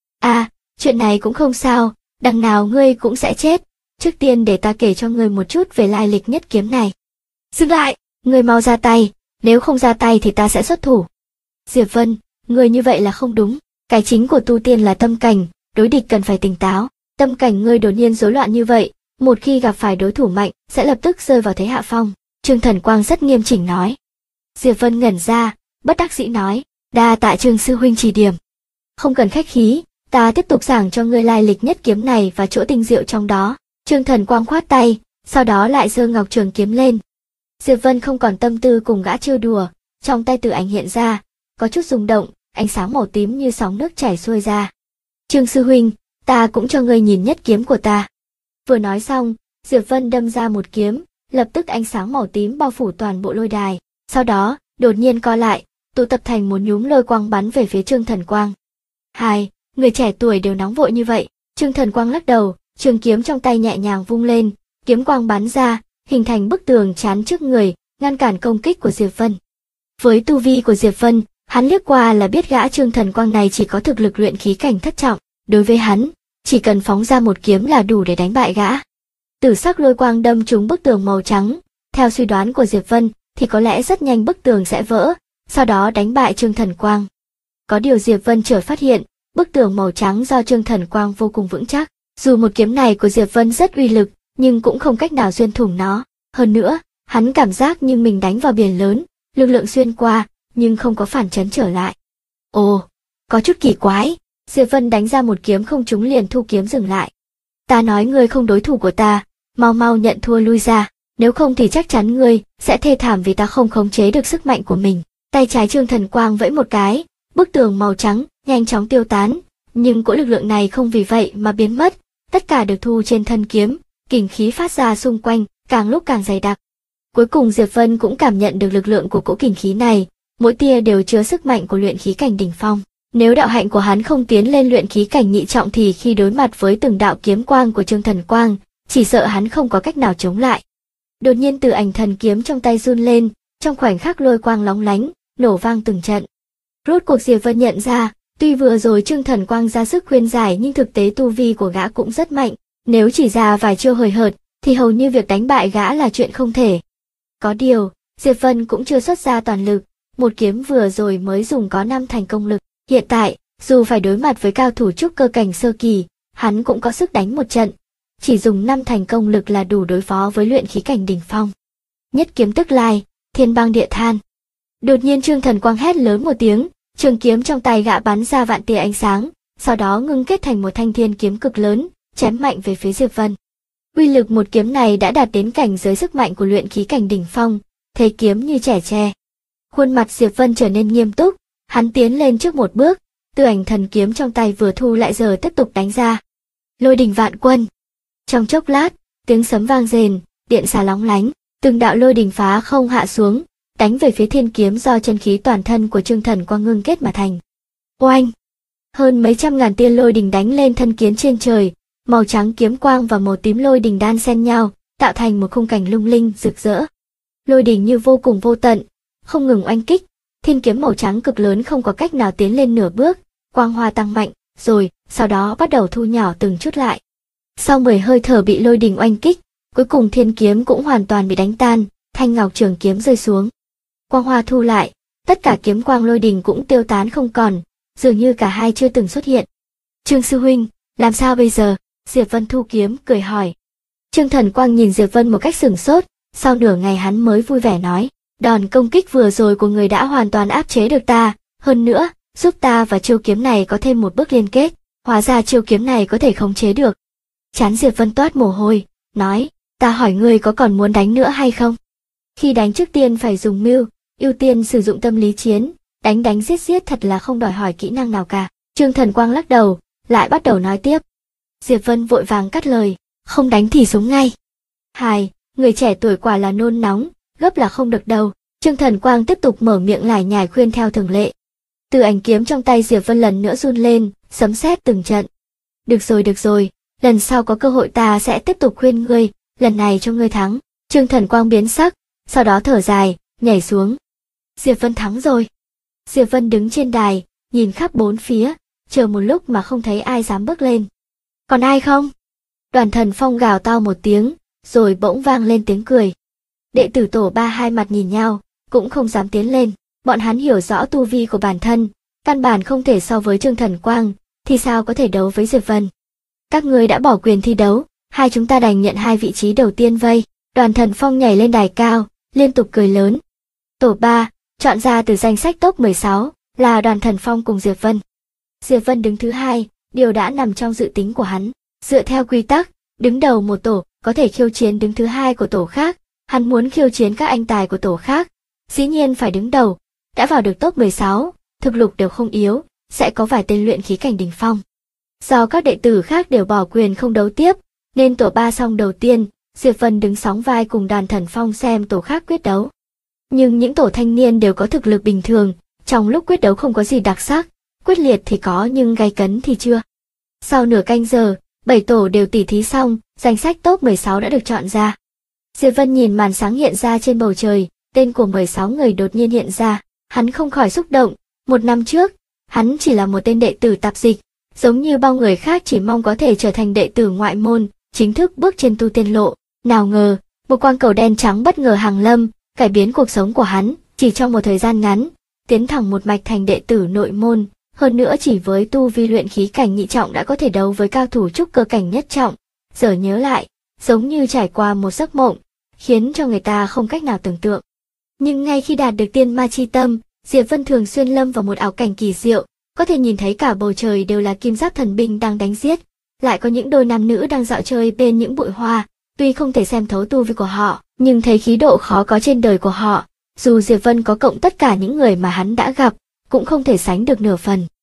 À, chuyện này cũng không sao, đằng nào ngươi cũng sẽ chết, trước tiên để ta kể cho ngươi một chút về lai lịch nhất kiếm này. Dừng lại, ngươi mau ra tay, nếu không ra tay thì ta sẽ xuất thủ. Diệp Vân, ngươi như vậy là không đúng, cái chính của tu tiên là tâm cảnh, đối địch cần phải tỉnh táo, tâm cảnh ngươi đột nhiên rối loạn như vậy, một khi gặp phải đối thủ mạnh sẽ lập tức rơi vào thế hạ phong. Trương Thần Quang rất nghiêm chỉnh nói. Diệp Vân ngẩn ra, bất đắc dĩ nói, đa tạ Trương sư huynh chỉ điểm. Không cần khách khí, ta tiếp tục giảng cho ngươi lai lịch nhất kiếm này và chỗ tinh diệu trong đó. Trương Thần Quang khoát tay, sau đó lại giơ ngọc trường kiếm lên. Diệp Vân không còn tâm tư cùng gã trêu đùa, trong tay tử ảnh hiện ra, có chút rung động, ánh sáng màu tím như sóng nước chảy xuôi ra. Trương sư huynh, ta cũng cho ngươi nhìn nhất kiếm của ta. Vừa nói xong, Diệp Vân đâm ra một kiếm, lập tức ánh sáng màu tím bao phủ toàn bộ lôi đài, sau đó, đột nhiên co lại, tụ tập thành một nhúm lôi quang bắn về phía Trương Thần Quang. Hai, người trẻ tuổi đều nóng vội như vậy. Trương Thần Quang lắc đầu, trường kiếm trong tay nhẹ nhàng vung lên, kiếm quang bắn ra, hình thành bức tường chắn trước người, ngăn cản công kích của Diệp Vân. Với tu vi của Diệp Vân, hắn liếc qua là biết gã Trương Thần Quang này chỉ có thực lực luyện khí cảnh thất trọng, đối với hắn, chỉ cần phóng ra một kiếm là đủ để đánh bại gã. Tử sắc lôi quang đâm trúng bức tường màu trắng, theo suy đoán của Diệp Vân thì có lẽ rất nhanh bức tường sẽ vỡ, sau đó đánh bại Trương Thần Quang. Có điều Diệp Vân chợt phát hiện, bức tường màu trắng do Trương Thần Quang vô cùng vững chắc, dù một kiếm này của Diệp Vân rất uy lực, nhưng cũng không cách nào xuyên thủng nó. Hơn nữa, hắn cảm giác như mình đánh vào biển lớn, lực lượng xuyên qua, nhưng không có phản chấn trở lại. Ồ, có chút kỳ quái. Diệp Vân đánh ra một kiếm không trúng liền thu kiếm dừng lại. Ta nói ngươi không đối thủ của ta, mau mau nhận thua lui ra, nếu không thì chắc chắn ngươi sẽ thê thảm vì ta không khống chế được sức mạnh của mình. Tay trái Trương Thần Quang vẫy một cái, bức tường màu trắng nhanh chóng tiêu tán, nhưng cỗ lực lượng này không vì vậy mà biến mất, tất cả được thu trên thân kiếm, kình khí phát ra xung quanh, càng lúc càng dày đặc. Cuối cùng Diệp Vân cũng cảm nhận được lực lượng của cỗ kình khí này, mỗi tia đều chứa sức mạnh của luyện khí cảnh đỉnh phong. Nếu đạo hạnh của hắn không tiến lên luyện khí cảnh nhị trọng thì khi đối mặt với từng đạo kiếm quang của Trương Thần Quang, chỉ sợ hắn không có cách nào chống lại. Đột nhiên Từ Ảnh thần kiếm trong tay run lên, trong khoảnh khắc lôi quang lóng lánh, nổ vang từng trận. Rốt cuộc Diệp Vân nhận ra, tuy vừa rồi Trương Thần Quang ra sức khuyên giải nhưng thực tế tu vi của gã cũng rất mạnh, nếu chỉ ra vài chiêu hời hợt thì hầu như việc đánh bại gã là chuyện không thể. Có điều, Diệp Vân cũng chưa xuất ra toàn lực, một kiếm vừa rồi mới dùng có 5 thành công lực, hiện tại, dù phải đối mặt với cao thủ trúc cơ cảnh sơ kỳ, hắn cũng có sức đánh một trận, chỉ dùng 5 thành công lực là đủ đối phó với luyện khí cảnh đỉnh phong. Nhất kiếm tức lai, thiên băng địa than. Đột nhiên Trương Thần Quang hét lớn một tiếng, trường kiếm trong tay gã bắn ra vạn tia ánh sáng, sau đó ngưng kết thành một thanh thiên kiếm cực lớn, chém mạnh về phía Diệp Vân. Uy lực một kiếm này đã đạt đến cảnh giới sức mạnh của luyện khí cảnh đỉnh phong, thế kiếm như trẻ tre. Khuôn mặt Diệp Vân trở nên nghiêm túc, hắn tiến lên trước một bước, Từ Ảnh thần kiếm trong tay vừa thu lại giờ tiếp tục đánh ra. Lôi đình vạn quân. Trong chốc lát, tiếng sấm vang rền, điện xà lóng lánh, từng đạo lôi đình phá không hạ xuống, đánh về phía thiên kiếm do chân khí toàn thân của Trương Thần Quang ngưng kết mà thành. Oanh! Hơn mấy trăm ngàn tia lôi đình đánh lên thân kiếm trên trời, màu trắng kiếm quang và màu tím lôi đình đan xen nhau, tạo thành một khung cảnh lung linh rực rỡ. Lôi đình như vô cùng vô tận, không ngừng oanh kích, thiên kiếm màu trắng cực lớn không có cách nào tiến lên nửa bước, quang hoa tăng mạnh, rồi sau đó bắt đầu thu nhỏ từng chút lại. Sau 10 hơi thở bị lôi đình oanh kích, cuối cùng thiên kiếm cũng hoàn toàn bị đánh tan, thanh ngọc trường kiếm rơi xuống. Quang hoa thu lại, tất cả kiếm quang lôi đình cũng tiêu tán không còn, dường như cả hai chưa từng xuất hiện. Trương sư huynh, làm sao bây giờ? Diệp Vân thu kiếm cười hỏi. Trương Thần Quang nhìn Diệp Vân một cách sửng sốt, sau nửa ngày hắn mới vui vẻ nói, đòn công kích vừa rồi của người đã hoàn toàn áp chế được ta, hơn nữa, giúp ta và chiêu kiếm này có thêm một bước liên kết, hóa ra chiêu kiếm này có thể khống chế được. Trán Diệp Vân toát mồ hôi, nói, ta hỏi ngươi có còn muốn đánh nữa hay không? Khi đánh trước tiên phải dùng mưu, ưu tiên sử dụng tâm lý chiến, đánh giết thật là không đòi hỏi kỹ năng nào cả. Trương Thần Quang lắc đầu, lại bắt đầu nói tiếp. Diệp Vân vội vàng cắt lời, không đánh thì sống ngay. Hài, người trẻ tuổi quả là nôn nóng, gấp là không được đâu. Trương Thần Quang tiếp tục mở miệng lải nhải khuyên theo thường lệ. Từ Ảnh kiếm trong tay Diệp Vân lần nữa run lên, sấm sét từng trận. Được rồi, lần sau có cơ hội ta sẽ tiếp tục khuyên ngươi, lần này cho ngươi thắng. Trương Thần Quang biến sắc, sau đó thở dài, nhảy xuống. Diệp Vân thắng rồi. Diệp Vân đứng trên đài, nhìn khắp bốn phía, chờ một lúc mà không thấy ai dám bước lên. Còn ai không? Đoàn Thần Phong gào to một tiếng, rồi bỗng vang lên tiếng cười. Đệ tử tổ 3 hai mặt nhìn nhau, cũng không dám tiến lên. Bọn hắn hiểu rõ tu vi của bản thân, căn bản không thể so với Trương Thần Quang, thì sao có thể đấu với Diệp Vân. Các ngươi đã bỏ quyền thi đấu, hai chúng ta đành nhận 2 vị trí đầu tiên vây. Đoàn Thần Phong nhảy lên đài cao, liên tục cười lớn. Tổ 3, chọn ra từ danh sách top 16, là Đoàn Thần Phong cùng Diệp Vân. Diệp Vân đứng thứ 2, điều đã nằm trong dự tính của hắn. Dựa theo quy tắc, đứng đầu một tổ, có thể khiêu chiến đứng thứ 2 của tổ khác, hắn muốn khiêu chiến các anh tài của tổ khác, dĩ nhiên phải đứng đầu. Đã vào được top 16, thực lực đều không yếu, sẽ có vài tên luyện khí cảnh đỉnh phong. Do các đệ tử khác đều bỏ quyền không đấu tiếp, nên tổ 3 xong đầu tiên, Diệp Vân đứng sóng vai cùng Đoàn Thần Phong xem tổ khác quyết đấu. Nhưng những tổ thanh niên đều có thực lực bình thường, trong lúc quyết đấu không có gì đặc sắc, quyết liệt thì có nhưng gay cấn thì chưa. Sau nửa canh giờ, 7 tổ đều tỉ thí xong, danh sách top 16 đã được chọn ra. Diệp Vân nhìn màn sáng hiện ra trên bầu trời, tên của 16 người đột nhiên hiện ra, hắn không khỏi xúc động. Một năm trước, hắn chỉ là một tên đệ tử tạp dịch, giống như bao người khác chỉ mong có thể trở thành đệ tử ngoại môn, chính thức bước trên tu tiên lộ. Nào ngờ, một quang cầu đen trắng bất ngờ hàng lâm, cải biến cuộc sống của hắn, chỉ trong một thời gian ngắn, tiến thẳng một mạch thành đệ tử nội môn, hơn nữa chỉ với tu vi luyện khí cảnh nhị trọng đã có thể đấu với cao thủ trúc cơ cảnh nhất trọng. Giờ nhớ lại, giống như trải qua một giấc mộng, khiến cho người ta không cách nào tưởng tượng. Nhưng ngay khi đạt được tiên ma chi tâm, Diệp Vân thường xuyên lâm vào một ảo cảnh kỳ diệu, có thể nhìn thấy cả bầu trời đều là kim giáp thần binh đang đánh giết, lại có những đôi nam nữ đang dạo chơi bên những bụi hoa, tuy không thể xem thấu tu vi của họ, nhưng thấy khí độ khó có trên đời của họ, dù Diệp Vân có cộng tất cả những người mà hắn đã gặp, cũng không thể sánh được nửa phần.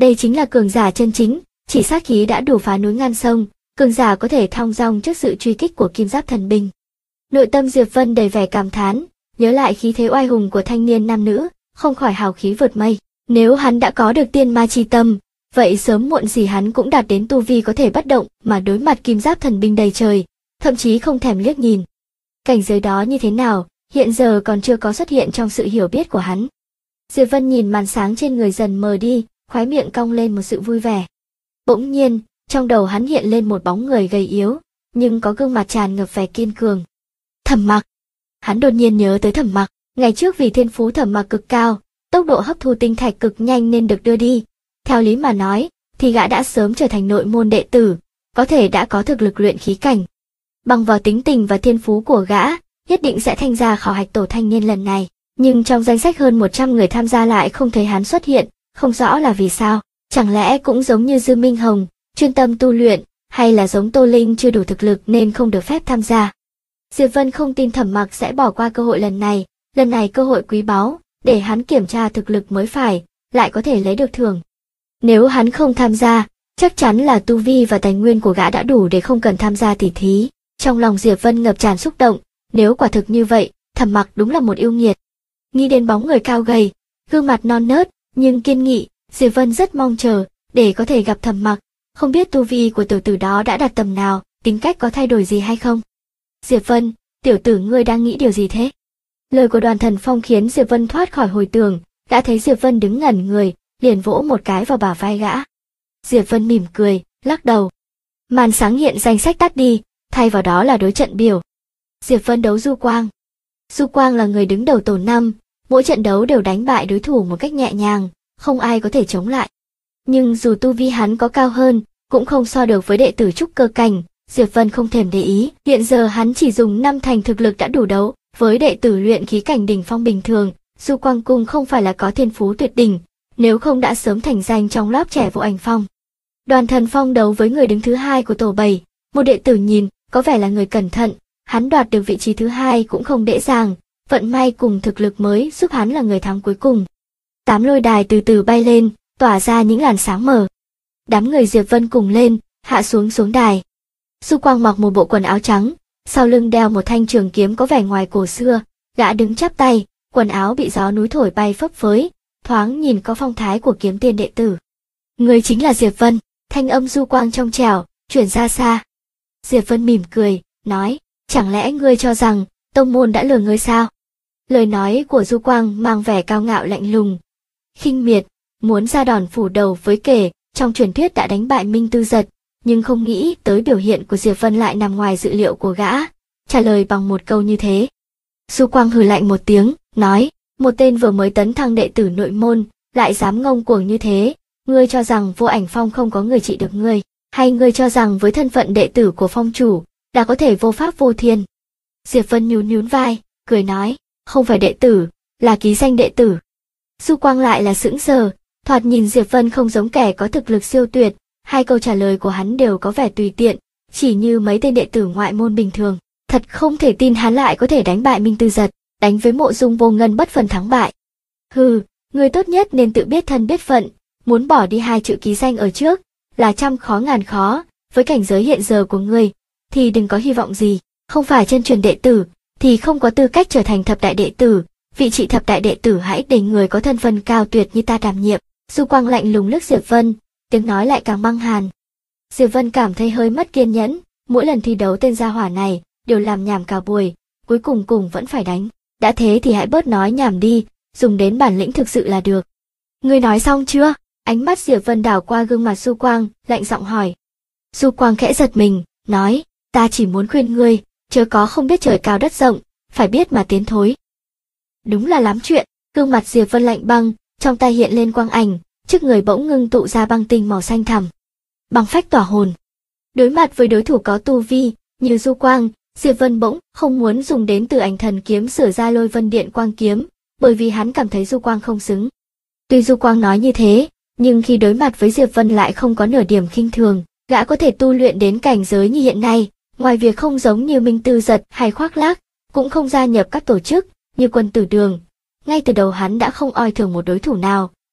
Đây chính là cường giả chân chính, chỉ sát khí đã đủ phá núi ngăn sông, cường giả có thể thong dong trước sự truy kích của kim giáp thần binh. Nội tâm Diệp Vân đầy vẻ cảm thán, nhớ lại khí thế oai hùng của thanh niên nam nữ, không khỏi hào khí vượt mây. Nếu hắn đã có được tiên ma chi tâm, vậy sớm muộn gì hắn cũng đạt đến tu vi có thể bất động mà đối mặt kim giáp thần binh đầy trời, thậm chí không thèm liếc nhìn. Cảnh giới đó như thế nào, hiện giờ còn chưa có xuất hiện trong sự hiểu biết của hắn. Diệp Vân nhìn màn sáng trên người dần mờ đi, khóe miệng cong lên một sự vui vẻ. Bỗng nhiên, trong đầu hắn hiện lên một bóng người gầy yếu, nhưng có gương mặt tràn ngập vẻ kiên cường. Thẩm Mặc. Hắn đột nhiên nhớ tới Thẩm Mặc, ngày trước vì thiên phú Thẩm Mặc cực cao, tốc độ hấp thu tinh thạch cực nhanh nên được đưa đi. Theo lý mà nói, thì gã đã sớm trở thành nội môn đệ tử, có thể đã có thực lực luyện khí cảnh. Bằng vào tính tình và thiên phú của gã, nhất định sẽ tham gia khảo hạch tổ thanh niên lần này. Nhưng trong danh sách hơn 100 người tham gia lại không thấy hắn xuất hiện, không rõ là vì sao. Chẳng lẽ cũng giống như Dư Minh Hồng, chuyên tâm tu luyện, hay là giống Tô Linh chưa đủ thực lực nên không được phép tham gia. Diệp Vân không tin Thẩm Mặc sẽ bỏ qua cơ hội lần này cơ hội quý báu, để hắn kiểm tra thực lực mới phải, lại có thể lấy được thưởng. Nếu hắn không tham gia, chắc chắn là tu vi và tài nguyên của gã đã đủ để không cần tham gia tỉ thí. Trong lòng Diệp Vân ngập tràn xúc động, nếu quả thực như vậy, Thẩm Mặc đúng là một yêu nghiệt. Nghĩ đến bóng người cao gầy, gương mặt non nớt nhưng kiên nghị, Diệp Vân rất mong chờ để có thể gặp Thẩm Mặc. Không biết tu vi của tiểu tử đó đã đạt tầm nào, tính cách có thay đổi gì hay không? Diệp Vân, tiểu tử ngươi đang nghĩ điều gì thế? Lời của Đoàn Thần Phong khiến Diệp Vân thoát khỏi hồi tưởng, đã thấy Diệp Vân đứng ngẩn người, liền vỗ một cái vào bả vai gã. Diệp Vân mỉm cười, lắc đầu. Màn sáng hiện danh sách tắt đi, thay vào đó là đối trận biểu. Diệp Vân đấu Du Quang. Du Quang là người đứng đầu tổ 5, mỗi trận đấu đều đánh bại đối thủ một cách nhẹ nhàng, không ai có thể chống lại. Nhưng dù tu vi hắn có cao hơn, cũng không so được với đệ tử trúc cơ cảnh, Diệp Vân không thèm để ý. Hiện giờ hắn chỉ dùng 5 thành thực lực đã đủ đấu với đệ tử luyện khí cảnh đỉnh phong bình thường. Du Quang Cung không phải là có thiên phú tuyệt đỉnh, nếu không đã sớm thành danh trong lớp trẻ Vô Ảnh Phong. Đoàn Thần Phong đấu với người đứng thứ 2 của tổ 7, một đệ tử nhìn có vẻ là người cẩn thận, hắn đoạt được vị trí thứ 2 cũng không dễ dàng, vận may cùng thực lực mới giúp hắn là người thắng cuối cùng. 8 lôi đài từ từ bay lên, tỏa ra những làn sáng mờ. Đám người Diệp Vân cùng lên, hạ xuống đài. Du Quang mặc một bộ quần áo trắng, sau lưng đeo một thanh trường kiếm có vẻ ngoài cổ xưa, gã đứng chắp tay, quần áo bị gió núi thổi bay phấp phới, thoáng nhìn có phong thái của kiếm tiên đệ tử. Người chính là Diệp Vân, thanh âm Du Quang trong trẻo, chuyển ra xa. Diệp Vân mỉm cười, nói, chẳng lẽ ngươi cho rằng tông môn đã lừa ngươi sao? Lời nói của Du Quang mang vẻ cao ngạo lạnh lùng, khinh miệt, muốn ra đòn phủ đầu với kẻ trong truyền thuyết đã đánh bại Minh Tư Giật, nhưng không nghĩ tới biểu hiện của Diệp Vân lại nằm ngoài dự liệu của gã, trả lời bằng một câu như thế. Du Quang hừ lạnh một tiếng, nói, một tên vừa mới tấn thăng đệ tử nội môn, lại dám ngông cuồng như thế, ngươi cho rằng Vô Ảnh Phong không có người trị được ngươi, hay ngươi cho rằng với thân phận đệ tử của phong chủ, đã có thể vô pháp vô thiên? Diệp Vân nhún vai, cười nói, không phải đệ tử, là ký danh đệ tử. Du Quang lại là sững sờ, thoạt nhìn Diệp Vân không giống kẻ có thực lực siêu tuyệt, hai câu trả lời của hắn đều có vẻ tùy tiện, chỉ như mấy tên đệ tử ngoại môn bình thường. Thật không thể tin hắn lại có thể đánh bại Minh Tư Giật, đánh với Mộ Dung Vô Ngân bất phân thắng bại. Hừ, ngươi tốt nhất nên tự biết thân biết phận, muốn bỏ đi 2 chữ ký danh ở trước, là trăm khó ngàn khó, với cảnh giới hiện giờ của ngươi, thì đừng có hy vọng gì, không phải chân truyền đệ tử, thì không có tư cách trở thành thập đại đệ tử, vị trí thập đại đệ tử hãy để người có thân phận cao tuyệt như ta đảm nhiệm. Du Quang lạnh lùng liếc Diệp Vân, tiếng nói lại càng băng hàn. Diệp Vân cảm thấy hơi mất kiên nhẫn, mỗi lần thi đấu tên gia hỏa này đều làm nhảm cả buổi, cuối cùng vẫn phải đánh. Đã thế thì hãy bớt nói nhảm đi, dùng đến bản lĩnh thực sự là được. Ngươi nói xong chưa? Ánh mắt Diệp Vân đảo qua gương mặt Du Quang, lạnh giọng hỏi. Du Quang khẽ giật mình, nói, ta chỉ muốn khuyên ngươi, chớ có không biết trời cao đất rộng, phải biết mà tiến thối. Đúng là lắm chuyện. Gương mặt Diệp Vân lạnh băng, trong tay hiện lên quang ảnh, trước người bỗng ngưng tụ ra băng tinh màu xanh thẳm. Băng phách tỏa hồn. Đối mặt với đối thủ có tu vi như Du Quang, Diệp Vân bỗng không muốn dùng đến Tử Ảnh Thần Kiếm sửa ra Lôi Vân Điện Quang Kiếm, bởi vì hắn cảm thấy Du Quang không xứng. Tuy Du Quang nói như thế, nhưng khi đối mặt với Diệp Vân lại không có nửa điểm khinh thường, gã có thể tu luyện đến cảnh giới như hiện nay, ngoài việc không giống như Minh Tư Giật hay Khoác Lác, cũng không gia nhập các tổ chức như Quân Tử Đường. Ngay từ đầu hắn đã không coi thường một đối thủ nào,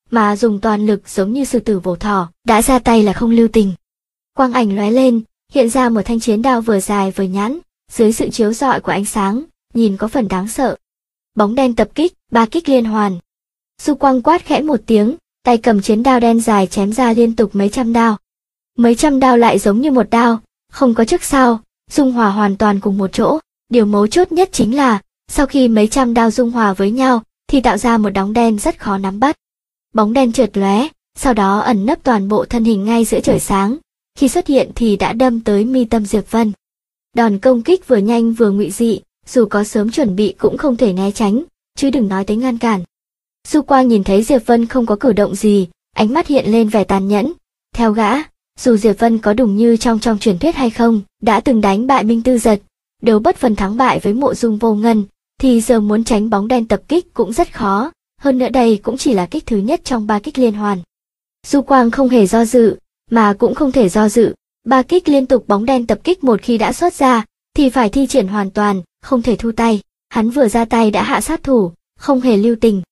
mà dùng toàn lực giống như sư tử vồ thỏ, đã ra tay là không lưu tình. Quang ảnh lóe lên, hiện ra một thanh chiến đao vừa dài vừa nhẵn, dưới sự chiếu rọi của ánh sáng, nhìn có phần đáng sợ. Bóng đen tập kích, 3 kích liên hoàn. Du Quang quát khẽ một tiếng, tay cầm chiến đao đen dài chém ra liên tục mấy trăm đao. Mấy trăm đao lại giống như một đao, không có trước sau, dung hòa hoàn toàn cùng một chỗ. Điều mấu chốt nhất chính là, sau khi mấy trăm đao dung hòa với nhau, thì tạo ra một đóng đen rất khó nắm bắt. Bóng đen chợt lóe, sau đó ẩn nấp toàn bộ thân hình ngay giữa trời sáng, khi xuất hiện thì đã đâm tới mi tâm Diệp Vân. Đòn công kích vừa nhanh vừa ngụy dị, dù có sớm chuẩn bị cũng không thể né tránh, chứ đừng nói tới ngăn cản. Du Quang nhìn thấy Diệp Vân không có cử động gì, ánh mắt hiện lên vẻ tàn nhẫn. Theo gã, dù Diệp Vân có đủng như trong truyền thuyết hay không, đã từng đánh bại Minh Tư Giật, đấu bất phần thắng bại với Mộ Dung Vô Ngân, thì giờ muốn tránh bóng đen tập kích cũng rất khó, hơn nữa đây cũng chỉ là kích thứ nhất trong 3 kích liên hoàn. Du Quang không hề do dự, mà cũng không thể do dự, 3 kích liên tục bóng đen tập kích một khi đã xuất ra, thì phải thi triển hoàn toàn, không thể thu tay. Hắn vừa ra tay đã hạ sát thủ, không hề lưu tình.